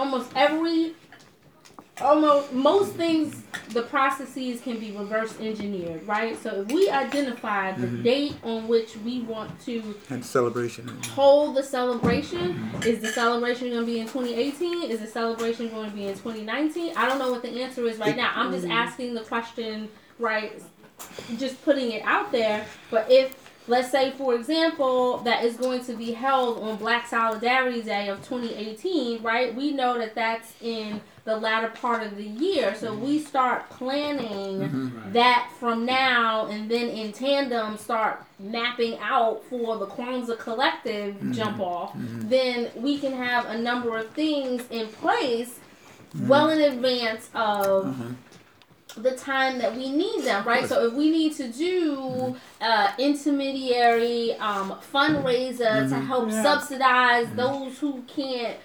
[SPEAKER 7] most things, the processes can be reverse engineered, right? So if we identify the date on which we want to
[SPEAKER 1] And celebration.
[SPEAKER 7] hold the celebration, is the celebration going to be in 2018? Is the celebration going to be in 2019? I don't know what the answer is right now. I'm just asking the question, right? Just putting it out there. But if, let's say, for example, that is going to be held on Black Solidarity Day of 2018, right? We know that that's in the latter part of the year. So we start planning that from now, and then in tandem start mapping out for the Kwanzaa Collective jump off. Then we can have a number of things in place well in advance of the time that we need them, right? So if we need to do intermediary fundraiser to help subsidize those who can't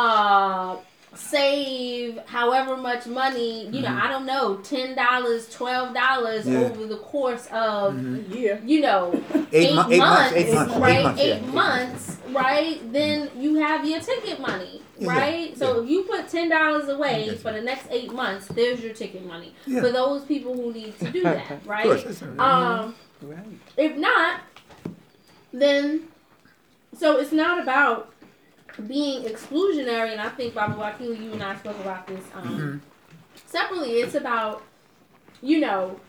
[SPEAKER 7] save however much money, you know, I don't know, $10, $12 over the course of you know, 8 months, right? 8 months, right? Then you have your ticket money, right? So if you put $10 away for the next 8 months, there's your ticket money for those people who need to do that, right? If not, then so it's not about being exclusionary, and I think Baba Wakili, you and I spoke about this separately. It's about, you know,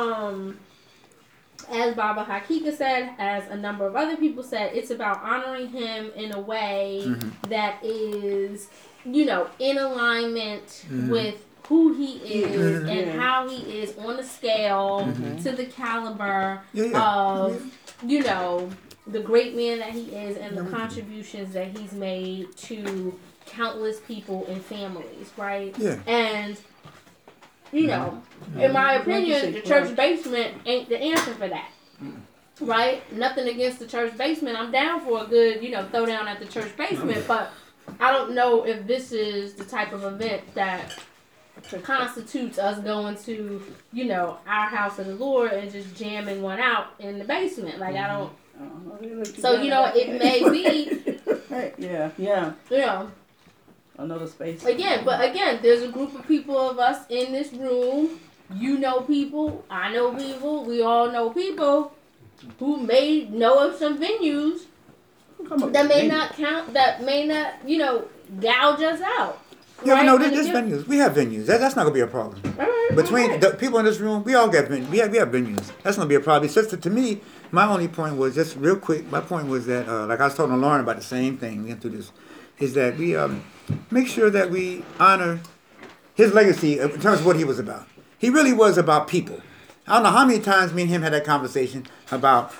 [SPEAKER 7] as Baba Hakika said, as a number of other people said, it's about honoring him in a way that is, you know, in alignment with who he is and how he is on the scale to the caliber of, you know, the great man that he is and the contributions that he's made to countless people and families, right? And, you know, in my opinion, the church basement ain't the answer for that, right? Nothing against the church basement. I'm down for a good, you know, throw down at the church basement, but I don't know if this is the type of event that constitutes us going to, you know, our house of the Lord and just jamming one out in the basement. Like, I don't. So, you know, it may be.
[SPEAKER 10] You know. Another space.
[SPEAKER 7] Again, there's a group of people of us in this room. You know people. I know people. We all know people who may know of some venues that may not count, that may not, you know, gouge us out.
[SPEAKER 1] Yeah, right? No, there's venues. We have venues. That's not gonna be a problem. Between the people in this room, we all got venues. We have venues. That's gonna be a problem. It's just that, to me, my only point was, just real quick. My point was that, like I was talking to Lauren about the same thing. We went through this. Is that we make sure that we honor his legacy in terms of what he was about. He really was about people. I don't know how many times me and him had that conversation about,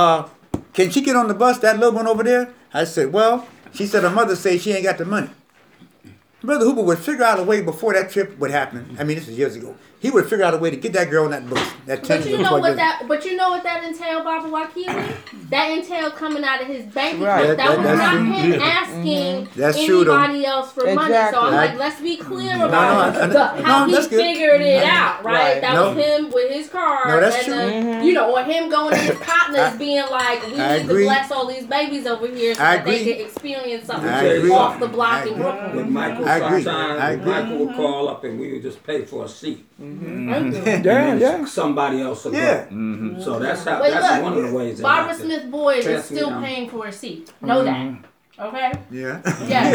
[SPEAKER 1] can she get on the bus? That little one over there. I said, well, she said her mother said she ain't got the money. Brother Hooper would figure out a way before that trip would happen. I mean, this was years ago. He would figure out a way to get that girl on that bus. But you know what that entailed, Baba Wakili? That entailed coming out of his bank account. That was not him asking anybody else for money. So I'm like, let's be clear about how he figured it out, right? That was him with his card, and you know, or him going to his partners being like, we need to bless all these babies over here so that they can experience something off the block in Brooklyn.
[SPEAKER 2] With Michael, sometimes Michael would call up and we would just pay for a seat. Somebody else will go. So that's how. That's one of the ways.
[SPEAKER 7] Barbara Smith Boyd is still paying for a seat. Know that, okay? Yes.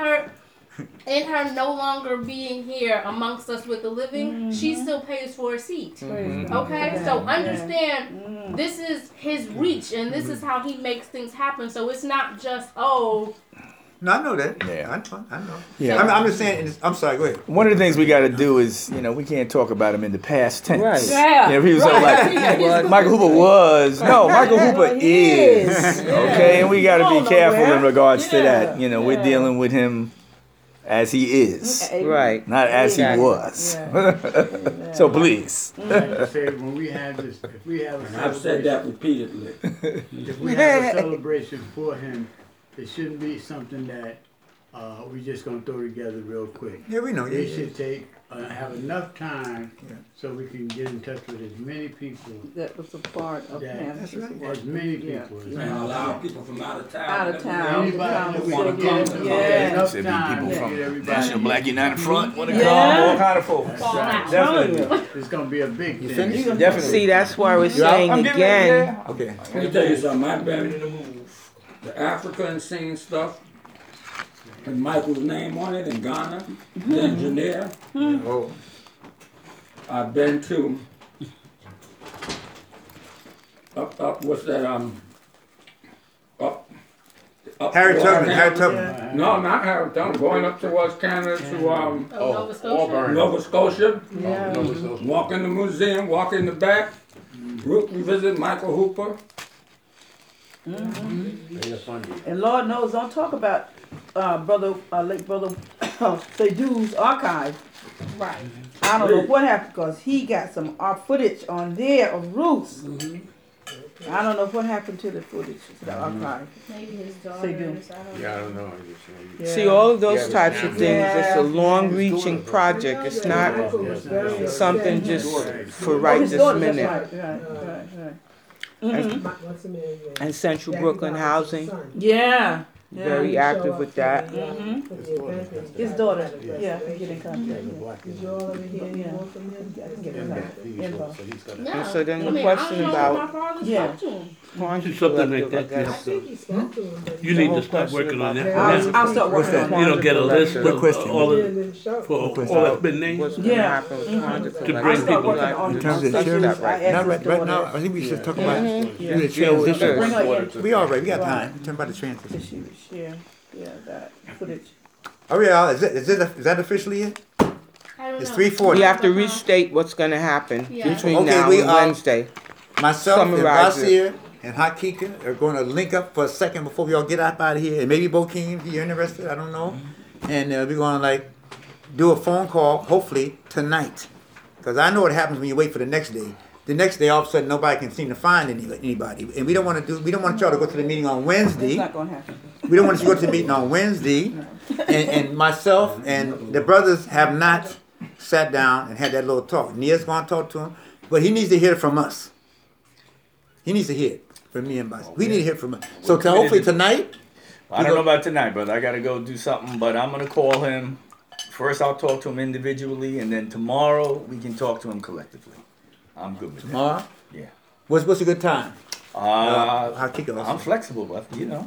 [SPEAKER 7] In her no longer being here amongst us with the living, she still pays for a seat. Okay, so understand this is his reach and this is how he makes things happen. So it's not just
[SPEAKER 1] No, I know that. Yeah, I know.
[SPEAKER 4] Yeah,
[SPEAKER 1] I'm just saying. I'm sorry. Go ahead.
[SPEAKER 4] One of the things we got to do is, you know, we can't talk about him in the past tense.
[SPEAKER 5] Right.
[SPEAKER 7] Yeah.
[SPEAKER 4] You know, if he was like Michael Hooper was, no, Michael Hooper is. Okay, and we got to be careful in regards to that. You know, we're dealing with him as he is,
[SPEAKER 5] Right.
[SPEAKER 4] not as he
[SPEAKER 5] Exactly.
[SPEAKER 4] was.
[SPEAKER 10] Yeah.
[SPEAKER 4] So please.
[SPEAKER 11] I like to say, when we have this, if we have a
[SPEAKER 2] And I've said that
[SPEAKER 11] celebration,
[SPEAKER 2] repeatedly.
[SPEAKER 11] if we have a celebration for him, it shouldn't be something that we just gonna throw together real quick.
[SPEAKER 1] Yeah, we know.
[SPEAKER 11] We
[SPEAKER 1] Yeah,
[SPEAKER 11] should take, have enough time
[SPEAKER 1] Yeah.
[SPEAKER 11] so we can get in touch with as many people,
[SPEAKER 10] That was a part of
[SPEAKER 11] Yeah,
[SPEAKER 10] him.
[SPEAKER 1] that's right.
[SPEAKER 11] as many
[SPEAKER 10] Yeah.
[SPEAKER 11] people.
[SPEAKER 2] And allow people from out of town.
[SPEAKER 10] Out of town.
[SPEAKER 11] Anybody that wanna
[SPEAKER 10] Yeah.
[SPEAKER 11] come,
[SPEAKER 10] Yeah.
[SPEAKER 11] enough
[SPEAKER 4] Should be
[SPEAKER 11] time
[SPEAKER 4] people
[SPEAKER 11] to
[SPEAKER 4] from
[SPEAKER 11] get everybody.
[SPEAKER 4] National Black United Front want to
[SPEAKER 10] Yeah.
[SPEAKER 4] come, all kind of folks.
[SPEAKER 7] Fall out.
[SPEAKER 4] Definitely.
[SPEAKER 11] It's gonna be a big
[SPEAKER 1] You
[SPEAKER 11] thing.
[SPEAKER 1] finished?
[SPEAKER 4] Definitely.
[SPEAKER 5] See, that's why we're
[SPEAKER 1] You out?
[SPEAKER 5] saying
[SPEAKER 4] I'm getting ready,
[SPEAKER 5] again.
[SPEAKER 4] yeah.
[SPEAKER 1] Okay.
[SPEAKER 2] Let me tell you something, I've been, the African scene stuff, with Michael's name on it in Ghana, the engineer.
[SPEAKER 1] Oh,
[SPEAKER 2] I've been to, what's that, up.
[SPEAKER 1] Harry Tubman. Harry Tubman.
[SPEAKER 2] No, not Harry Tubman, going up towards Canada to,
[SPEAKER 7] Oh, Nova Scotia.
[SPEAKER 9] Auburn.
[SPEAKER 2] Nova Scotia.
[SPEAKER 10] Yeah.
[SPEAKER 9] Nova Scotia.
[SPEAKER 2] Walk in the museum, walk in the back, route revisit Michael Hooper.
[SPEAKER 9] They are funny.
[SPEAKER 10] And Lord knows, don't talk about late brother Seydou's archive.
[SPEAKER 7] Right.
[SPEAKER 10] I don't know what happened because he got some footage on there of Roots. I don't know what happened to the footage, to the archive.
[SPEAKER 7] Maybe his
[SPEAKER 10] They do.
[SPEAKER 7] daughters. I don't know.
[SPEAKER 9] Yeah, I don't know. I just know.
[SPEAKER 10] Yeah.
[SPEAKER 5] See, all of those types of things, it's a
[SPEAKER 10] Yeah.
[SPEAKER 5] long-reaching project. It's not something just for
[SPEAKER 10] Oh,
[SPEAKER 5] right
[SPEAKER 10] his
[SPEAKER 5] this
[SPEAKER 10] daughter, that's
[SPEAKER 5] minute.
[SPEAKER 10] right.
[SPEAKER 3] What's the man's name?
[SPEAKER 5] And Central Brooklyn Housing,
[SPEAKER 10] Yeah.
[SPEAKER 5] very active with that.
[SPEAKER 10] His daughter, yeah, I can get in contact.
[SPEAKER 3] Did you all ever hear any more from him?
[SPEAKER 10] I can get in
[SPEAKER 9] And
[SPEAKER 10] contact.
[SPEAKER 9] that fees
[SPEAKER 10] Info.
[SPEAKER 9] also, he's got a-
[SPEAKER 7] No.
[SPEAKER 5] And so then the
[SPEAKER 7] I mean,
[SPEAKER 5] question
[SPEAKER 7] I don't know
[SPEAKER 5] about-
[SPEAKER 7] if my father
[SPEAKER 10] Yeah.
[SPEAKER 7] spoke to him.
[SPEAKER 5] Quantity
[SPEAKER 6] Something like
[SPEAKER 5] collective, I
[SPEAKER 6] that,
[SPEAKER 5] guess.
[SPEAKER 3] I think he spoke to him, but
[SPEAKER 6] You need to start working on that.
[SPEAKER 10] I'll start working on
[SPEAKER 6] You
[SPEAKER 10] it.
[SPEAKER 6] don't get a list
[SPEAKER 1] Good
[SPEAKER 6] of
[SPEAKER 1] question.
[SPEAKER 6] all
[SPEAKER 3] he
[SPEAKER 6] of,
[SPEAKER 3] didn't show.
[SPEAKER 6] for all that's been named.
[SPEAKER 5] What's gonna
[SPEAKER 10] Yeah.
[SPEAKER 5] happen with quantity
[SPEAKER 6] To bring
[SPEAKER 10] I'll
[SPEAKER 5] collective.
[SPEAKER 10] start
[SPEAKER 6] people
[SPEAKER 10] working on
[SPEAKER 1] in
[SPEAKER 10] it.
[SPEAKER 1] terms of
[SPEAKER 10] I'll
[SPEAKER 1] sheriff,
[SPEAKER 10] start- I asked
[SPEAKER 1] not
[SPEAKER 10] his
[SPEAKER 1] right now.
[SPEAKER 10] daughter
[SPEAKER 1] I think we should talk about
[SPEAKER 10] Yeah.
[SPEAKER 1] do the
[SPEAKER 10] to bring
[SPEAKER 1] transition.
[SPEAKER 10] her in.
[SPEAKER 1] We all right. We got time. Talk about the transition.
[SPEAKER 10] So she would share, that footage.
[SPEAKER 1] Oh yeah, is that officially it?
[SPEAKER 7] I don't
[SPEAKER 1] It's
[SPEAKER 7] know.
[SPEAKER 1] 3:40.
[SPEAKER 5] We have to restate what's gonna happen
[SPEAKER 7] Yeah.
[SPEAKER 5] between
[SPEAKER 1] Okay,
[SPEAKER 5] now
[SPEAKER 1] we,
[SPEAKER 5] and Wednesday.
[SPEAKER 1] Myself and
[SPEAKER 5] Summarize it.
[SPEAKER 1] Vasir and Hakika are going to link up for a second before we all get out of here. And maybe Bokeem, if you're interested, I don't know. And we're going to do a phone call, hopefully tonight, because I know what happens when you wait for the next day. The next day, all of a sudden, nobody can seem to find anybody, and we don't want y'all to go to the meeting on
[SPEAKER 10] It's
[SPEAKER 1] Wednesday.
[SPEAKER 10] not gonna happen.
[SPEAKER 1] We don't want you to go to the meeting on Wednesday. And myself and the brothers have not sat down and had that little talk. Nia's going to talk to him, but he needs to hear it from us. He needs to hear it from me and Bas. We need to hear it from us. So hopefully tonight,
[SPEAKER 4] I don't know about tonight, brother. I got to go do something, but I'm going to call him. First, I'll talk to him individually, and then tomorrow we can talk to him collectively. I'm good with
[SPEAKER 1] tomorrow,
[SPEAKER 4] that. Yeah.
[SPEAKER 1] what's a good time?
[SPEAKER 4] Uh,
[SPEAKER 1] Hakika also.
[SPEAKER 4] I'm flexible, but you know.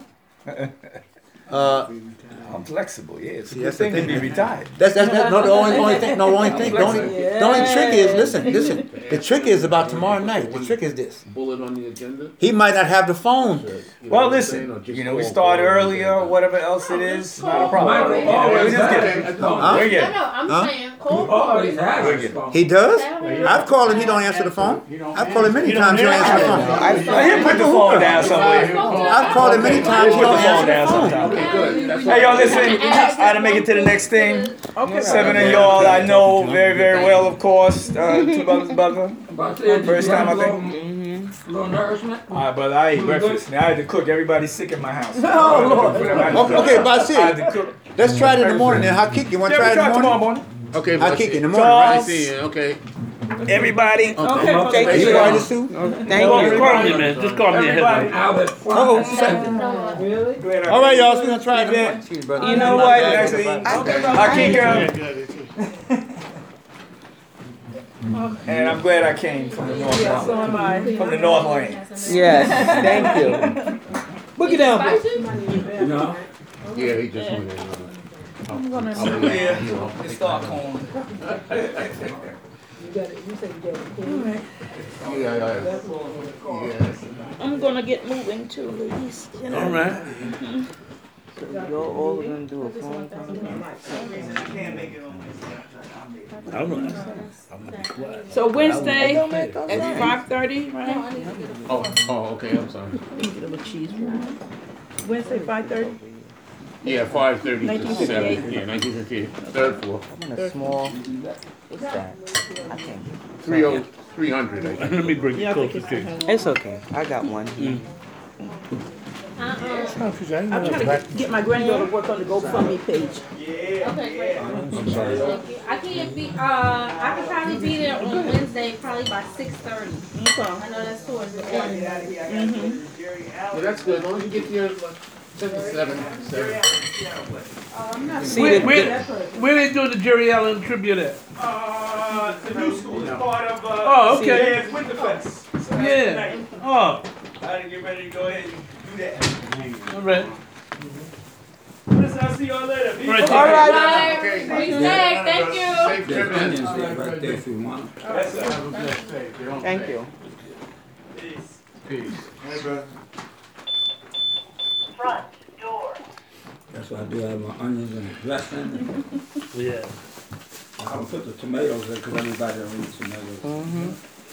[SPEAKER 1] Uh,
[SPEAKER 4] I'm flexible. Yeah, it's a
[SPEAKER 1] See,
[SPEAKER 4] good
[SPEAKER 1] that's the
[SPEAKER 4] thing to
[SPEAKER 1] thing.
[SPEAKER 4] be retired.
[SPEAKER 1] That's no, the only thing. No, the only thing. The only trick is listen. The trick is about tomorrow night. The trick is this.
[SPEAKER 9] Bullet on the agenda?
[SPEAKER 1] He might not have the phone.
[SPEAKER 9] You know
[SPEAKER 4] Well,
[SPEAKER 9] what I'm saying, or
[SPEAKER 4] listen.
[SPEAKER 9] just
[SPEAKER 4] You know, we
[SPEAKER 9] call
[SPEAKER 4] start
[SPEAKER 9] for it.
[SPEAKER 4] earlier, whatever else it is. Not a problem.
[SPEAKER 2] Michael
[SPEAKER 4] Yeah, we
[SPEAKER 2] always
[SPEAKER 4] just get
[SPEAKER 2] has
[SPEAKER 4] it.
[SPEAKER 2] his phone.
[SPEAKER 1] Huh?
[SPEAKER 4] We
[SPEAKER 7] No,
[SPEAKER 4] get it.
[SPEAKER 7] no, I'm
[SPEAKER 1] Huh?
[SPEAKER 7] saying
[SPEAKER 2] He
[SPEAKER 7] call
[SPEAKER 2] always
[SPEAKER 7] for
[SPEAKER 2] has
[SPEAKER 4] We
[SPEAKER 2] his
[SPEAKER 4] get it.
[SPEAKER 2] phone.
[SPEAKER 1] He does.
[SPEAKER 7] it.
[SPEAKER 1] I've called him. He don't answer the phone. I've called him many times. He don't answer the phone.
[SPEAKER 4] He'll put the phone down somewhere.
[SPEAKER 1] I've called him many times. He
[SPEAKER 4] Put
[SPEAKER 1] don't
[SPEAKER 4] the phone
[SPEAKER 1] answer
[SPEAKER 4] down
[SPEAKER 1] the phone.
[SPEAKER 4] sometime.
[SPEAKER 9] Okay, good. That's
[SPEAKER 4] Hey, y'all, listen. I had to make it to the next thing.
[SPEAKER 10] Okay.
[SPEAKER 4] 7 of y'all I know very, very well, of course. Two brothers, brother.
[SPEAKER 2] About to
[SPEAKER 4] First time, I think.
[SPEAKER 2] Little nourishment.
[SPEAKER 4] All right, brother, I ate breakfast. Now I had to cook. Everybody's sick in my house.
[SPEAKER 10] Oh, Lord.
[SPEAKER 1] Okay,
[SPEAKER 4] I had to
[SPEAKER 1] Basir,
[SPEAKER 4] cook.
[SPEAKER 1] let's try it in the morning. Then Hakika, you want to
[SPEAKER 4] Yeah, we
[SPEAKER 1] try it
[SPEAKER 4] try
[SPEAKER 1] in the
[SPEAKER 4] tomorrow
[SPEAKER 1] morning?
[SPEAKER 4] morning.
[SPEAKER 9] Okay,
[SPEAKER 1] Hakika in the morning,
[SPEAKER 4] Charles.
[SPEAKER 1] right?
[SPEAKER 9] see you. Okay.
[SPEAKER 4] Everybody.
[SPEAKER 10] Okay,
[SPEAKER 1] Okay,
[SPEAKER 10] okay.
[SPEAKER 1] you all right, Sue?
[SPEAKER 5] Thank
[SPEAKER 6] Call
[SPEAKER 5] you.
[SPEAKER 6] me, man. Just call me ahead.
[SPEAKER 4] Everybody.
[SPEAKER 6] Man.
[SPEAKER 2] Albert
[SPEAKER 3] Really?
[SPEAKER 1] All right, y'all. So we're gonna try it in the morning. See you, brother.
[SPEAKER 5] You know what?
[SPEAKER 4] Actually, Hakika. And I'm glad I came from the north
[SPEAKER 10] Yeah, so
[SPEAKER 4] line.
[SPEAKER 10] am I.
[SPEAKER 4] From the north lane.
[SPEAKER 5] Yes, thank you.
[SPEAKER 10] Boogie down, boy.
[SPEAKER 2] You know?
[SPEAKER 9] Yeah, he just went in.
[SPEAKER 10] I'm gonna.
[SPEAKER 4] Yeah, it's Stockholm.
[SPEAKER 3] You got it. You said you got it.
[SPEAKER 9] Yeah.
[SPEAKER 5] I'm gonna get moving too, ladies.
[SPEAKER 6] All right.
[SPEAKER 5] You're all gonna do a phone call.
[SPEAKER 6] I don't know. I'm gonna be quiet.
[SPEAKER 10] So Wednesday at 5:30, right?
[SPEAKER 9] Oh, okay. I'm sorry.
[SPEAKER 10] Let me get a little cheese for you. Wednesday, 5:30?
[SPEAKER 9] Yeah, 5:30 to
[SPEAKER 10] 1958.
[SPEAKER 9] 7. Yeah, 1958. Third floor.
[SPEAKER 5] I'm in a small, what's that? I can't.
[SPEAKER 9] 300, I think.
[SPEAKER 6] Let me bring
[SPEAKER 10] Yeah,
[SPEAKER 6] it
[SPEAKER 10] I think
[SPEAKER 6] closer
[SPEAKER 10] it's
[SPEAKER 6] to you.
[SPEAKER 10] 300.
[SPEAKER 5] It's okay. I got one.
[SPEAKER 10] I'm trying to get my granddaughter to work on the GoFundMe page.
[SPEAKER 7] Okay, great. Thank you. I can't be, I could probably be there on Wednesday, probably by 6:30. I know that's towards the end.
[SPEAKER 9] Well, that's good. As long as you get here at 7.
[SPEAKER 5] See,
[SPEAKER 6] Where they do the Jerry Allen tribute at?
[SPEAKER 12] The new school is part of,
[SPEAKER 6] Oh, okay.
[SPEAKER 12] yeah, it's Winterfest. So
[SPEAKER 6] Yeah. Oh,
[SPEAKER 12] I had to get ready to go ahead and do that.
[SPEAKER 6] all right.
[SPEAKER 12] Listen, I'll see y'all later. Be
[SPEAKER 6] Right.
[SPEAKER 12] safe.
[SPEAKER 6] All right.
[SPEAKER 7] Bye. Be safe, thank you.
[SPEAKER 9] Safe
[SPEAKER 2] There's
[SPEAKER 9] trip in.
[SPEAKER 2] onions there right there if you want 'em.
[SPEAKER 12] Yes, sir.
[SPEAKER 5] thank you.
[SPEAKER 12] Peace.
[SPEAKER 11] Peace.
[SPEAKER 1] Hey, brother.
[SPEAKER 13] Front door.
[SPEAKER 2] That's why I do have my onions and dressing.
[SPEAKER 6] Yeah.
[SPEAKER 2] I don't put the tomatoes in because everybody don't eat tomatoes.
[SPEAKER 5] Mm-hmm.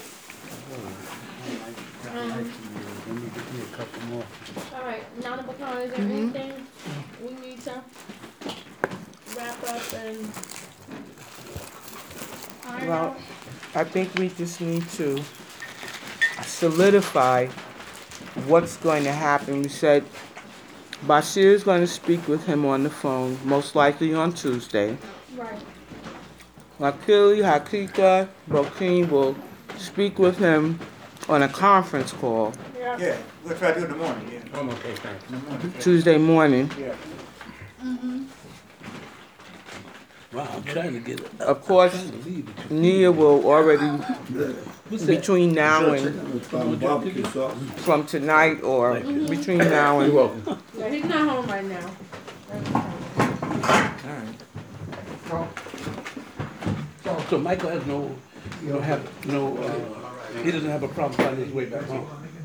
[SPEAKER 11] Let me get me a couple more.
[SPEAKER 7] All right, Nana Bakan, is there anything we need to wrap up and iron
[SPEAKER 5] Well,
[SPEAKER 7] out?
[SPEAKER 5] I think we just need to solidify what's going to happen. We said Bashir is going to speak with him on the phone, most likely on Tuesday.
[SPEAKER 7] Right.
[SPEAKER 5] Wakili, Hakika, Bokeem will speak with him on a conference call
[SPEAKER 1] Yeah, we'll try to do it in the morning, yeah.
[SPEAKER 9] I'm okay, thanks.
[SPEAKER 1] In the morning.
[SPEAKER 5] Tuesday morning.
[SPEAKER 1] Yeah.
[SPEAKER 6] Wow, I'm trying to get it.
[SPEAKER 5] Of course, Nia will already, between now and
[SPEAKER 2] Barbecue sauce.
[SPEAKER 5] from tonight or between now and
[SPEAKER 7] Yeah, he's not home right now.
[SPEAKER 6] So Michael has no, he doesn't have a problem finding his way back home.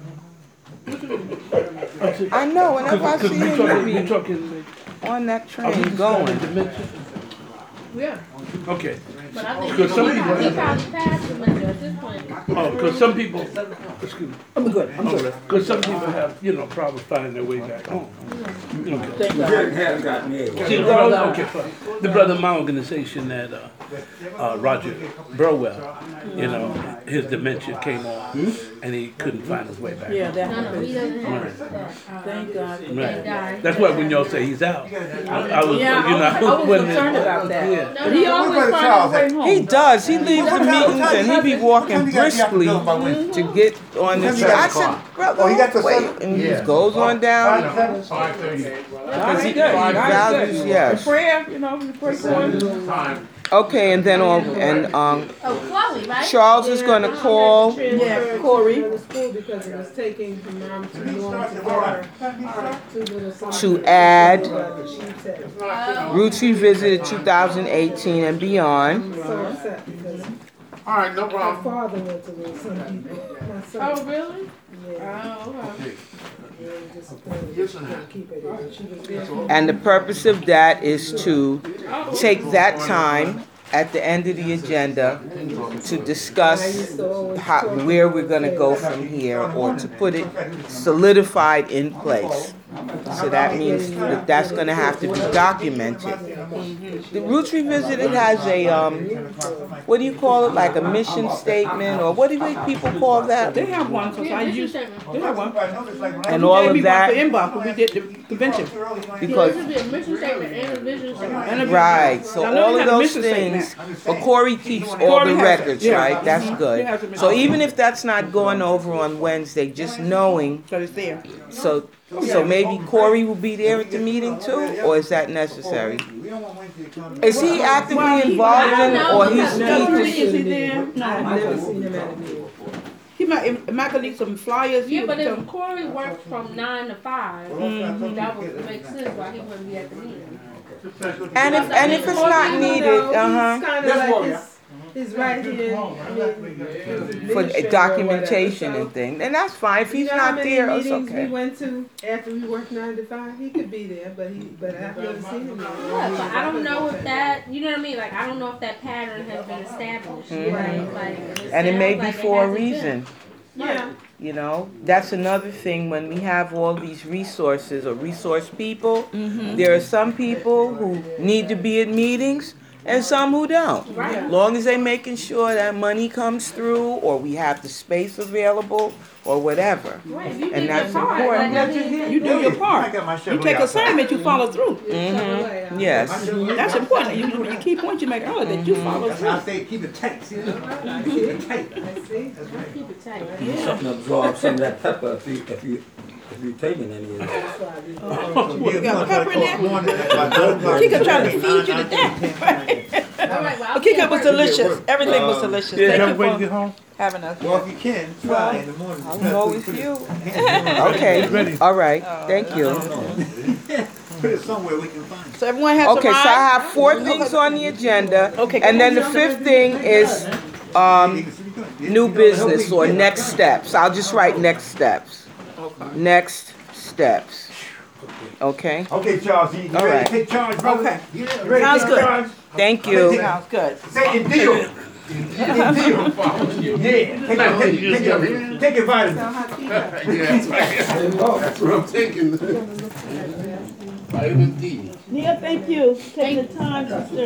[SPEAKER 5] I know, whenever I see him,
[SPEAKER 6] You're
[SPEAKER 5] he'll be
[SPEAKER 6] talking,
[SPEAKER 5] on that
[SPEAKER 6] are we
[SPEAKER 5] train
[SPEAKER 6] describing
[SPEAKER 5] going.
[SPEAKER 6] dementia?
[SPEAKER 7] Yeah,
[SPEAKER 6] Okay.
[SPEAKER 7] but I think
[SPEAKER 6] Because some
[SPEAKER 7] he
[SPEAKER 6] people,
[SPEAKER 7] probably passed dementia at this point.
[SPEAKER 6] oh, because some people, excuse me.
[SPEAKER 10] I'm good, I'm good.
[SPEAKER 6] Because some people have, problems finding their way back home. Okay.
[SPEAKER 2] Jerry has got me.
[SPEAKER 6] See, the brother, okay, fine. The Brother My organization that Roger Burwell, his dementia came on and he couldn't find his way back.
[SPEAKER 10] Yeah, that
[SPEAKER 7] No,
[SPEAKER 10] happened.
[SPEAKER 7] he doesn't have that.
[SPEAKER 10] Thank God.
[SPEAKER 6] Right. That's why when y'all say he's out, I was,
[SPEAKER 10] Yeah, I was
[SPEAKER 6] when
[SPEAKER 10] concerned about that.
[SPEAKER 6] Yeah.
[SPEAKER 10] But he always
[SPEAKER 1] Brother
[SPEAKER 10] finds
[SPEAKER 1] Charles,
[SPEAKER 10] his way home.
[SPEAKER 5] He does. He leaves the meetings and he be walking briskly to get on the train. I said, brother,
[SPEAKER 1] Oh, he got the
[SPEAKER 5] wait,
[SPEAKER 1] seven?
[SPEAKER 5] and he just goes on down
[SPEAKER 9] 5:30.
[SPEAKER 5] because he
[SPEAKER 10] good.
[SPEAKER 5] values,
[SPEAKER 10] The
[SPEAKER 5] yes.
[SPEAKER 10] prayer, the prayer going.
[SPEAKER 9] Time.
[SPEAKER 5] Okay, and then
[SPEAKER 7] Oh, Chloe, right?
[SPEAKER 5] Charles is going to call.
[SPEAKER 10] Yeah, Corey.
[SPEAKER 3] To the school because it was taking from mom to Norm to water
[SPEAKER 5] To add
[SPEAKER 3] She said,
[SPEAKER 5] Roots Revisited 2018 and beyond.
[SPEAKER 3] so upset because
[SPEAKER 9] All right, no
[SPEAKER 3] my
[SPEAKER 9] problem.
[SPEAKER 3] father went to with some people. My son.
[SPEAKER 7] Oh, really?
[SPEAKER 3] Yeah.
[SPEAKER 7] Oh, okay.
[SPEAKER 3] Yeah, disappointed. She couldn't keep it in. She was there.
[SPEAKER 5] And the purpose of that is to take that time at the end of the agenda to discuss where we're going to go from here, or to put it solidified in place. So that means that that's going to have to be documented. The Roots Revisited has a, what do you call it, like a mission statement, or what do people call that?
[SPEAKER 10] They have one, so I use, they have one.
[SPEAKER 5] And all
[SPEAKER 10] Gave
[SPEAKER 5] of
[SPEAKER 10] me
[SPEAKER 5] that,
[SPEAKER 10] one for inbox when we did the convention.
[SPEAKER 5] because
[SPEAKER 7] There should be a mission statement and a vision statement.
[SPEAKER 10] And a-
[SPEAKER 5] right, so
[SPEAKER 10] I know
[SPEAKER 5] all
[SPEAKER 10] they
[SPEAKER 5] of
[SPEAKER 10] have a
[SPEAKER 5] those
[SPEAKER 10] mission
[SPEAKER 5] things,
[SPEAKER 10] statement.
[SPEAKER 5] but Corey keeps all
[SPEAKER 10] Corey
[SPEAKER 5] the
[SPEAKER 10] has it,
[SPEAKER 5] records,
[SPEAKER 10] yeah.
[SPEAKER 5] right? That's
[SPEAKER 10] He has a
[SPEAKER 5] good.
[SPEAKER 10] mission
[SPEAKER 5] So
[SPEAKER 10] statement.
[SPEAKER 5] even if that's not going over on Wednesday, just knowing,
[SPEAKER 10] So it's there.
[SPEAKER 5] so maybe Corey will be there at the meeting too, or is that necessary? Is he actively involved in it, or he's
[SPEAKER 10] Is he there? No,
[SPEAKER 3] I've never seen him at a meeting.
[SPEAKER 10] he might could leave some flyers.
[SPEAKER 7] Yeah, but
[SPEAKER 10] some-
[SPEAKER 7] if Corey worked from 9 to 5, that would make sense why he wouldn't be at the meeting.
[SPEAKER 5] and if it's not needed,
[SPEAKER 3] He's kind of like his right here.
[SPEAKER 5] for documentation and things, and that's fine. If he's
[SPEAKER 3] You know how
[SPEAKER 5] not
[SPEAKER 3] many
[SPEAKER 5] there, it's
[SPEAKER 3] meetings we
[SPEAKER 5] okay.
[SPEAKER 3] went to after we worked 9 to 5? He could be there, but I've never seen him there.
[SPEAKER 7] Yeah, but I don't know if that, you know what I mean? Like, I don't know if that pattern has been established, right? Like,
[SPEAKER 5] And it may
[SPEAKER 7] sounds
[SPEAKER 5] be
[SPEAKER 7] like
[SPEAKER 5] for a
[SPEAKER 7] hasn't been.
[SPEAKER 5] reason.
[SPEAKER 3] Yeah,
[SPEAKER 5] You know, that's another thing when we have all these resources or resource people. There are some people who need to be at meetings and some who don't. As long as they're making sure that money comes through or we have the space available or whatever. And that's important.
[SPEAKER 10] You do your part. You take assignment, you follow through.
[SPEAKER 5] Yes.
[SPEAKER 10] That's important. You key point you make earlier that you follow
[SPEAKER 1] That's why I
[SPEAKER 10] through.
[SPEAKER 1] say keep it tight, see? Keep it tight.
[SPEAKER 3] Keep it tight.
[SPEAKER 2] Something to absorb some of that pepper if you taking any of that.
[SPEAKER 10] You got pepper in there? Kika tried to feed you to death. But Kika was delicious. Everything was delicious. Thank you for having us.
[SPEAKER 1] Well, if you can, try in the morning.
[SPEAKER 5] I'll go with you. Okay. All right. Thank you.
[SPEAKER 1] Put it somewhere we can find it.
[SPEAKER 10] So everyone has
[SPEAKER 5] Okay, so I have 4 things on the agenda. And then the 5th thing is new business or next steps. I'll just write next steps. Next steps. Okay?
[SPEAKER 1] Okay, Charles, you
[SPEAKER 5] All
[SPEAKER 1] ready
[SPEAKER 5] right.
[SPEAKER 1] to take charge, brother?
[SPEAKER 10] Okay.
[SPEAKER 1] You ready
[SPEAKER 10] Sounds
[SPEAKER 1] to take
[SPEAKER 10] good.
[SPEAKER 1] charge?
[SPEAKER 5] Thank you.
[SPEAKER 10] Sounds good.
[SPEAKER 1] Say it, deal. Yeah, take your vitamins.
[SPEAKER 9] That's what I'm thinking. Vitamin D.
[SPEAKER 10] Nia, thank you for taking the time, sister.